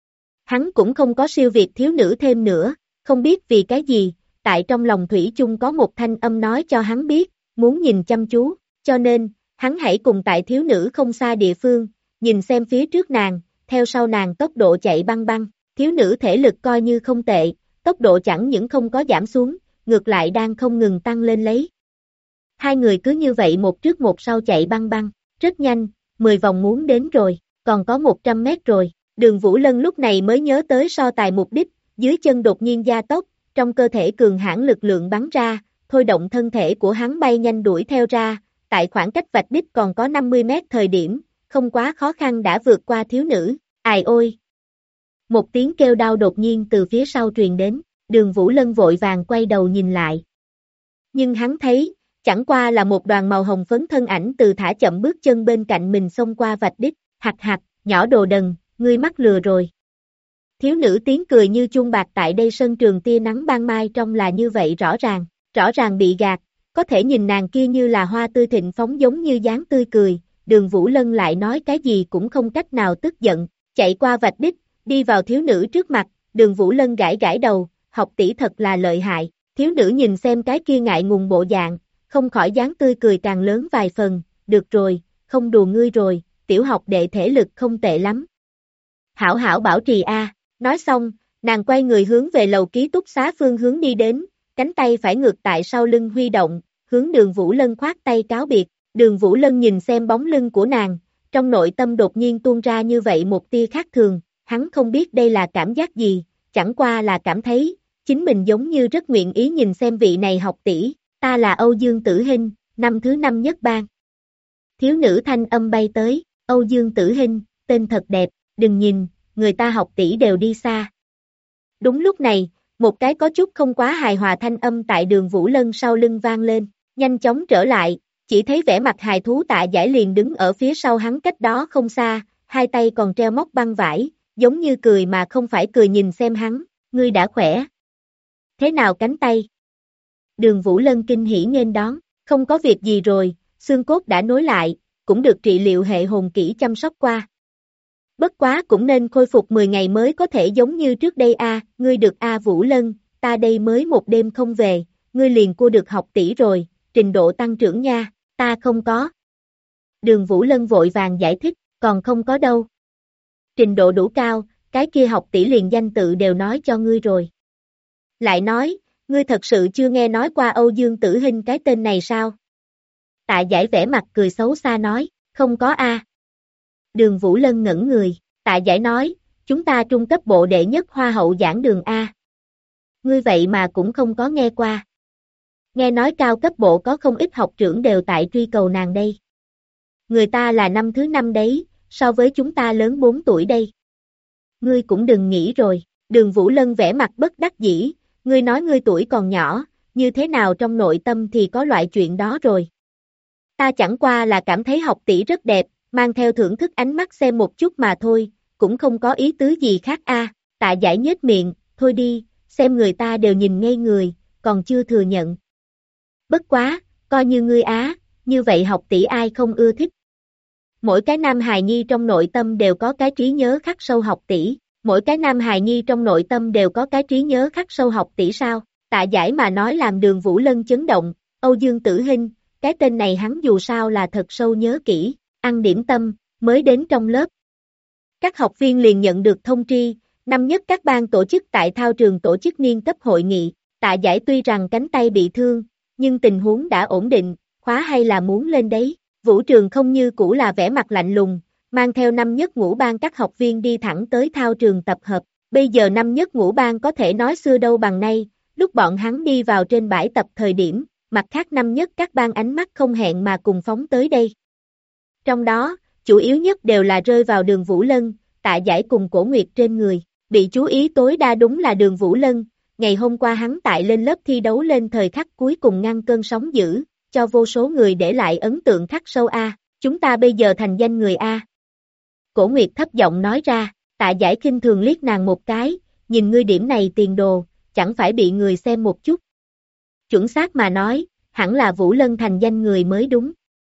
Hắn cũng không có siêu việt thiếu nữ thêm nữa, không biết vì cái gì, tại trong lòng thủy chung có một thanh âm nói cho hắn biết, muốn nhìn chăm chú, cho nên, hắn hãy cùng tại thiếu nữ không xa địa phương, nhìn xem phía trước nàng, theo sau nàng tốc độ chạy băng băng, thiếu nữ thể lực coi như không tệ, tốc độ chẳng những không có giảm xuống, ngược lại đang không ngừng tăng lên lấy. Hai người cứ như vậy một trước một sau chạy băng băng, rất nhanh, 10 vòng muốn đến rồi, còn có 100 mét rồi, Đường Vũ Lân lúc này mới nhớ tới so tài mục đích, dưới chân đột nhiên gia tốc, trong cơ thể cường hãn lực lượng bắn ra, thôi động thân thể của hắn bay nhanh đuổi theo ra, tại khoảng cách vạch đích còn có 50 mét thời điểm, không quá khó khăn đã vượt qua thiếu nữ, ai ôi! Một tiếng kêu đau đột nhiên từ phía sau truyền đến, Đường Vũ Lân vội vàng quay đầu nhìn lại. Nhưng hắn thấy, chẳng qua là một đoàn màu hồng phấn thân ảnh từ thả chậm bước chân bên cạnh mình xông qua vạch đích, hạt, nhỏ đồ đần, ngươi mắc lừa rồi. Thiếu nữ tiếng cười như chuông bạc tại đây sân trường tia nắng ban mai trong là như vậy rõ ràng, rõ ràng bị gạt, có thể nhìn nàng kia như là hoa tươi thịnh phóng giống như dáng tươi cười, Đường Vũ Lân lại nói cái gì cũng không cách nào tức giận, chạy qua vạch đích, đi vào thiếu nữ trước mặt, Đường Vũ Lân gãi gãi đầu, học tỷ thật là lợi hại, thiếu nữ nhìn xem cái kia ngại ngùng bộ dạng, không khỏi dáng tươi cười càng lớn vài phần, được rồi, không đùa ngươi rồi, tiểu học đệ thể lực không tệ lắm. Hảo hảo bảo trì a. Nói xong, nàng quay người hướng về lầu ký túc xá phương hướng đi đến, cánh tay phải ngược tại sau lưng huy động, hướng Đường Vũ Lân khoát tay cáo biệt, Đường Vũ Lân nhìn xem bóng lưng của nàng, trong nội tâm đột nhiên tuôn ra như vậy một tia khác thường, hắn không biết đây là cảm giác gì, chẳng qua là cảm thấy, chính mình giống như rất nguyện ý nhìn xem vị này học tỷ, ta là Âu Dương Tử Hinh, năm thứ 5 nhất ban. Thiếu nữ thanh âm bay tới, Âu Dương Tử Hinh, tên thật đẹp, đừng nhìn, người ta học tỷ đều đi xa. Đúng lúc này, một cái có chút không quá hài hòa thanh âm tại Đường Vũ Lân sau lưng vang lên, nhanh chóng trở lại, chỉ thấy vẻ mặt hài thú Tạ Giải liền đứng ở phía sau hắn cách đó không xa, hai tay còn treo móc băng vải, giống như cười mà không phải cười nhìn xem hắn, ngươi đã khỏe. Thế nào cánh tay? Đường Vũ Lân kinh hỉ nghênh đón, không có việc gì rồi, xương cốt đã nối lại, cũng được trị liệu hệ hồn kỹ chăm sóc qua. Bất quá cũng nên khôi phục 10 ngày mới có thể giống như trước đây a. Ngươi được a. Vũ Lân, ta đây mới một đêm không về, ngươi liền cua được học tỷ rồi, trình độ tăng trưởng nha, ta không có. Đường Vũ Lân vội vàng giải thích, còn không có đâu. Trình độ đủ cao, cái kia học tỷ liền danh tự đều nói cho ngươi rồi. Lại nói, ngươi thật sự chưa nghe nói qua Âu Dương Tử Hinh cái tên này sao? Tạ Giải vẻ mặt cười xấu xa nói, không có a. Đường Vũ Lân ngẩn người, Tạ Giải nói, chúng ta trung cấp bộ đệ nhất hoa hậu giảng đường a. Ngươi vậy mà cũng không có nghe qua. Nghe nói cao cấp bộ có không ít học trưởng đều tại truy cầu nàng đây. Người ta là năm thứ 5 đấy, so với chúng ta lớn 4 tuổi đây. Ngươi cũng đừng nghĩ rồi, Đường Vũ Lân vẻ mặt bất đắc dĩ, ngươi nói ngươi tuổi còn nhỏ, như thế nào trong nội tâm thì có loại chuyện đó rồi. Ta chẳng qua là cảm thấy học tỷ rất đẹp, mang theo thưởng thức ánh mắt xem một chút mà thôi, cũng không có ý tứ gì khác a. Tạ Giải nhếch miệng, thôi đi, xem người ta đều nhìn ngây người, còn chưa thừa nhận. Bất quá, coi như ngươi á, như vậy học tỷ ai không ưa thích. Mỗi cái nam hài nhi trong nội tâm đều có cái trí nhớ khắc sâu học tỷ, mỗi cái nam hài nhi trong nội tâm đều có cái trí nhớ khắc sâu học tỷ sao? Tạ Giải mà nói làm Đường Vũ Lân chấn động, Âu Dương Tử Hinh, cái tên này hắn dù sao là thật sâu nhớ kỹ, ăn điểm tâm, mới đến trong lớp. Các học viên liền nhận được thông tri, năm nhất các ban tổ chức tại thao trường tổ chức niên cấp hội nghị, Tạ Giải tuy rằng cánh tay bị thương, nhưng tình huống đã ổn định, khóa hay là muốn lên đấy. Vũ Trường không như cũ là vẻ mặt lạnh lùng, mang theo năm nhất ngũ ban các học viên đi thẳng tới thao trường tập hợp. Bây giờ năm nhất ngũ ban có thể nói xưa đâu bằng nay, lúc bọn hắn đi vào trên bãi tập thời điểm, mặt khác năm nhất các ban ánh mắt không hẹn mà cùng phóng tới đây. Trong đó, chủ yếu nhất đều là rơi vào Đường Vũ Lân, Tạ Giải cùng Cổ Nguyệt trên người. Bị chú ý tối đa đúng là Đường Vũ Lân, ngày hôm qua hắn tại lên lớp thi đấu lên thời khắc cuối cùng ngăn cơn sóng dữ, cho vô số người để lại ấn tượng khắc sâu a. Chúng ta bây giờ thành danh người a. Cổ Nguyệt thấp giọng nói ra, Tạ Giải khinh thường liếc nàng một cái, nhìn ngươi điểm này tiền đồ, chẳng phải bị người xem một chút. Chuẩn xác mà nói, hẳn là Vũ Lân thành danh người mới đúng.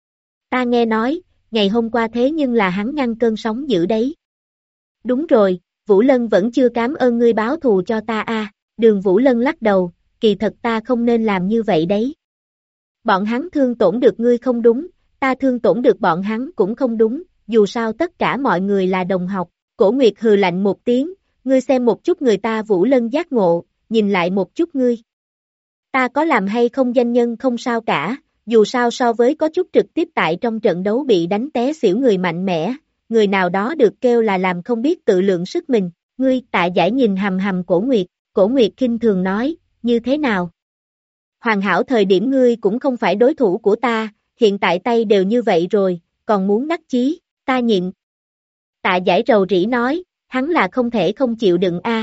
Ta nghe nói, ngày hôm qua thế nhưng là hắn ngăn cơn sóng dữ đấy. Đúng rồi, Vũ Lân vẫn chưa cảm ơn ngươi báo thù cho ta a. Đường Vũ Lân lắc đầu, kỳ thật ta không nên làm như vậy đấy. Bọn hắn thương tổn được ngươi không đúng, ta thương tổn được bọn hắn cũng không đúng, dù sao tất cả mọi người là đồng học. Cổ Nguyệt hừ lạnh một tiếng, ngươi xem một chút người ta Vũ Lân giác ngộ, nhìn lại một chút ngươi. Ta có làm hay không danh nhân không sao cả, dù sao so với có chút trực tiếp tại trong trận đấu bị đánh té xỉu người mạnh mẽ, người nào đó được kêu là làm không biết tự lượng sức mình. Ngươi, Tạ Giải nhìn hầm hầm Cổ Nguyệt khinh thường nói, như thế nào? Hoàn hảo thời điểm ngươi cũng không phải đối thủ của ta, hiện tại tay đều như vậy rồi, còn muốn đắc chí, ta nhịn. Tạ Giải rầu rĩ nói, hắn là không thể không chịu đựng a.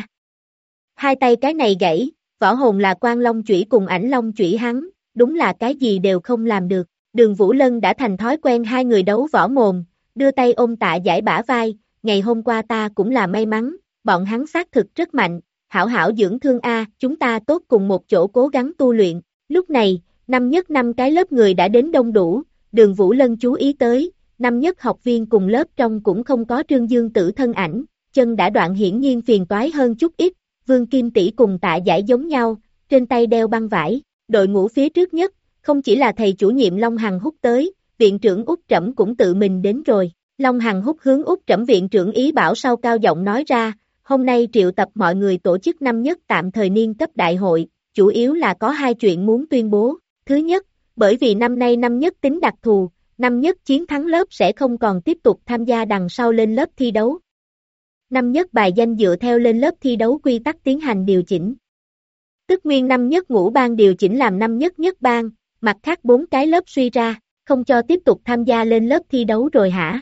Hai tay cái này gãy, võ hồn là Quan Long chủy cùng Ảnh Long chủy hắn, đúng là cái gì đều không làm được. Đường Vũ Lân đã thành thói quen hai người đấu võ mồm, đưa tay ôm Tạ Giải bả vai, ngày hôm qua ta cũng là may mắn, bọn hắn xác thực rất mạnh, hảo hảo dưỡng thương a, chúng ta tốt cùng một chỗ cố gắng tu luyện. Lúc này, năm nhất năm cái lớp người đã đến đông đủ, Đường Vũ Lân chú ý tới, năm nhất học viên cùng lớp trong cũng không có Trương Dương Tử thân ảnh, chân đã đoạn hiển nhiên phiền toái hơn chút ít, Vương Kim Tỷ cùng Tạ Giải giống nhau, trên tay đeo băng vải, đội ngũ phía trước nhất, không chỉ là thầy chủ nhiệm Long Hằng Húc tới, viện trưởng Út Trẫm cũng tự mình đến rồi. Long Hằng Húc hướng Út Trẫm viện trưởng ý bảo sau cao giọng nói ra, hôm nay triệu tập mọi người tổ chức năm nhất tạm thời niên cấp đại hội, chủ yếu là có hai chuyện muốn tuyên bố. Thứ nhất, bởi vì năm nay năm nhất tính đặc thù, năm nhất chiến thắng lớp sẽ không còn tiếp tục tham gia đằng sau lên lớp thi đấu. Năm nhất bài danh dựa theo lên lớp thi đấu quy tắc tiến hành điều chỉnh. Tức nguyên năm nhất ngũ ban điều chỉnh làm năm nhất nhất ban, mặt khác 4 cái lớp suy ra, không cho tiếp tục tham gia lên lớp thi đấu rồi hả?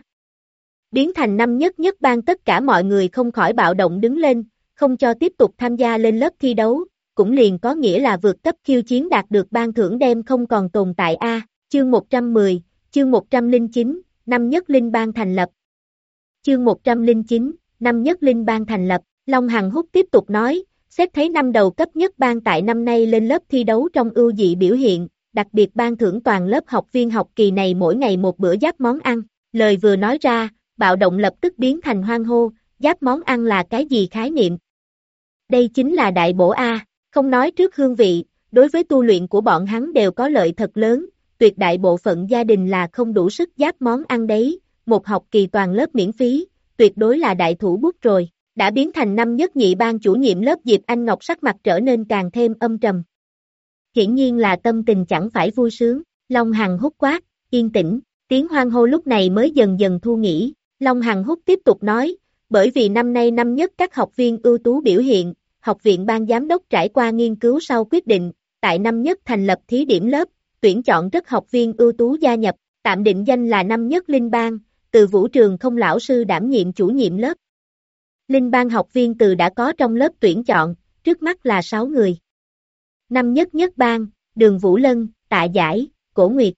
Biến thành năm nhất nhất ban tất cả mọi người không khỏi bạo động đứng lên, không cho tiếp tục tham gia lên lớp thi đấu, cũng liền có nghĩa là vượt cấp khiêu chiến đạt được ban thưởng đem không còn tồn tại a. Chương 110, chương 109, năm nhất linh ban thành lập. Chương 109, năm nhất linh ban thành lập, Long Hằng Húc tiếp tục nói, xét thấy năm đầu cấp nhất ban tại năm nay lên lớp thi đấu trong ưu dị biểu hiện, đặc biệt ban thưởng toàn lớp học viên học kỳ này mỗi ngày một bữa giáp món ăn. Lời vừa nói ra, bạo động lập tức biến thành hoan hô, giáp món ăn là cái gì khái niệm? Đây chính là đại bổ A, không nói trước hương vị, đối với tu luyện của bọn hắn đều có lợi thật lớn, tuyệt đại bộ phận gia đình là không đủ sức giáp món ăn đấy, một học kỳ toàn lớp miễn phí, tuyệt đối là đại thủ bút rồi. Đã biến thành năm nhất nhị ban chủ nhiệm lớp Diệp Anh Ngọc sắc mặt trở nên càng thêm âm trầm. Hiển nhiên là tâm tình chẳng phải vui sướng, Long Hằng Húc quát, yên tĩnh, tiếng hoan hô lúc này mới dần dần thu nghỉ. Long Hằng Húc tiếp tục nói, bởi vì năm nay năm nhất các học viên ưu tú biểu hiện, học viện ban giám đốc trải qua nghiên cứu sau quyết định, tại năm nhất thành lập thí điểm lớp, tuyển chọn rất học viên ưu tú gia nhập, tạm định danh là năm nhất linh ban, từ Vũ Trường Không lão sư đảm nhiệm chủ nhiệm lớp. Linh ban học viên từ đã có trong lớp tuyển chọn, trước mắt là 6 người. Năm nhất nhất ban, Đường Vũ Lân, Tạ Giải, Cổ Nguyệt.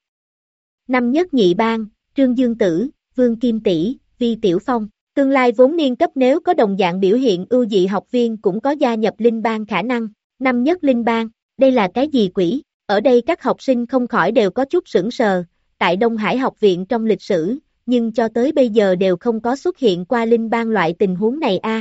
Năm nhất nhị ban, Trương Dương Tử, Vương Kim Tỷ, Vi Tiểu Phong. Tương lai vốn niên cấp nếu có đồng dạng biểu hiện ưu dị học viên cũng có gia nhập linh ban khả năng. Năm nhất linh ban, đây là cái gì quỷ? Ở đây các học sinh không khỏi đều có chút sững sờ, tại Đông Hải học viện trong lịch sử, nhưng cho tới bây giờ đều không có xuất hiện qua linh ban loại tình huống này a.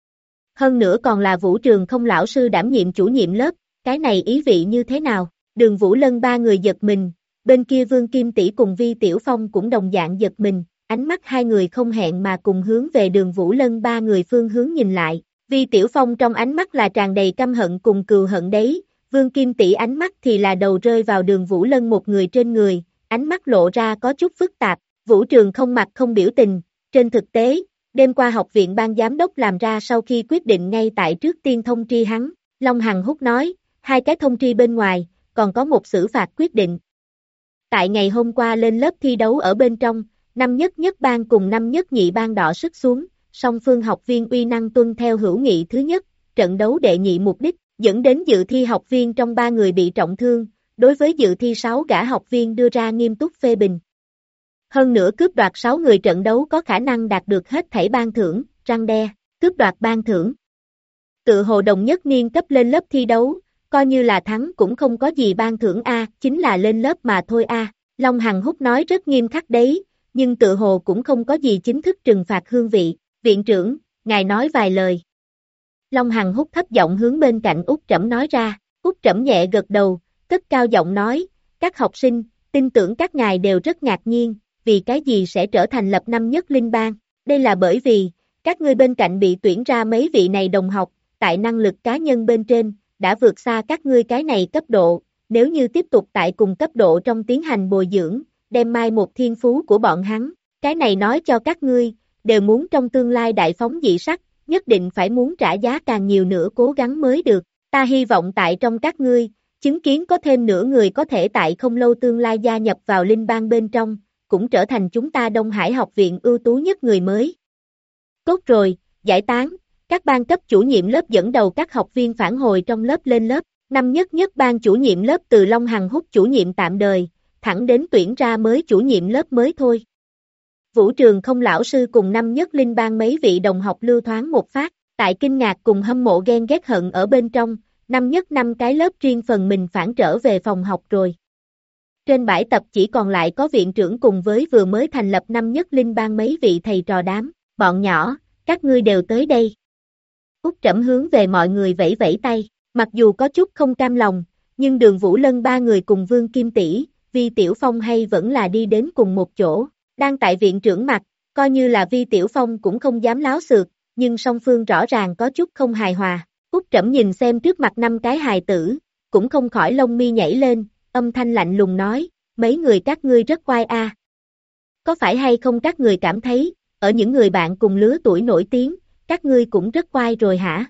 Hơn nữa còn là Vũ Trường Không lão sư đảm nhiệm chủ nhiệm lớp, cái này ý vị như thế nào? Đường Vũ Lân ba người giật mình, bên kia Vương Kim Tỷ cùng Vi Tiểu Phong cũng đồng dạng giật mình, ánh mắt hai người không hẹn mà cùng hướng về Đường Vũ Lân ba người phương hướng nhìn lại. Vi Tiểu Phong trong ánh mắt là tràn đầy căm hận cùng cừu hận đấy, Vương Kim Tỷ ánh mắt thì là đầu rơi vào Đường Vũ Lân một người trên người, ánh mắt lộ ra có chút phức tạp. Vũ Trường Không mặt không biểu tình, trên thực tế, đêm qua học viện ban giám đốc làm ra sau khi quyết định ngay tại trước tiên thông tri hắn, Long Hằng Húc nói, 2 cái thông tri bên ngoài, còn có một xử phạt quyết định. Tại ngày hôm qua lên lớp thi đấu ở bên trong, năm nhất nhất ban cùng năm nhất nhị ban đọ sức xuống, song phương học viên uy năng tuân theo hữu nghị thứ nhất, trận đấu đệ nhị mục đích, dẫn đến dự thi học viên trong 3 người bị trọng thương, đối với dự thi 6 gã học viên đưa ra nghiêm túc phê bình. Hơn nữa cướp đoạt 6 người trận đấu có khả năng đạt được hết thảy ban thưởng, răn đe, cướp đoạt ban thưởng. Tự hồ đồng nhất niên cấp lên lớp thi đấu, coi như là thắng cũng không có gì ban thưởng a, chính là lên lớp mà thôi a. Long Hằng Húc nói rất nghiêm khắc đấy, nhưng tự hồ cũng không có gì chính thức trừng phạt hương vị. Viện trưởng, ngài nói vài lời. Long Hằng Húc thấp giọng hướng bên cạnh Út Trẫm nói ra, Út Trẫm nhẹ gật đầu, cất cao giọng nói, các học sinh, tin tưởng các ngài đều rất ngạc nhiên, vì cái gì sẽ trở thành lập năm nhất linh ban. Đây là bởi vì, các ngươi bên cạnh bị tuyển ra mấy vị này đồng học, tại năng lực cá nhân bên trên, đã vượt xa các ngươi cái này cấp độ, nếu như tiếp tục tại cùng cấp độ trong tiến hành bồi dưỡng, đem mai một thiên phú của bọn hắn, cái này nói cho các ngươi, đều muốn trong tương lai đại phóng dị sắc, nhất định phải muốn trả giá càng nhiều nữa cố gắng mới được. Ta hy vọng tại trong các ngươi, chứng kiến có thêm nửa người có thể tại không lâu tương lai gia nhập vào linh ban bên trong, cũng trở thành chúng ta Đông Hải học viện ưu tú nhất người mới. Tốt rồi, giải tán, các ban cấp chủ nhiệm lớp dẫn đầu các học viên phản hồi trong lớp lên lớp, năm nhất nhất ban chủ nhiệm lớp từ Long Hằng Húc chủ nhiệm tạm đời, thẳng đến tuyển ra mới chủ nhiệm lớp mới thôi. Vũ Trường Không lão sư cùng năm nhất linh ban mấy vị đồng học lưu thoáng một phát, tại kinh ngạc cùng hâm mộ ghen ghét hận ở bên trong, năm nhất năm cái lớp riêng phần mình phản trở về phòng học rồi. Trên bãi tập chỉ còn lại có viện trưởng cùng với vừa mới thành lập năm nhất linh bang mấy vị thầy trò đám, bọn nhỏ, các ngươi đều tới đây. Út Trẫm hướng về mọi người vẫy vẫy tay, mặc dù có chút không cam lòng, nhưng Đường Vũ Lân ba người cùng Vương Kim Tỷ, Vi Tiểu Phong hay vẫn là đi đến cùng một chỗ, đang tại viện trưởng mặt, coi như là Vi Tiểu Phong cũng không dám láo xược, nhưng song phương rõ ràng có chút không hài hòa. Út Trẫm nhìn xem trước mặt năm cái hài tử, cũng không khỏi lông mi nhảy lên, âm thanh lạnh lùng nói, mấy người các ngươi rất oai a. Có phải hay không các người cảm thấy, ở những người bạn cùng lứa tuổi nổi tiếng, các ngươi cũng rất oai rồi hả?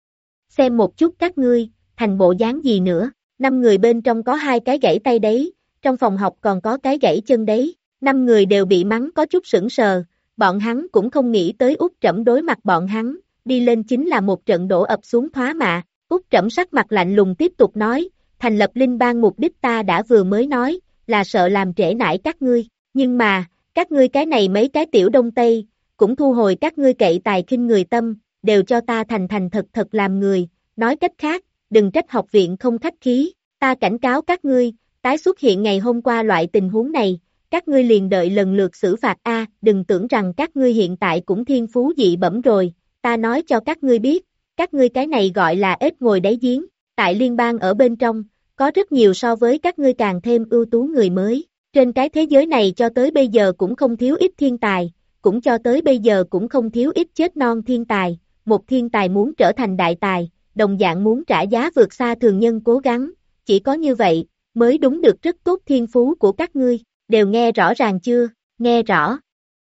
Xem một chút các ngươi, thành bộ dáng gì nữa, 5 người bên trong có 2 cái gãy tay đấy, trong phòng học còn có cái gãy chân đấy, 5 người đều bị mắng có chút sững sờ, bọn hắn cũng không nghĩ tới Út Trẫm đối mặt bọn hắn, đi lên chính là một trận đổ ập xuống thoá mạ. Út Trẫm sắc mặt lạnh lùng tiếp tục nói, thành lập linh bang mục đích ta đã vừa mới nói, là sợ làm trễ nải các ngươi, nhưng mà, các ngươi cái này mấy cái tiểu đông tây, cũng thu hồi các ngươi cậy tài khinh người tâm, đều cho ta thành thành thật thật làm người, nói cách khác, đừng trách học viện không khách khí, ta cảnh cáo các ngươi, tái xuất hiện ngày hôm qua loại tình huống này, các ngươi liền đợi lần lượt xử phạt a, đừng tưởng rằng các ngươi hiện tại cũng thiên phú dị bẩm rồi, ta nói cho các ngươi biết, các ngươi cái này gọi là ếch ngồi đáy giếng, tại liên bang ở bên trong, có rất nhiều so với các ngươi càng thêm ưu tú người mới, trên cái thế giới này cho tới bây giờ cũng không thiếu ít thiên tài, cũng cho tới bây giờ cũng không thiếu ít chết non thiên tài, một thiên tài muốn trở thành đại tài, đồng dạng muốn trả giá vượt xa thường nhân cố gắng, chỉ có như vậy, mới đúng được rất tốt thiên phú của các ngươi, đều nghe rõ ràng chưa, nghe rõ.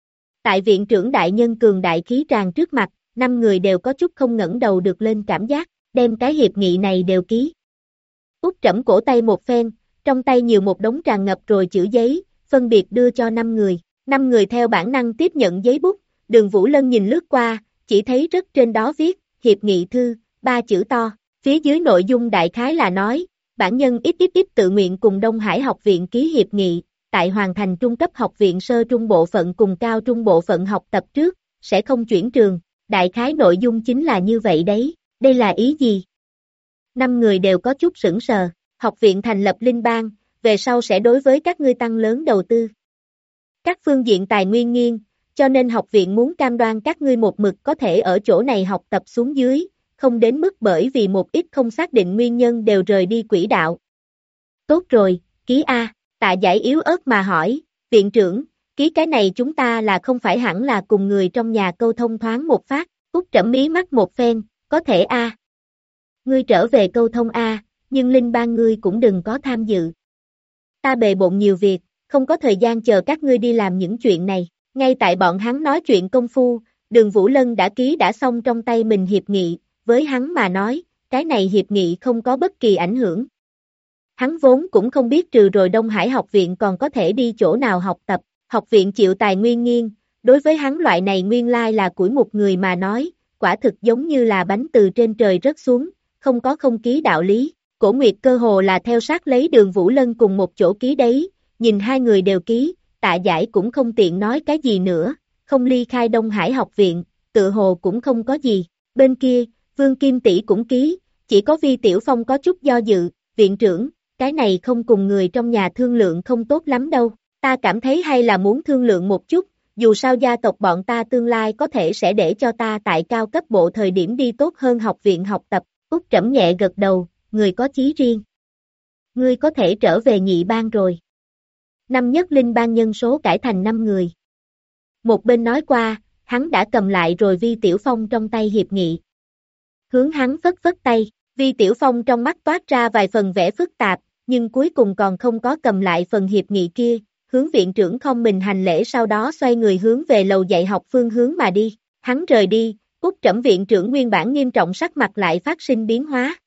Tại viện trưởng đại nhân cường đại khí tràn trước mặt, 5 người đều có chút không ngẩng đầu được lên cảm giác, đem cái hiệp nghị này đều ký. Út Trẫm cổ tay một phen, trong tay nhiều một đống tràn ngập rồi chữ giấy, phân biệt đưa cho 5 người. 5 người theo bản năng tiếp nhận giấy bút, Đường Vũ Lân nhìn lướt qua, chỉ thấy rất trên đó viết, hiệp nghị thư, 3 chữ to, phía dưới nội dung đại khái là nói, bản nhân ít tự nguyện cùng Đông Hải học viện ký hiệp nghị, tại hoàn thành trung cấp học viện sơ trung bộ phận cùng cao trung bộ phận học tập trước, sẽ không chuyển trường, đại khái nội dung chính là như vậy đấy, đây là ý gì? 5 người đều có chút sững sờ, học viện thành lập linh bang, về sau sẽ đối với các ngươi tăng lớn đầu tư. Các phương diện tài nguyên nghiêng, cho nên học viện muốn cam đoan các ngươi một mực có thể ở chỗ này học tập xuống dưới, không đến mức bởi vì một ít không xác định nguyên nhân đều rời đi quỹ đạo. Tốt rồi, ký A, Tạ Giải yếu ớt mà hỏi, viện trưởng, ký cái này chúng ta là không phải hẳn là cùng người trong nhà câu thông thoáng một phát, Út Trẫm mí mắt một phen, có thể A. Ngươi trở về câu thông A, nhưng linh bang ngươi cũng đừng có tham dự. Ta bề bộn nhiều việc, không có thời gian chờ các ngươi đi làm những chuyện này, ngay tại bọn hắn nói chuyện công phu, Đường Vũ Lân đã ký đã xong trong tay mình hiệp nghị, với hắn mà nói, cái này hiệp nghị không có bất kỳ ảnh hưởng. Hắn vốn cũng không biết trừ rồi Đông Hải học viện còn có thể đi chỗ nào học tập, học viện chịu tài nguyên nghiêng, đối với hắn loại này nguyên lai là của một người mà nói, quả thực giống như là bánh từ trên trời rớt xuống, không có không ký đạo lý. Cổ Nguyệt cơ hồ là theo sát lấy Đường Vũ Lân cùng một chỗ ký đấy, nhìn 2 người đều ký, Tạ Giải cũng không tiện nói cái gì nữa, không ly khai Đông Hải học viện, tự hồ cũng không có gì. Bên kia, Vương Kim Tỷ cũng ký, chỉ có Vi Tiểu Phong có chút do dự, viện trưởng, cái này không cùng người trong nhà thương lượng không tốt lắm đâu, ta cảm thấy hay là muốn thương lượng một chút, dù sao gia tộc bọn ta tương lai có thể sẽ để cho ta tại cao cấp bộ thời điểm đi tốt hơn học viện học tập. Út Trẫm nhẹ gật đầu, người có chí riêng. Ngươi có thể trở về nhị bang rồi. Năm nhất linh bang nhân số cải thành 5 người. Một bên nói qua, hắn đã cầm lại rồi Vi Tiểu Phong trong tay hiệp nghị. Hướng hắn phất phất tay, Vi Tiểu Phong trong mắt toát ra vài phần vẻ phức tạp, nhưng cuối cùng còn không có cầm lại phần hiệp nghị kia, hướng viện trưởng không mình hành lễ sau đó xoay người hướng về lầu dạy học phương hướng mà đi. Hắn rời đi, Út Trẫm viện trưởng nguyên bản nghiêm trọng sắc mặt lại phát sinh biến hóa.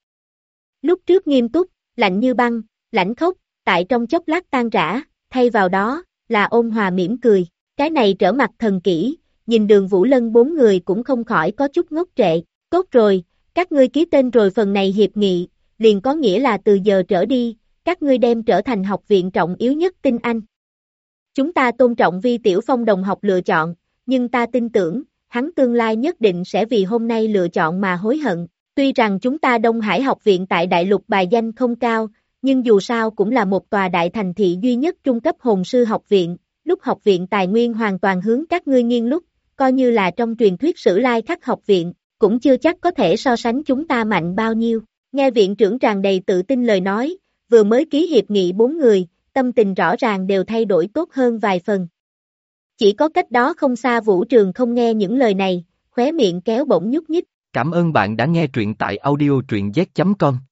Lúc trước nghiêm túc, lạnh như băng, lãnh khốc, tại trong chốc lát tan rã, thay vào đó, là ôn hòa mỉm cười, cái này trở mặt thần kỹ, nhìn Đường Vũ Lân 4 người cũng không khỏi có chút ngốc trệ, tốt rồi, các ngươi ký tên rồi phần này hiệp nghị, liền có nghĩa là từ giờ trở đi, các ngươi đem trở thành học viện trọng yếu nhất tinh anh. Chúng ta tôn trọng Vi Tiểu Phong đồng học lựa chọn, nhưng ta tin tưởng, hắn tương lai nhất định sẽ vì hôm nay lựa chọn mà hối hận, Tuy rằng chúng ta Đông Hải học viện tại đại lục bài danh không cao, nhưng dù sao cũng là một tòa đại thành thị duy nhất trung cấp hồn sư học viện, lúc học viện tài nguyên hoàn toàn hướng các ngươi nghiêng lúc, coi như là trong truyền thuyết Sử Lai Khắc học viện, cũng chưa chắc có thể so sánh chúng ta mạnh bao nhiêu. Nghe viện trưởng tràn đầy tự tin lời nói, vừa mới ký hiệp nghị 4 người, tâm tình rõ ràng đều thay đổi tốt hơn vài phần. Chỉ có cách đó không xa Vũ Trường không nghe những lời này, khóe miệng kéo bỗng nhúc nhích. Cảm ơn bạn đã nghe truyện tại audio truyện z.com.